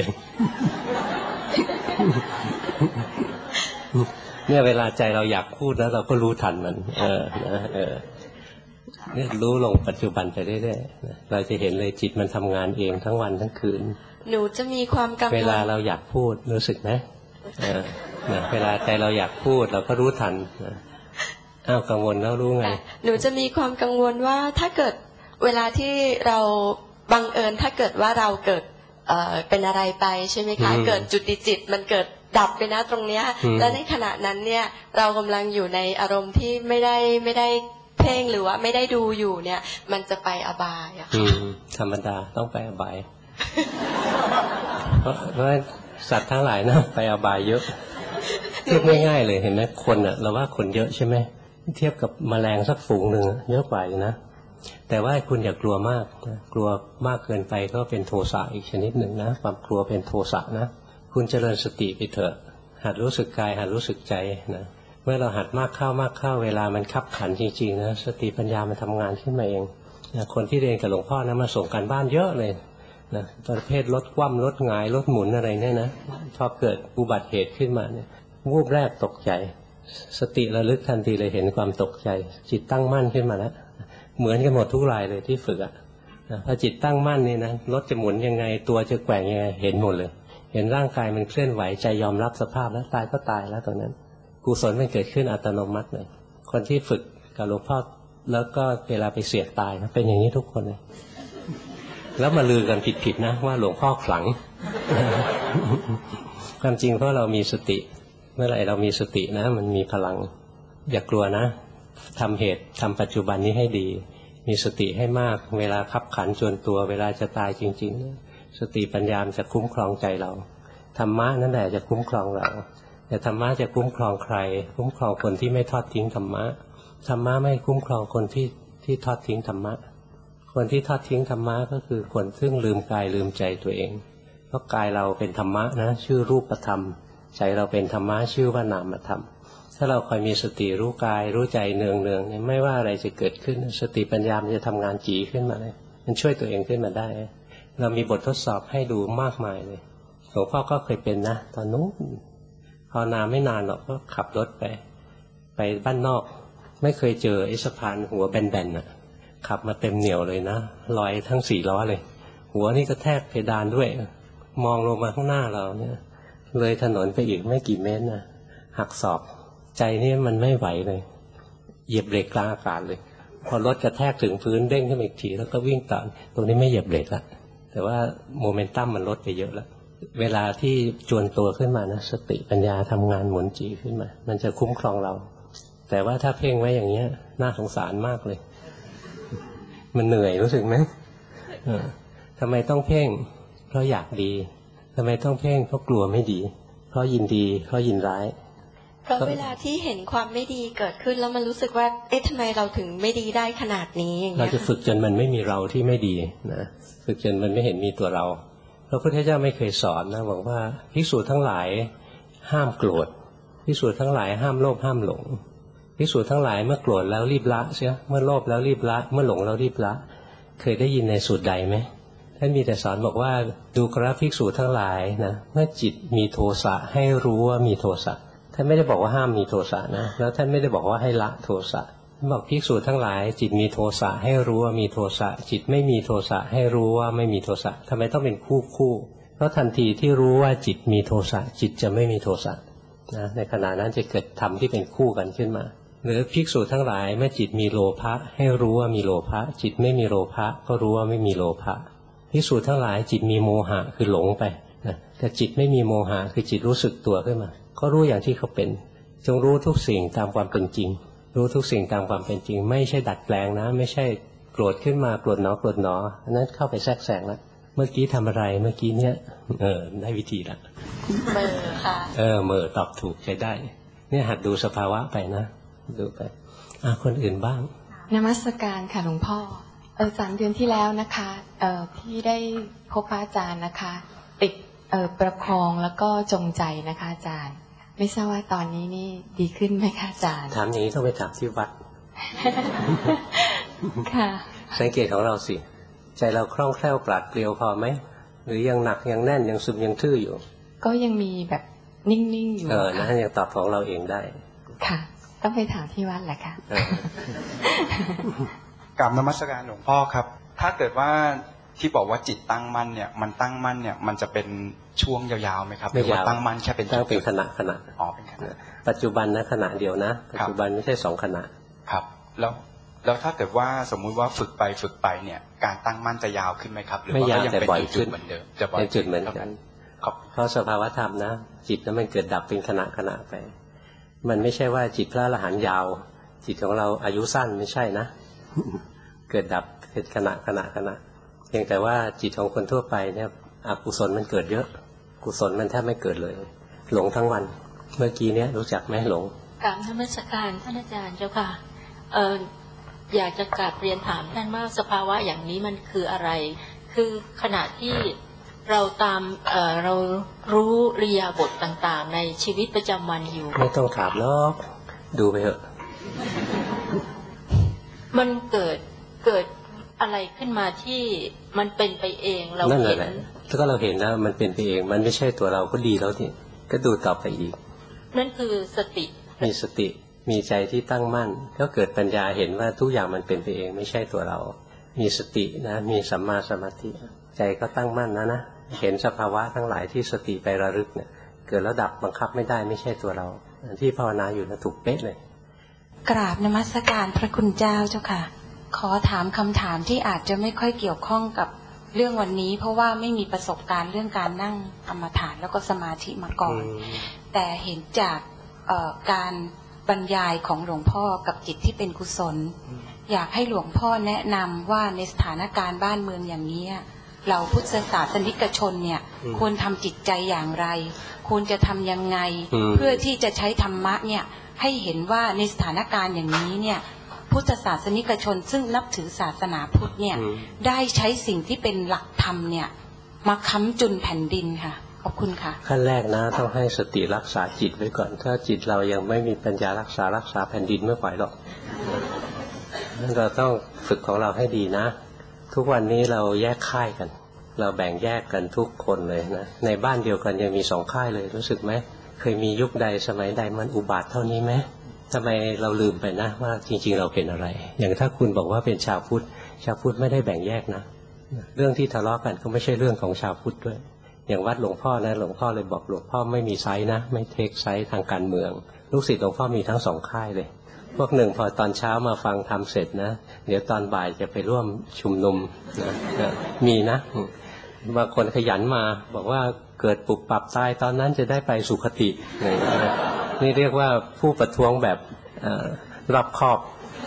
เนี่ยเวลาใจเราอยากพูดแล้วเราก็รู้ทันมันเออนะเออเนี่ยรู้ลงปัจจุบันไปเรื่อยๆเราจะเห็นเลยจิตมันทำงานเองทั้งวันทั้งคืนหนูจะมีความกังวลเวลาเราอยากพูดรู้สึกไหมเออนะเวลาใจเราอยากพูดเราก็รู้ทันอ้าวกังวลแล้วรู้ไงหนูจะมีความกังวลว่าถ้าเกิดเวลาที่เราบังเอิญถ้าเกิดว่าเราเกิดเอ่อเป็นอะไรไปใช่ไหมคะเกิดจุดจิตมันเกิดดับไปนะตรงเนี้ยและในขณะนั้นเนี่ยเรากำลังอยู่ในอารมณ์ที่ไม่ได้ไม่ได้เพ่งหรือว่าไม่ได้ดูอยู่เนี่ยมันจะไปอบายอะค่ะธรรมดาต้องไปอบายเพราะเพราะสัตว์ทั้งหลายนะไปอบายเยอะเทียบง่ายๆเลยเห็นไหมคนอ่ะเราว่าคนเยอะใช่ไหมเทียบกับแมลงสักฝูงหนึ่งเยอะกว่าอยู่นะแต่ว่าคุณอย่ากลัวมากนะกลัวมากเกินไปก็เป็นโทสะอีกชนิดหนึ่งนะความกลัวเป็นโทสะนะคุณเจริญสติไปเถอะหัดรู้สึกกายหัดรู้สึกใจนะเมื่อเราหัดมากเข้ามากเข้าเวลามันคับขันจริงๆนะสติปัญญามันทำงานขึ้นมาเองนะคนที่เรียนกับหลวงพ่อนะมาส่งการบ้านเยอะเลยนะประเภทลดคว่ำลดหงายลดหมุนอะไรเนี่ยนะพอเกิดอุบัติเหตุขึ้นมาเนี่ยวูบแรกตกใจสติระลึกทันทีเลยเห็นความตกใจจิตตั้งมั่นขึ้นมาแล้วเหมือนกันหมดทุกรายเลยที่ฝึกอ่ะพอจิตตั้งมั่นนี่นะรถจะหมุนยังไงตัวจะแกว่งยังไงเห็นหมดเลยเห็นร่างกายมันเคลื่อนไหวใจยอมรับสภาพแล้วตายก็ตายแล้วตรงนั้นกุศลมันเกิดขึ้นอัตโนมัติเลยคนที่ฝึกกับหลวงพ่อแล้วก็เวลาไปเสียตายนะเป็นอย่างนี้ทุกคนเลยแล้วมาลือกันผิดๆนะว่าหลวงพ่อขลัง ความจริงเพราะเรามีสติเมื่อไหร่เรามีสตินะมันมีพลังอย่ากลัวนะทำเหตุทำปัจจุบันนี้ให้ดีมีสติให้มากเวลาคับขันจวนตัวเวลาจะตายจริงสติปัญญาจะคุ้มครองใจเราธรรมะนั่นแหละจะคุ้มครองเราแต่ธรรมะจะคุ้มครองใครคุ้มครองคนที่ไม่ทอดทิ้งธรรมะธรรมะไม่คุ้มครองคนที่ที่ทอดทิ้งธรรมะคนที่ทอดทิ้งธรรมะก็คือคนซึ่งลืมกายลืมใจตัวเองเพราะกายเราเป็นธรรมะนะชื่อรูปธรรมใจเราเป็นธรรมะชื่อว่านามธรรมถ้าเราคอยมีสติรู้กายรู้ใจเนืองเนืองไม่ว่าอะไรจะเกิดขึ้นสติปัญญามันจะทำงานจีขึ้นมาเลยมันช่วยตัวเองขึ้นมาได้เรามีบททดสอบให้ดูมากมายเลยหลวงพ่อก็เคยเป็นนะตอนนู้นภาวนาไม่นานหรอกก็ขับรถไปไปบ้านนอกไม่เคยเจอไอ้สะพานหัวแบนๆน่ะขับมาเต็มเหนียวเลยนะลอยทั้งสี่ล้อเลยหัวนี่ก็แทกเพดานด้วยมองลงมาข้างหน้าเราเนี่ยเลยถนนไปอีกไม่กี่เมตรนะหักศอกใจนี่มันไม่ไหวเลยเหยียบเบรกกลางอากาศเลยพอรถกระแทกถึงพื้นเด้งขึ้นอีกทีแล้วก็วิ่งต่อตรงนี้ไม่เหยียบเบรกละแต่ว่าโมเมนตัมมันลดไปเยอะแล้วเวลาที่จวนตัวขึ้นมานะสติปัญญาทำงานหมุนจีขึ้นมามันจะคุ้มครองเราแต่ว่าถ้าเพ่งไว้อย่างเงี้ยน่าสงสารมากเลยมันเหนื่อยรู้สึกไหมทำไมต้องเพ่งเพราะอยากดีทำไมต้องเพ่งเพราะกลัวไม่ดีเพราะยินดีเพราะยินร้ายเพราะเวลาที่เห็นความไม่ดีเกิดขึ้นแล้วมันรู้สึกว่าเอ๊ะทำไมเราถึงไม่ดีได้ขนาดนี้อย่างเงี้ยเราจะฝึกจนมันไม่มีเราที่ไม่ดีนะฝึกจนมันไม่เห็นมีตัวเราพระพุทธเจ้าไม่เคยสอนนะบอกว่าภิกษุทั้งหลายห้ามโกรธภิกษุทั้งหลายห้ามโลภห้ามหลงภิกษุทั้งหลายเมื่อโกรธแล้วรีบละเสียเมื่อโลภแล้วรีบละเมื่อหลงแล้วรีบละเคยได้ยินในสูตรใดไหมท่านมีแต่สอนบอกว่าดูกราภิกษุทั้งหลายนะเมื่อจิตมีโทสะให้รู้ว่ามีโทสะท่านไม่ได้บอกว่าห้ามมีโทสะนะแล้วท่านไม่ได้บอกว่าให้ละโทสะท่านบอกภิกษุทั้งหลายจิตมีโทสะให้รู้ว่ามีโทสะจิตไม่มีโทสะให้รู้ว่าไม่มีโทสะทำไมต้องเป็นคู่คู่เพราะทันทีที่รู้ว่าจิตมีโทสะจิตจะไม่มีโทสะนะในขณะนั้นจะเกิดธรรมที่เป็นคู่กันขึ้นมาหรือภิกษุทั้งหลายเมื่อจิตมีโลภะให้รู้ว่ามีโลภะจิตไม่มีโลภะก็รู้ว่าไม่มีโลภะภิกษุทั้งหลายจิตมีโมหะคือหลงไปนะแต่จิตไม่มีโมหะคือจิตรู้สึกตัวขึ้นมาก็รู้อย่างที่เขาเป็นจงรู้ทุกสิ่งตามความเป็นจริงรู้ทุกสิ่งตามความเป็นจริงไม่ใช่ดัดแปลงนะไม่ใช่โกรธขึ้นมาโกรธหนอโกรธหนออันนั้นเข้าไปแทรกแซงแล้วเมื่อกี้ทำอะไรเมื่อกี้เนี้ยเออได้วิธีละเมื่อค่ะเออเมื่อตอบถูกใช้ได้เนี่ยหัดดูสภาวะไปนะดูไปอ่ะคนอื่นบ้างนมัสการค่ะหลวงพ่อเออสามเดือนที่แล้วนะคะเออพี่ได้พบพระอาจารย์นะคะติดเออประคองแล้วก็จงใจนะคะอาจารย์ไม่ทราบว่าตอนนี้นี่ดีขึ้นไหมคะอาจารย์ถามอย่างนี้ต้องไปถามที่วัดค่ะสังเกตของเราสิใจเราคล่องแคล่วปราดเปรียวพอไหมหรือยังหนักยังแน่นยังซึมยังทื่ออยู่ก็ยังมีแบบนิ่งๆอยู่เออนะยังตอบของเราเองได้ค่ะต้องไปถามที่วัดแหละค่ะกราบนมัสการหลวงพ่อครับถ้าเกิดว่าที่บอกว่าจิตตั้งมั่นเนี่ยมันตั้งมั่นเนี่ยมันจะเป็นช่วงยาวๆไหมครับหรือว่าตั้งมั่นแค่เป็นตั้งเป็นขณะขณะอ๋อเป็นขณะปัจจุบันนะขณะเดียวนะปัจจุบันไม่ใช่สองขณะครับแล้วแล้วถ้าเกิดว่าสมมุติว่าฝึกไปฝึกไปเนี่ยการตั้งมั่นจะยาวขึ้นไหมครับหรือว่ายังเป็นจุดเหมือนเดิมจะเป็นจุดเหมือนกันเพราะสภาวธรรมนะจิตนั้นมันเกิดดับเป็นขณะขณะไปมันไม่ใช่ว่าจิตพระอรหันต์ยาวจิตของเราอายุสั้นไม่ใช่นะเกิดดับเป็นขณะขณะขณะเพียงแต่ว่าจิตของคนทั่วไปเนี่ยอกุศลมันเกิดเยอะกุศลมันแทบไม่เกิดเลยหลงทั้งวันเมื่อกี้เนี้ยรู้จักไหมหลงกราบนมัสการท่านอาจารย์เจ้าค่ะเอออยากจะกราบเรียนถามท่านว่าสภาวะอย่างนี้มันคืออะไรคือขณะที่เราตามเอ่อเรารู้เรียบทต่างๆในชีวิตประจำวันอยู่ไม่ต้องถามหรอกดูไปเถอะมันเกิดเกิดอะไรขึ้นมาที่มันเป็นไปเองเราเห็นถ้าเราเห็นแล้วมันเป็นไปเองมันไม่ใช่ตัวเราก็ดีแล้วที่ก็ดูต่อไปอีกนั่นคือสติมีสติมีใจที่ตั้งมั่นก็เกิดปัญญาเห็นว่าทุกอย่างมันเป็นไปเองไม่ใช่ตัวเรามีสตินะมีสัมมาสมาธิใจก็ตั้งมั่นนะนะเห็นสภาวะทั้งหลายที่สติไประลึกเนี่ยเกิดแล้วดับบังคับไม่ได้ไม่ใช่ตัวเราที่ภาวนาอยู่นะถูกเป๊ะเลยกราบนมัสการพระคุณเจ้าเจ้าค่ะขอถามคำถามที่อาจจะไม่ค่อยเกี่ยวข้องกับเรื่องวันนี้เพราะว่าไม่มีประสบการณ์เรื่องการนั่งกรรมฐานแล้วก็สมาธิมาก่อนแต่เห็นจากการบรรยายของหลวงพ่อกับจิตที่เป็นกุศลอยากให้หลวงพ่อแนะนำว่าในสถานการณ์บ้านเมืองอย่างนี้เราพุทธศาสนิกชนเนี่ยควรทำจิตใจอย่างไรควรจะทำยังไงเพื่อที่จะใช้ธรรมะเนี่ยให้เห็นว่าในสถานการณ์อย่างนี้เนี่ยพุทธศาสนิกชนซึ่งนับถือศาสนาพุทธเนี่ยได้ใช้สิ่งที่เป็นหลักธรรมเนี่ยมาค้ำจุนแผ่นดินค่ะขอบคุณค่ะขั้นแรกนะต้องให้สติรักษาจิตไว้ก่อนถ้าจิตเรายังไม่มีปัญญารักษารักษาแผ่นดินไม่ไหวหรอกเราต้องฝึกของเราให้ดีนะทุกวันนี้เราแยกค่ายกันเราแบ่งแยกกันทุกคนเลยนะในบ้านเดียวกันยังมีสองค่ายเลยรู้สึกไหมเคยมียุคใดสมัยใดมันอุบาทเท่านี้ไหมทำไมเราลืมไปนะว่าจริงๆเราเป็นอะไรอย่างถ้าคุณบอกว่าเป็นชาวพุทธชาวพุทธไม่ได้แบ่งแยกนะเรื่องที่ทะเลาะกันก็ไม่ใช่เรื่องของชาวพุทธด้วยอย่างวัดหลวงพ่อนะหลวงพ่อเลยบอกหลวงพ่อไม่มีไซส์นะไม่เทคไซส์ทางการเมืองลูกศิษย์หลวงพ่อมีทั้งสองค่ายเลยพวกหนึ่งพอตอนเช้ามาฟังธรรมเสร็จนะเดี๋ยวตอนบ่ายจะไปร่วมชุมนุมนะนะมีนะบางคนขยันมาบอกว่าเกิดปุบปับตายตอนนั้นจะได้ไปสุคตินี่เรียกว่าผู้ประท้วงแบบรอบคอบ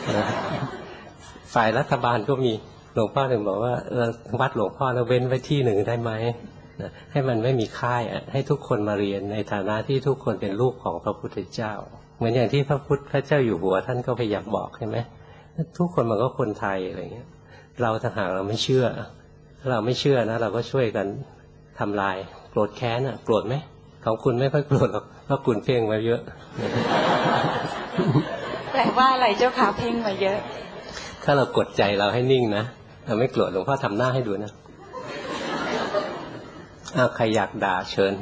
ฝ่ายรัฐบาลก็มีหลวงพ่อถึงบอกว่าวัดหลวงพ่อเราเว้นไว้ที่หนึ่งได้ไหมให้มันไม่มีค่ายให้ทุกคนมาเรียนในฐานะที่ทุกคนเป็นลูกของพระพุทธเจ้าเหมือนอย่างที่พระพุทธเจ้าอยู่หัวท่านก็พยายามบอกใช่ไหมทุกคนมันก็คนไทยอะไรเงี้ยเราต่างหากเราไม่เชื่อถ้าเราไม่เชื่อนะเราก็ช่วยกันทำลายโกรธแค้นอ่ะโกรธไหมของคุณไม่ค่อยโกรธหรอกเพราะคุณเพ่งไว้เยอะแปลว่าอะไรเจ้าค่ะเพ่งไว้เยอะถ้าเรากดใจเราให้นิ่งนะเราไม่โกรธหลวงพ่อทำหน้าให้ดูนะอ้าวใครอยากด่าเชิญ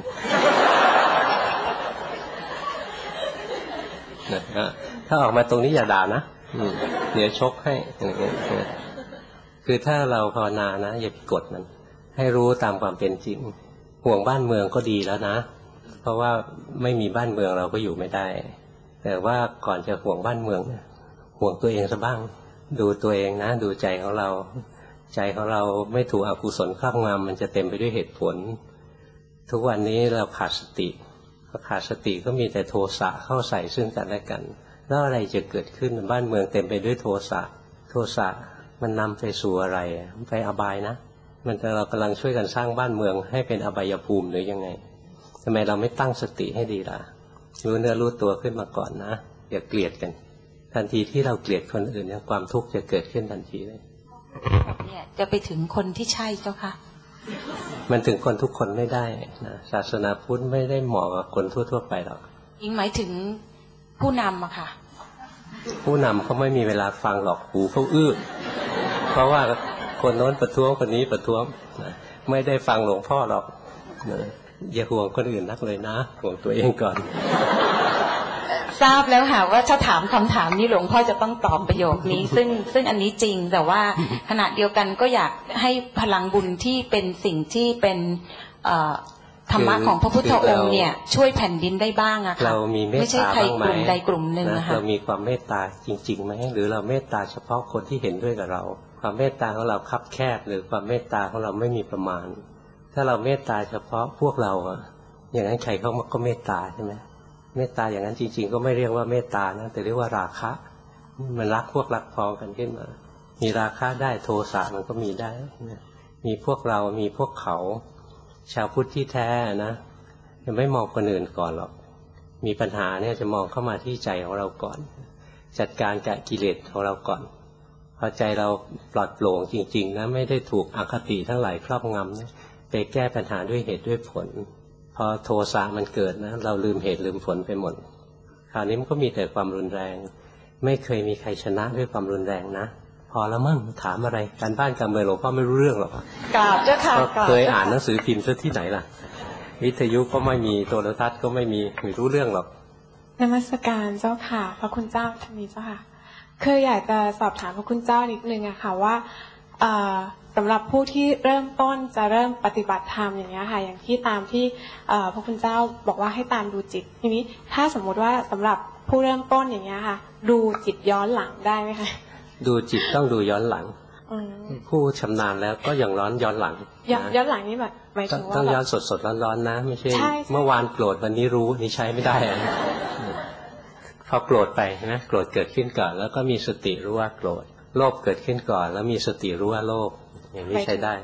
นะถ้าออกมาตรงนี้อย่าด่านะเดี๋ยวชกให้คือถ้าเราภาวนานะอย่าไปกดมันให้รู้ตามความเป็นจริงห่วงบ้านเมืองก็ดีแล้วนะเพราะว่าไม่มีบ้านเมืองเราก็อยู่ไม่ได้แต่ว่าก่อนจะห่วงบ้านเมืองห่วงตัวเองซะบ้างดูตัวเองนะดูใจของเราใจของเราไม่ถูกอกุศลครอบงำมันจะเต็มไปด้วยเหตุผลทุกวันนี้เราขาดสติขาดสติก็มีแต่โทสะเข้าใส่ซึ่งกันและกันแล้วอะไรจะเกิดขึ้นบ้านเมืองเต็มไปด้วยโทสะโทสะมันนำไปสู่อะไรไปอบายนะมันเรากำลังช่วยกันสร้างบ้านเมืองให้เป็นอบายภูมิหรือยังไงทำไมเราไม่ตั้งสติให้ดีล่ะรู้เนื้อรู้ตัวขึ้นมาก่อนนะอย่าเกลียดกันทันทีที่เราเกลียดคนอื่นเนี่ยความทุกข์จะเกิดขึ้นทันทีเลยเนี่ยจะไปถึงคนที่ใช่เจ้าค่ะมันถึงคนทุกคนไม่ได้นะศาสนาพุทธไม่ได้เหมาะกับคนทั่วๆไปหรอกยิ่งหมายถึงผู้นำอะค่ะผู้นำเขาไม่มีเวลาฟังหรอกหูเขาอื้อเพราะว่าคนโน้นประท้วงคนนี้ประท้วงนะไม่ได้ฟังหลวงพ่อหรอกนะอย่าห่วงคนอื่นนักเลยนะห่วงตัวเองก่อนทราบแล้วค่ะว่าถ้าถามคำถามนี้หลวงพ่อจะต้องตอบประโยคนี้ซึ่งซึ่งอันนี้จริงแต่ว่าขณะเดียวกันก็อยากให้พลังบุญที่เป็นสิ่งที่เป็นธรรมะของพระพุทธองค์เนี่ยช่วยแผ่นดินได้บ้างอะค่ะเรามีเมตตาไม่ใช่ใครกลุ่มใดกลุ่มหนึ่งนะคะเรามีความเมตตาจริงๆไหมหรือเราเมตตาเฉพาะคนที่เห็นด้วยกับเราความเมตตาของเราคับแคบหรือความเมตตาของเราไม่มีประมาณถ้าเราเมตตาเฉพาะพวกเราอะอย่างนั้นใครเขาก็เมตตาใช่ไหมเมตตาอย่างนั้นจริงๆก็ไม่เรียกว่าเมตตานะแต่เรียกว่าราคะมันรักพวกรักพ้องกันขึ้นมามีราคะได้โทสะมันก็มีได้มีพวกเรามีพวกเขาชาวพุทธที่แท้นะจะไม่มองคนอื่นก่อนหรอกมีปัญหาเนี่ยจะมองเข้ามาที่ใจของเราก่อนจัดการกับกิเลสของเราก่อนพอใจเราปลอดโปร่งจริงๆนะไม่ได้ถูกอคติทั้งหลายครอบงำนะไปแก้ปัญหาด้วยเหตุด้วยผลพอโทสะมันเกิดนะเราลืมเหตุลืมผลไปหมดคราวนี้มันก็มีแต่ความรุนแรงไม่เคยมีใครชนะด้วยความรุนแรงนะพอแล้วมั่งถามอะไรการบ้านการเมืองหลวงพ่อไม่รู้เรื่องหรอกกราบเจ้าค่ะเคยอ่านหนังสือพิมพ์ซะที่ไหนล่ะวิทยุก็ไม่มีโทรทัศน์ก็ไม่มีไม่รู้เรื่องหรอกนมัสการเจ้าค่ะพระคุณเจ้าท่านนี้เจ้าค่ะคืออยากจะสอบถามพระคุณเจ้านิดนึงอะค่ะว่าสำหรับผู้ที่เริ่มต้นจะเริ่มปฏิบัติธรรมอย่างเงี้ยค่ะอย่างที่ตามที่พระคุณเจ้าบอกว่าให้ตามดูจิตทีนี้ถ้าสมมุติว่าสำหรับผู้เริ่มต้นอย่างเงี้ยค่ะดูจิตย้อนหลังได้ไหมคะดูจิตต้องดูย้อนหลังผู้ชำนาญแล้วก็อย่างร้อนย้อนหลังย้อนหลังนี่แบบหมายถึงว่าต้องย้อนสดสดร้อนๆนะไม่ใช่เมื่อวานโกรธวันนี้รู้นี่ใช้ไม่ได้พอโกรธไปนะโกรธเกิดขึ้นก่อนแล้วก็มีสติรู้ว่าโกรธโลภเกิดขึ้นก่อนแล้วมีสติรู้ว่าโลภอย่างนี้ใช้ได้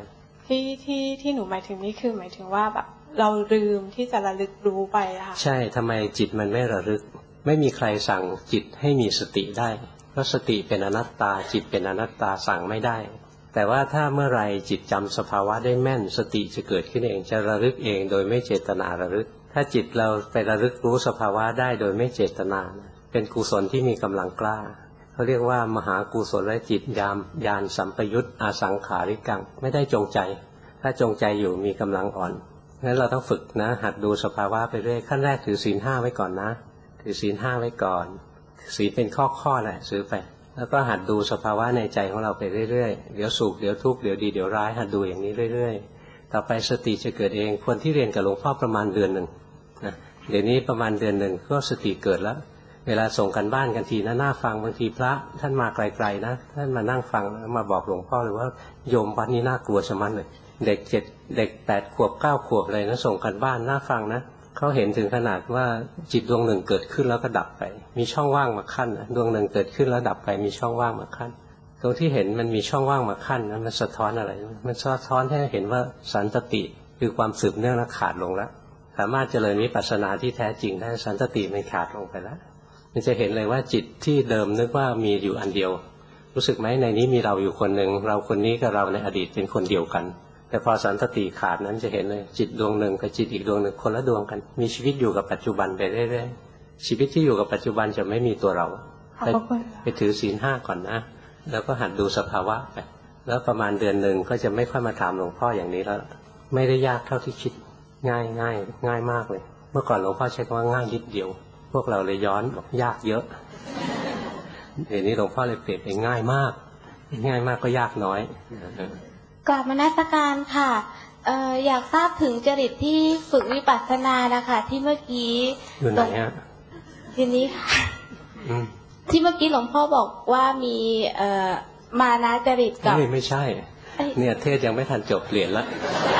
ที่ที่ที่หนูหมายถึงนี่คือหมายถึงว่าแบบเราลืมที่จะระลึกรู้ไปอะค่ะใช่ทำไมจิตมันไม่ระลึกไม่มีใครสั่งจิตให้มีสติได้เพราะสติเป็นอนัตตาจิตเป็นอนัตตาสั่งไม่ได้แต่ว่าถ้าเมื่อไรจิตจำสภาวะได้แม่นสติจะเกิดขึ้นเองจะระลึกเองโดยไม่เจตนาระลึกถ้าจิตเราไประลึกรู้สภาวะได้โดยไม่เจตนาเป็นกุศลที่มีกำลังกล้าเขาเรียกว่ามหากุศลและจิตยามญาณสัมปยุตอาสังขาริกังไม่ได้จงใจถ้าจงใจอยู่มีกำลังอ่อนงั้นเราต้องฝึกนะหัดดูสภาวะไปเรื่อยขั้นแรกถือศีลห้าไว้ก่อนนะถือศีลห้าไว้ก่อนศีลเป็นข้อข้อแหละซื้อไปแล้วก็หัดดูสภาวะในใจของเราไปเรื่อยๆเดี๋ยวสุขเดี๋ยวทุกข์เดี๋ยวดีเดี๋ยวร้ายหัดดูอย่างนี้เรื่อยๆต่อไปสติจะเกิดเองคนที่เรียนกับหลวงพ่อประมาณเดือนหนึ่งนะเดี๋ยวนี้ประมาณเดือนหนึ่งก็สติเกิดแล้วเวลาส่งกันบ้านกันทีนะน่าฟังบางทีพระท่านมาไกลๆนะท่านมานั่งฟังมาบอกหลวงพ่อเลยว่าโยมวัดนี้น่ากลัวชะมัดเลยเด็กเจ็ดเด็กแปดขวบเก้าขวบเลยนะส่งกันบ้านน่าฟังนะเขาเห็นถึงขนาดว่าจิตดวงหนึ่งเกิดขึ้นแล้วก็ดับไปมีช่องว่างมาขั้นนะดวงหนึ่งเกิดขึ้นแล้วดับไปมีช่องว่างมาขั้นตรงที่เห็นมันมีช่องว่างมาขั้นนั้นมันสะท้อนอะไรมันสะท้อนให้เห็นว่าสันตติคือความสืบเนื่องและขาดลงแล้วสามารถเจริญวิปัสสนาที่แท้จริงได้สันตติมันขาดลงไปแล้วมันจะเห็นเลยว่าจิตที่เดิมนึกว่ามีอยู่อันเดียวรู้สึกไหมในนี้มีเราอยู่คนหนึ่งเราคนนี้กับเราในอดีตเป็นคนเดียวกันแต่พอสันตติขาดนั้นจะเห็นเลยจิตดวงหนึ่งกับจิตอีกดวงหนึ่งคนละดวงกันมีชีวิตอยู่กับปัจจุบันไปเรื่อยๆชีวิตที่อยู่กับปัจจุบันจะไม่มีตัวเราไปไปถือศีลห้าก่อนนะแล้วก็หัดดูสภาวะไปแล้วประมาณเดือนหนึ่งก็จะไม่ค่อยมาถามหลวงพ่ออย่างนี้แล้วไม่ได้ยากเท่าที่คิดง่ายง่ายง่ายมากเลยเมื่อก่อนหลวงพ่อใช้คำว่าง่ายนิดเดียวพวกเราเลยย้อนบอกยากเยอะเดี๋ยวนี้หลวงพ่อเลยเปลี่ยนเป็นง่ายมากง่ายมากก็ยากน้อยกราบนมัสการค่ะเอ่ออยากทราบถึงจริตที่ฝึกวิปัสสนานะคะที่เมื่อกี้อยู่ไหนฮะทีนี้ค่ะที่เมื่อกี้หลวงพ่อบอกว่ามีเอ่อมานะจริตกับไม่ไม่ใช่เนี่ยเทศยังไม่ทันจบเปลี่ยนละ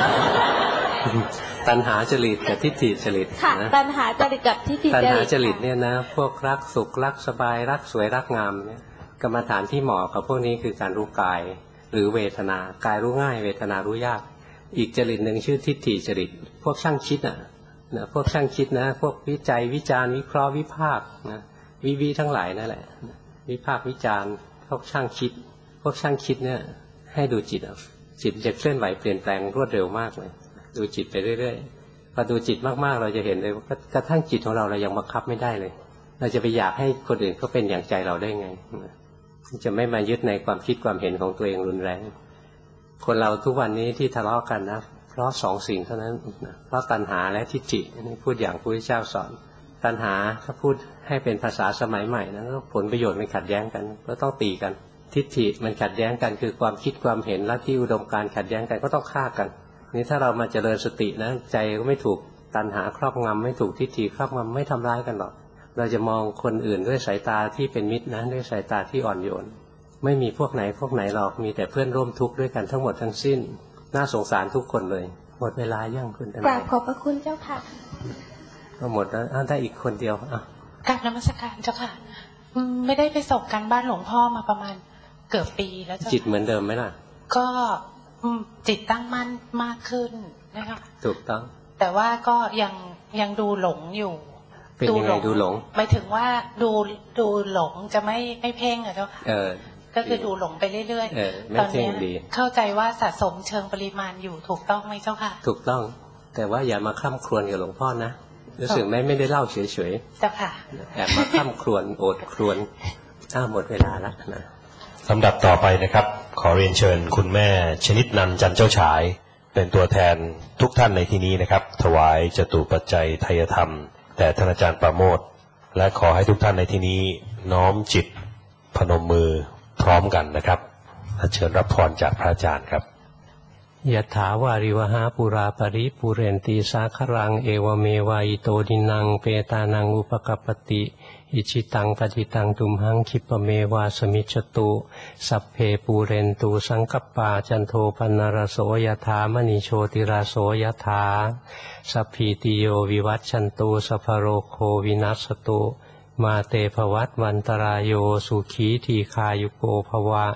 ตัณหาจริตกับทิฏฐิจริตนะตัณหาจริตกับทิฏฐิจริตตัณหาจริตเนี่ยนะพวกรักสุขรักสบายรักสวยรักงามเนี่ยกรรมฐานที่เหมาะกับพวกนี้คือการรู้กายหรือเวทนากายรู้ง่ายเวทนารู้ยากอีกจริตหนึ่งชื่อทิฏฐิจริตพวกช่างคิดอ่ะนะพวกช่างคิดนะพวกวิจัยวิจารณ์วิเคราะห์วิพากษ์นะวิวิทั้งหลายนั่นแหละวิพากษ์วิจารณ์พวกช่างคิดพวกช่างคิดเนี่ยให้ดูจิตเอาจิตจะเคลื่อนไหวเปลี่ยนแปลงรวดเร็วมากเลยดูจิตไปเรื่อยๆพอดูจิตมากๆเราจะเห็นเลยว่ากระทั่งจิตของเราเรายังบังคับไม่ได้เลยเราจะไปอยากให้คนอื่นเขาเป็นอย่างใจเราได้ไงจะไม่มายึดในความคิดความเห็นของตัวเองรุนแรงคนเราทุกวันนี้ที่ทะเลาะกันนะเพราะสองสิ่งเท่านั้นเพราะตัณหาและทิฏฐินี่พูดอย่างพระพุทธเจ้าสอนตัณหาถ้าพูดให้เป็นภาษาสมัยใหม่นะผลประโยชน์มันขัดแย้งกันก็ต้องตีกันทิฏฐิมันขัดแย้งกันคือความคิดความเห็นและที่อุดมการณ์ขัดแย้งกันก็ต้องฆ่ากันนี่ถ้าเรามาเจริญสตินะใจก็ไม่ถูกตัณหาครอบงำไม่ถูกทิฏฐิครอบงำไม่ทำร้ายกันหรอกเราจะมองคนอื่นด้วยสายตาที่เป็นมิตรนะด้วยสายตาที่อ่อนโยนไม่มีพวกไหนพวกไหนหรอกมีแต่เพื่อนร่วมทุกข์ด้วยกันทั้งหมดทั้งสิ้นน่าสงสารทุกคนเลยหมดเวลายังคุณทนายกราบขอบพระคุณเจ้าค่ะก็หมดแล้วได้อีกคนเดียวอ่ะกราบนมัสการเจ้าค่ะไม่ได้ไปส่งกันบ้านหลวงพ่อมาประมาณเกือบปีแล้วจิตเหมือนเดิมไหมล่ะก็จิตตั้งมั่นมากขึ้นนะคะถูกต้องแต่ว่าก็ยังยังดูหลงอยู่เป็นยังไงดูหลงหมายถึงว่าดูดูหลงจะไม่ไม่เพ่งอะเจ้าค่ะก็คือดูหลงไปเรื่อยๆตอนนี้เข้าใจว่าสะสมเชิงปริมาณอยู่ถูกต้องไหมเจ้าค่ะถูกต้องแต่ว่าอย่ามาคร่ำครวญกับหลวงพ่อนะรู้สึกไหมไม่ได้เล่าเฉยๆเจ้าค่ะแอบมาคร่ำครวญโอดครวญอ้าหมดเวลาแล้วนะลำดับต่อไปนะครับขอเรียนเชิญคุณแม่ชนิดนันจันเจ้าฉายเป็นตัวแทนทุกท่านในที่นี้นะครับถวายจตุปัจจัยไทยธรรมแต่ท่านอาจารย์ประโมทและขอให้ทุกท่านในที่นี้น้อมจิตพนมมือพร้อมกันนะครับเชิญรับพรจากพระอาจารย์ครับยะถาวาริวหาปุราปริปุเรนติสาครังเอวเมวายโตดินังเปตานังอุปกัปปติอิชิตังปฏิตังตุมหังคิปเมวาสมิจตุสัพเพปูเรนตูสังกัปปาจันโทปนรโสยถามณีโชติราโสยถาสัพพีติโยวิวัชชันตุสัพพโรโควินัสตุมาเตภวัตวันตรายโยสุขีทีคายุโกภวะ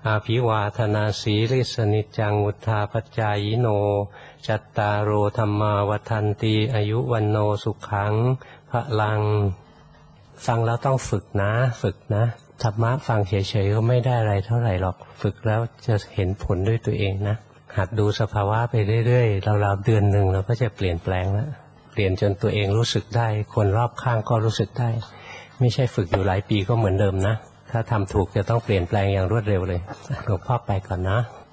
อาภิวาทนาสีริสนิจจังวุธาปจายโนจัตตารโอธรรมาวัฏันติอายุวันโนสุขังพลังฟังแล้วต้องฝึกนะฝึกนะธรรมะฟังเฉยๆก็ไม่ได้อะไรเท่าไหร่หรอกฝึกแล้วจะเห็นผลด้วยตัวเองนะหัดดูสภาวะไปเรื่อยๆราวๆเดือนหนึ่งเราก็จะเปลี่ยนแปลงแล้วเปลี่ยนจนตัวเองรู้สึกได้คนรอบข้างก็รู้สึกได้ไม่ใช่ฝึกอยู่หลายปีก็เหมือนเดิมนะถ้าทำถูกจะต้องเปลี่ยนแปลงอย่างรวดเร็วเลยหลวงพ่อไปก่อนนะ